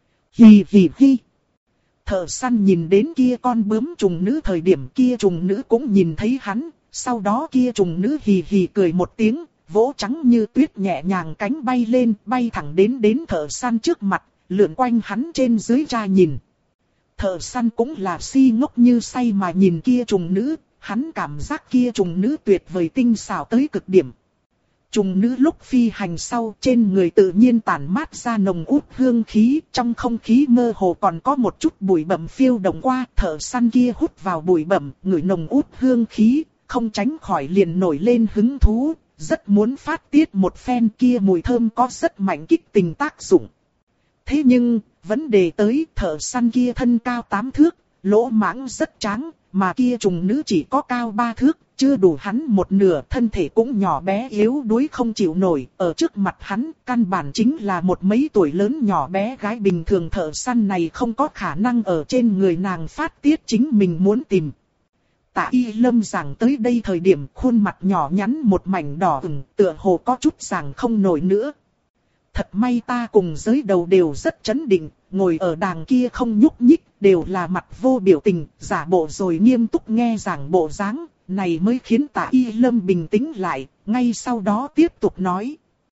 Hì hì hì. Thợ săn nhìn đến kia con bướm trùng nữ thời điểm kia trùng nữ cũng nhìn thấy hắn, sau đó kia trùng nữ hì hì cười một tiếng, vỗ trắng như tuyết nhẹ nhàng cánh bay lên, bay thẳng đến đến thợ săn trước mặt, lượn quanh hắn trên dưới ra nhìn. Thợ săn cũng là si ngốc như say mà nhìn kia trùng nữ, hắn cảm giác kia trùng nữ tuyệt vời tinh xảo tới cực điểm. Trùng nữ lúc phi hành sau trên người tự nhiên tản mát ra nồng út hương khí, trong không khí mơ hồ còn có một chút bụi bặm phiêu động qua, thợ săn kia hút vào bụi bặm, ngửi nồng út hương khí, không tránh khỏi liền nổi lên hứng thú, rất muốn phát tiết một phen, kia mùi thơm có rất mạnh kích tình tác dụng. Thế nhưng, vấn đề tới thợ săn kia thân cao tám thước, lỗ mãng rất tráng, mà kia trùng nữ chỉ có cao ba thước, chưa đủ hắn một nửa, thân thể cũng nhỏ bé yếu đuối không chịu nổi, ở trước mặt hắn, căn bản chính là một mấy tuổi lớn nhỏ bé gái bình thường. Thợ săn này không có khả năng ở trên người nàng phát tiết chính mình muốn tìm. Tạ Y Lâm giảng tới đây thời điểm khuôn mặt nhỏ nhắn một mảnh đỏ ửng, tựa hồ có chút giảng không nổi nữa. Thật may ta cùng giới đầu đều rất chấn định, ngồi ở đàng kia không nhúc nhích, đều là mặt vô biểu tình, giả bộ rồi nghiêm túc nghe giảng bộ dáng, này mới khiến Tạ Y Lâm bình tĩnh lại, ngay sau đó tiếp tục nói.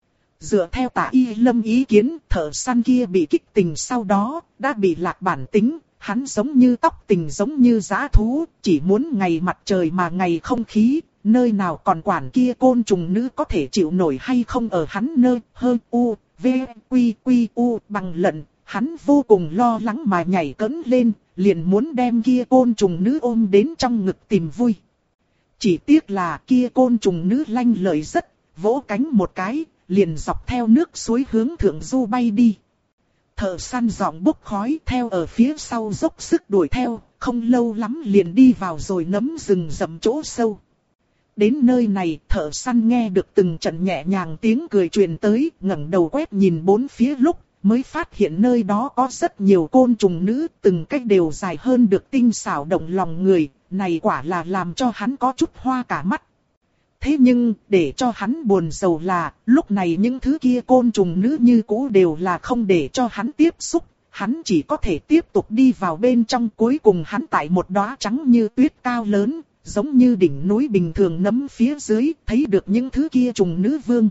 Dựa theo Tạ Y Lâm ý kiến, thợ săn kia bị kích tình sau đó, đã bị lạc bản tính, hắn giống như tóc tình giống như dã thú, chỉ muốn ngày mặt trời mà ngày không khí, nơi nào còn quản kia côn trùng nữ có thể chịu nổi hay không ở hắn nơi, hơn u, v, quy, quy, u, bằng lận, hắn vô cùng lo lắng mà nhảy cẫng lên, liền muốn đem kia côn trùng nữ ôm đến trong ngực tìm vui. Chỉ tiếc là kia côn trùng nữ lanh lợi rất, vỗ cánh một cái, liền dọc theo nước suối hướng thượng du bay đi. Thợ săn giọng bốc khói theo ở phía sau dốc sức đuổi theo, không lâu lắm liền đi vào rồi nấm rừng rậm chỗ sâu. Đến nơi này, thợ săn nghe được từng trận nhẹ nhàng tiếng cười truyền tới, ngẩng đầu quét nhìn bốn phía lúc, mới phát hiện nơi đó có rất nhiều côn trùng nữ, từng cách đều dài hơn được tinh xảo động lòng người, này quả là làm cho hắn có chút hoa cả mắt. Thế nhưng, để cho hắn buồn rầu là, lúc này những thứ kia côn trùng nữ như cũ đều là không để cho hắn tiếp xúc, hắn chỉ có thể tiếp tục đi vào bên trong. Cuối cùng hắn tại một đóa trắng như tuyết cao lớn, giống như đỉnh núi bình thường nấm phía dưới, thấy được những thứ kia trùng nữ vương.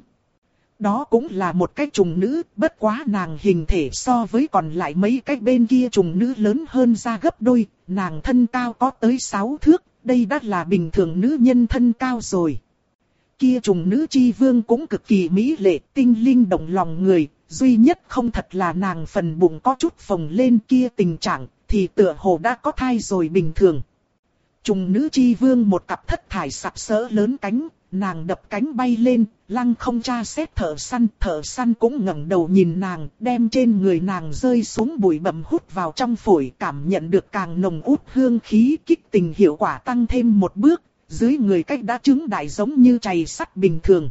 Đó cũng là một cái trùng nữ, bất quá nàng hình thể so với còn lại mấy cái bên kia trùng nữ lớn hơn ra gấp đôi, nàng thân cao có tới sáu thước, đây đã là bình thường nữ nhân thân cao rồi. Kia trùng nữ chi vương cũng cực kỳ mỹ lệ, tinh linh động lòng người, duy nhất không thật là nàng phần bụng có chút phồng lên, kia tình trạng thì tựa hồ đã có thai rồi bình thường. Trùng nữ chi vương một cặp thất thải sặc sỡ lớn cánh, nàng đập cánh bay lên, lăng không tra xét thợ săn, thợ săn cũng ngẩng đầu nhìn nàng, đem trên người nàng rơi xuống bụi bặm hút vào trong phổi, cảm nhận được càng nồng út hương khí, kích tình hiệu quả tăng thêm một bước, dưới người cách đã trứng đại giống như chày sắt bình thường.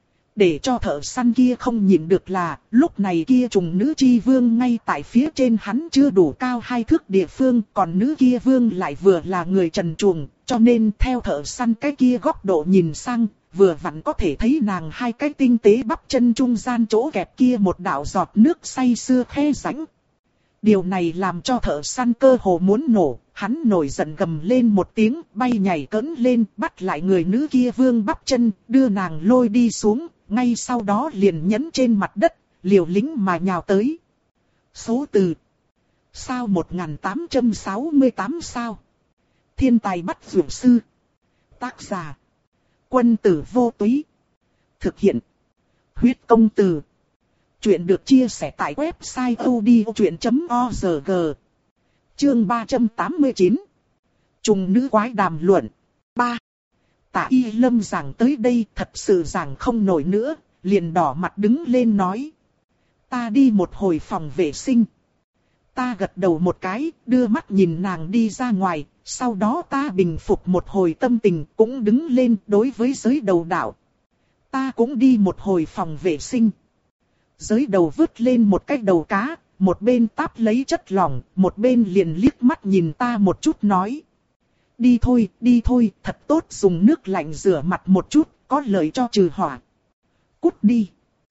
Để cho thợ săn kia không nhìn được là, lúc này kia trùng nữ chi vương ngay tại phía trên hắn chưa đủ cao hai thước địa phương, còn nữ kia vương lại vừa là người trần truồng, cho nên theo thợ săn cái kia góc độ nhìn sang, vừa vặn có thể thấy nàng hai cái tinh tế bắp chân trung gian chỗ kẹp kia một đạo giọt nước say sưa khe rãnh. Điều này làm cho thợ săn cơ hồ muốn nổ, hắn nổi giận gầm lên một tiếng, bay nhảy cỡn lên, bắt lại người nữ kia vương bắp chân, đưa nàng lôi đi xuống, ngay sau đó liền nhấn trên mặt đất, liều lĩnh mà nhào tới. Số từ sao một nghìn tám trăm sáu mươi tám sao. Thiên tài bắt dược sư. Tác giả Quân Tử Vô Túy. Thực hiện Huyết Công Từ. Chuyện được chia sẻ tại website odchuyện chấm org. Chương ba trăm tám mươi chín. Trùng nữ quái đàm luận. ba. Tạ Y Lâm giảng tới đây thật sự giảng không nổi nữa, liền đỏ mặt đứng lên nói. Ta đi một hồi phòng vệ sinh. Ta gật đầu một cái, đưa mắt nhìn nàng đi ra ngoài, sau đó ta bình phục một hồi tâm tình cũng đứng lên đối với giới đầu đạo. Ta cũng đi một hồi phòng vệ sinh. Giới đầu vứt lên một cái đầu cá, một bên táp lấy chất lỏng, một bên liền liếc mắt nhìn ta một chút nói. Đi thôi, đi thôi, thật tốt dùng nước lạnh rửa mặt một chút, có lợi cho trừ hỏa. Cút đi.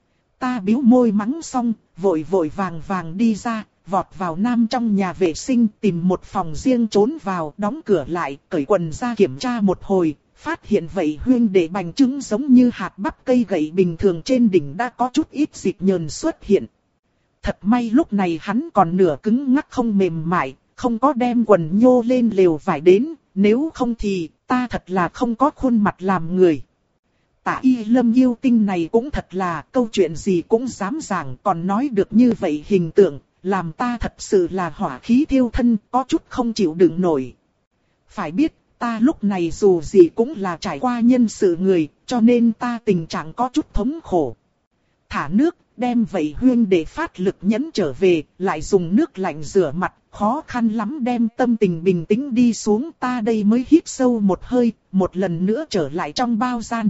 Ta bĩu môi mắng xong, vội vội vàng vàng đi ra, vọt vào nam trong nhà vệ sinh tìm một phòng riêng trốn vào, đóng cửa lại, cởi quần ra kiểm tra một hồi, phát hiện vậy huyên để bành trứng giống như hạt bắp cây gậy bình thường trên đỉnh đã có chút ít dịch nhờn xuất hiện. Thật may lúc này hắn còn nửa cứng ngắc không mềm mại, không có đem quần nhô lên lều vải đến, nếu không thì ta thật là không có khuôn mặt làm người. Tạ Y Lâm yêu tinh này cũng thật là câu chuyện gì cũng dám giảng, còn nói được như vậy hình tượng, làm ta thật sự là hỏa khí thiêu thân, có chút không chịu đựng nổi. Phải biết, ta lúc này dù gì cũng là trải qua nhân sự người, cho nên ta tình trạng có chút thống khổ. Thả nước, đem vậy huyên để phát lực nhẫn trở về, lại dùng nước lạnh rửa mặt, khó khăn lắm đem tâm tình bình tĩnh đi xuống, ta đây mới hít sâu một hơi, một lần nữa trở lại trong bao gian.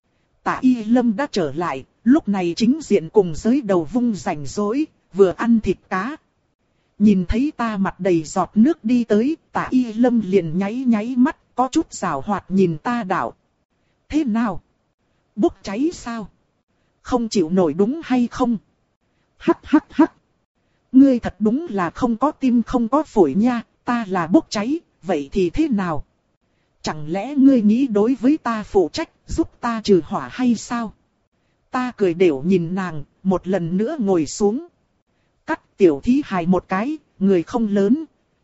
Tạ Y Lâm đã trở lại, lúc này chính diện cùng giới đầu vung rảnh rỗi, vừa ăn thịt cá. Nhìn thấy ta mặt đầy giọt nước đi tới, Tạ Y Lâm liền nháy nháy mắt, có chút giảo hoạt nhìn ta đạo. Thế nào? Bốc cháy sao? Không chịu nổi đúng hay không? Hắc hắc hắc. Ngươi thật đúng là không có tim không có phổi nha, ta là bốc cháy, vậy thì thế nào? Chẳng lẽ ngươi nghĩ đối với ta phụ trách, giúp ta trừ hỏa hay sao? Ta cười đểu nhìn nàng, một lần nữa ngồi xuống. Cắt tiểu thí hài một cái, người không lớn.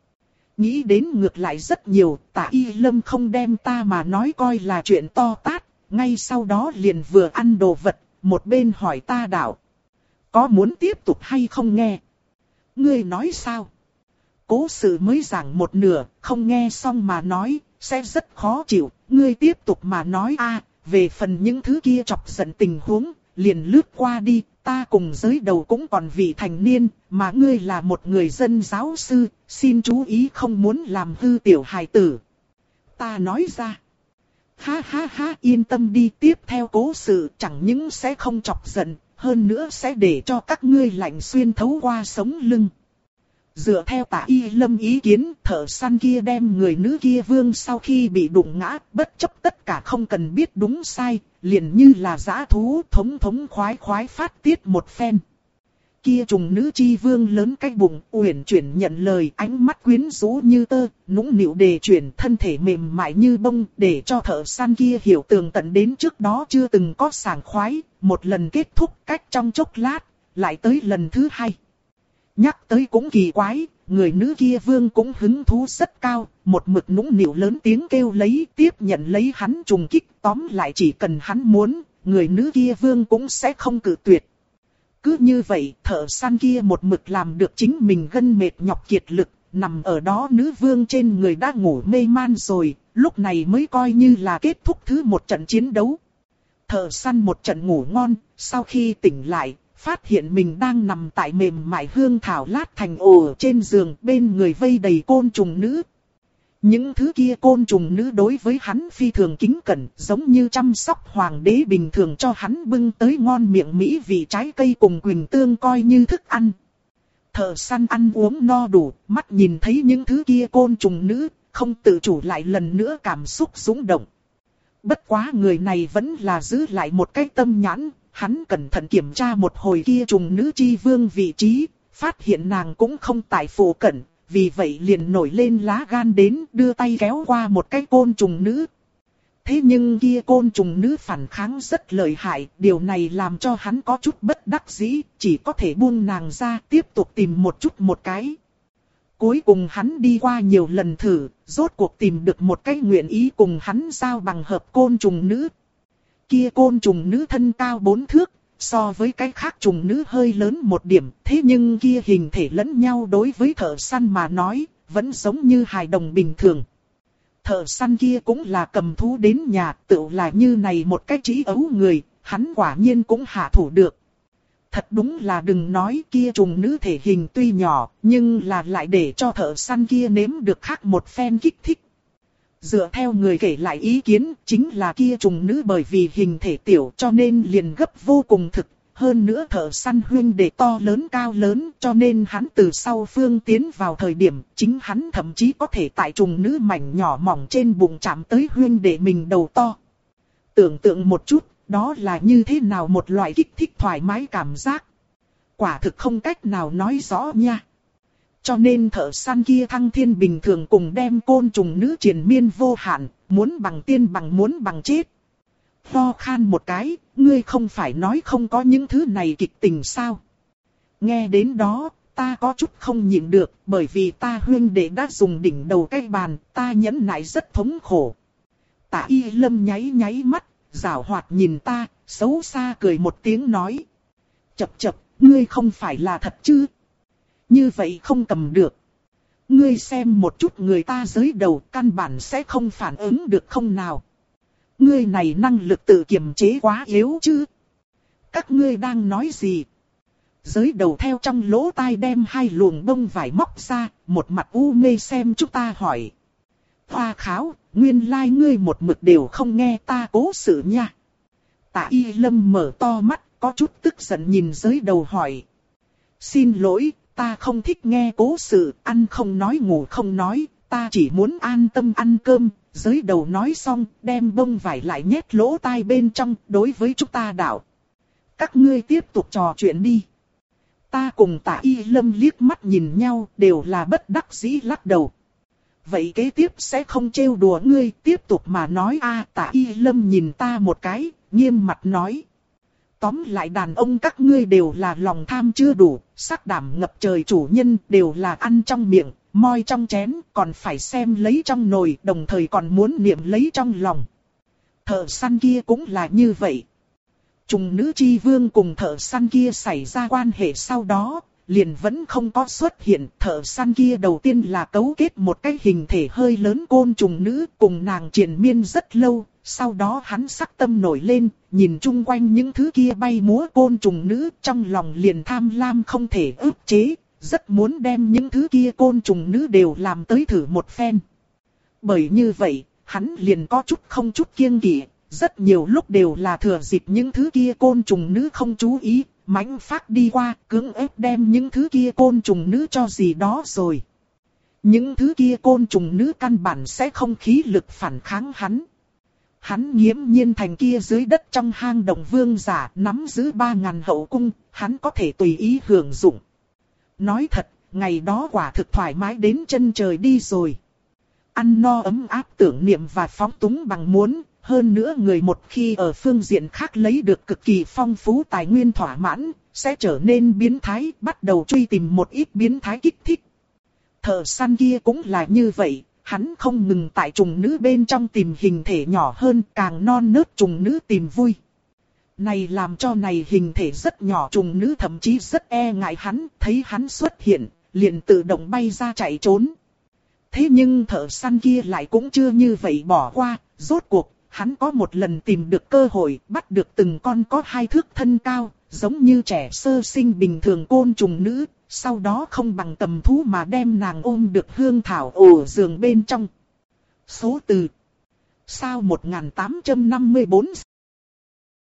Nghĩ đến ngược lại rất nhiều, Tạ Y Lâm không đem ta mà nói coi là chuyện to tát, ngay sau đó liền vừa ăn đồ vật, một bên hỏi ta đạo. Có muốn tiếp tục hay không nghe? Ngươi nói sao? Cố sự mới giảng một nửa, không nghe xong mà nói, sẽ rất khó chịu, ngươi tiếp tục mà nói a. Về phần những thứ kia chọc giận tình huống, liền lướt qua đi, ta cùng giới đầu cũng còn vị thành niên, mà ngươi là một người dân giáo sư, xin chú ý không muốn làm hư tiểu hài tử. Ta nói ra. Ha ha ha, yên tâm đi, tiếp theo cố sự chẳng những sẽ không chọc giận, hơn nữa sẽ để cho các ngươi lạnh xuyên thấu qua sống lưng. Dựa theo Tạ Y Lâm ý kiến, thợ săn kia đem người nữ kia vương sau khi bị đụng ngã, bất chấp tất cả không cần biết đúng sai, liền như là dã thú thống thống khoái khoái phát tiết một phen. Kia trùng nữ chi vương lớn cái bụng, uyển chuyển nhận lời, ánh mắt quyến rũ như tơ, nũng nịu đề chuyển, thân thể mềm mại như bông, để cho thợ săn kia hiểu tường tận đến trước đó chưa từng có sảng khoái, một lần kết thúc cách trong chốc lát, lại tới lần thứ hai. Nhắc tới cũng kỳ quái, người nữ kia vương cũng hứng thú rất cao, một mực nũng nịu lớn tiếng kêu lấy, tiếp nhận lấy hắn trùng kích, tóm lại chỉ cần hắn muốn, người nữ kia vương cũng sẽ không cự tuyệt. Cứ như vậy, thợ săn kia một mực làm được chính mình gân mệt nhọc kiệt lực, nằm ở đó nữ vương trên người đã ngủ mê man rồi, lúc này mới coi như là kết thúc thứ một trận chiến đấu. Thợ săn một trận ngủ ngon, sau khi tỉnh lại, phát hiện mình đang nằm tại mềm mại hương thảo lát thành ổ trên giường, bên người vây đầy côn trùng nữ. Những thứ kia côn trùng nữ đối với hắn phi thường kính cẩn, giống như chăm sóc hoàng đế bình thường cho hắn bưng tới ngon miệng mỹ vị trái cây cùng quỳnh tương coi như thức ăn. Thợ săn ăn uống no đủ, mắt nhìn thấy những thứ kia côn trùng nữ, không tự chủ lại lần nữa cảm xúc dũng động. Bất quá người này vẫn là giữ lại một cái tâm nhãn, hắn cẩn thận kiểm tra một hồi kia trùng nữ chi vương vị trí, phát hiện nàng cũng không tại phụ cận, vì vậy liền nổi lên lá gan đến đưa tay kéo qua một cái côn trùng nữ. Thế nhưng kia côn trùng nữ phản kháng rất lợi hại, điều này làm cho hắn có chút bất đắc dĩ, chỉ có thể buông nàng ra tiếp tục tìm một chút một cái. Cuối cùng hắn đi qua nhiều lần thử, rốt cuộc tìm được một cái nguyện ý cùng hắn giao bằng hợp côn trùng nữ. Kia côn trùng nữ thân cao bốn thước, so với cái khác trùng nữ hơi lớn một điểm, thế nhưng kia hình thể lẫn nhau đối với thợ săn mà nói, vẫn giống như hài đồng bình thường. Thợ săn kia cũng là cầm thú đến nhà, tự là như này một cái trí ấu người, hắn quả nhiên cũng hạ thủ được. Thật đúng là đừng nói kia trùng nữ thể hình tuy nhỏ, nhưng là lại để cho thợ săn kia nếm được khác một phen kích thích. Dựa theo người kể lại ý kiến, chính là kia trùng nữ bởi vì hình thể tiểu cho nên liền gấp vô cùng thực. Hơn nữa thợ săn huyên đệ to lớn cao lớn cho nên hắn từ sau phương tiến vào thời điểm chính hắn thậm chí có thể tại trùng nữ mảnh nhỏ mỏng trên bụng chạm tới huyên đệ mình đầu to. Tưởng tượng một chút, đó là như thế nào một loại kích thích thoải mái cảm giác. Quả thực không cách nào nói rõ nha. Cho nên thợ săn kia thăng thiên bình thường cùng đem côn trùng nữ triền miên vô hạn, muốn bằng tiên bằng muốn bằng chết. Ho khan một cái, ngươi không phải nói không có những thứ này kịch tình sao? Nghe đến đó, ta có chút không nhịn được, bởi vì ta huynh đệ đã dùng đỉnh đầu cái bàn, ta nhẫn nại rất thống khổ. Tạ Y Lâm nháy nháy mắt, giảo hoạt nhìn ta, xấu xa cười một tiếng nói. Chập chập, ngươi không phải là thật chứ? Như vậy không cầm được. Ngươi xem một chút người ta giới đầu căn bản sẽ không phản ứng được không nào. Ngươi này năng lực tự kiềm chế quá yếu chứ. Các ngươi đang nói gì? Giới đầu theo trong lỗ tai đem hai luồng bông vải móc ra, một mặt u mê xem chúng ta hỏi. Hoa kháo, nguyên lai like ngươi một mực đều không nghe ta cố sự nha. Tạ Y Lâm mở to mắt, có chút tức giận nhìn giới đầu hỏi. Xin lỗi, ta không thích nghe cố sự, ăn không nói ngủ không nói, ta chỉ muốn an tâm ăn cơm. Giới đầu nói xong, đem bông vải lại nhét lỗ tai bên trong, đối với chúng ta đạo. Các ngươi tiếp tục trò chuyện đi. Ta cùng Tạ Y Lâm liếc mắt nhìn nhau, đều là bất đắc dĩ lắc đầu. Vậy kế tiếp sẽ không trêu đùa ngươi, tiếp tục mà nói a. À, Tạ Y Lâm nhìn ta một cái, nghiêm mặt nói. Tóm lại đàn ông các ngươi đều là lòng tham chưa đủ, sắc đảm ngập trời chủ nhân đều là ăn trong miệng, moi trong chén, còn phải xem lấy trong nồi, đồng thời còn muốn niệm lấy trong lòng. Thợ săn kia cũng là như vậy. Trùng nữ chi vương cùng thợ săn kia xảy ra quan hệ sau đó, liền vẫn không có xuất hiện. Thợ săn kia đầu tiên là cấu kết một cái hình thể hơi lớn côn trùng nữ cùng nàng triền miên rất lâu. Sau đó hắn sắc tâm nổi lên, nhìn chung quanh những thứ kia bay múa côn trùng nữ, trong lòng liền tham lam không thể ức chế, rất muốn đem những thứ kia côn trùng nữ đều làm tới thử một phen. Bởi như vậy, hắn liền có chút không chút kiêng kỵ, rất nhiều lúc đều là thừa dịp những thứ kia côn trùng nữ không chú ý, mãnh phát đi qua, cưỡng ép đem những thứ kia côn trùng nữ cho gì đó rồi. Những thứ kia côn trùng nữ căn bản sẽ không khí lực phản kháng hắn. Hắn nghiễm nhiên thành kia dưới đất trong hang động vương giả nắm giữ ba ngàn hậu cung, hắn có thể tùy ý hưởng dụng. Nói thật, ngày đó quả thực thoải mái đến chân trời đi rồi. Ăn no ấm áp tưởng niệm và phóng túng bằng muốn, hơn nữa người một khi ở phương diện khác lấy được cực kỳ phong phú tài nguyên thỏa mãn, sẽ trở nên biến thái, bắt đầu truy tìm một ít biến thái kích thích. Thợ săn kia cũng là như vậy. Hắn không ngừng tại trùng nữ bên trong tìm hình thể nhỏ hơn, càng non nớt trùng nữ tìm vui. Này làm cho này hình thể rất nhỏ trùng nữ thậm chí rất e ngại hắn, thấy hắn xuất hiện, liền tự động bay ra chạy trốn. Thế nhưng thợ săn kia lại cũng chưa như vậy bỏ qua, rốt cuộc, hắn có một lần tìm được cơ hội, bắt được từng con có hai thước thân cao, giống như trẻ sơ sinh bình thường côn trùng nữ. Sau đó không bằng tầm thú mà đem nàng ôm được hương thảo ổ giường bên trong. Số từ sao một nghìn tám trăm năm mươi tư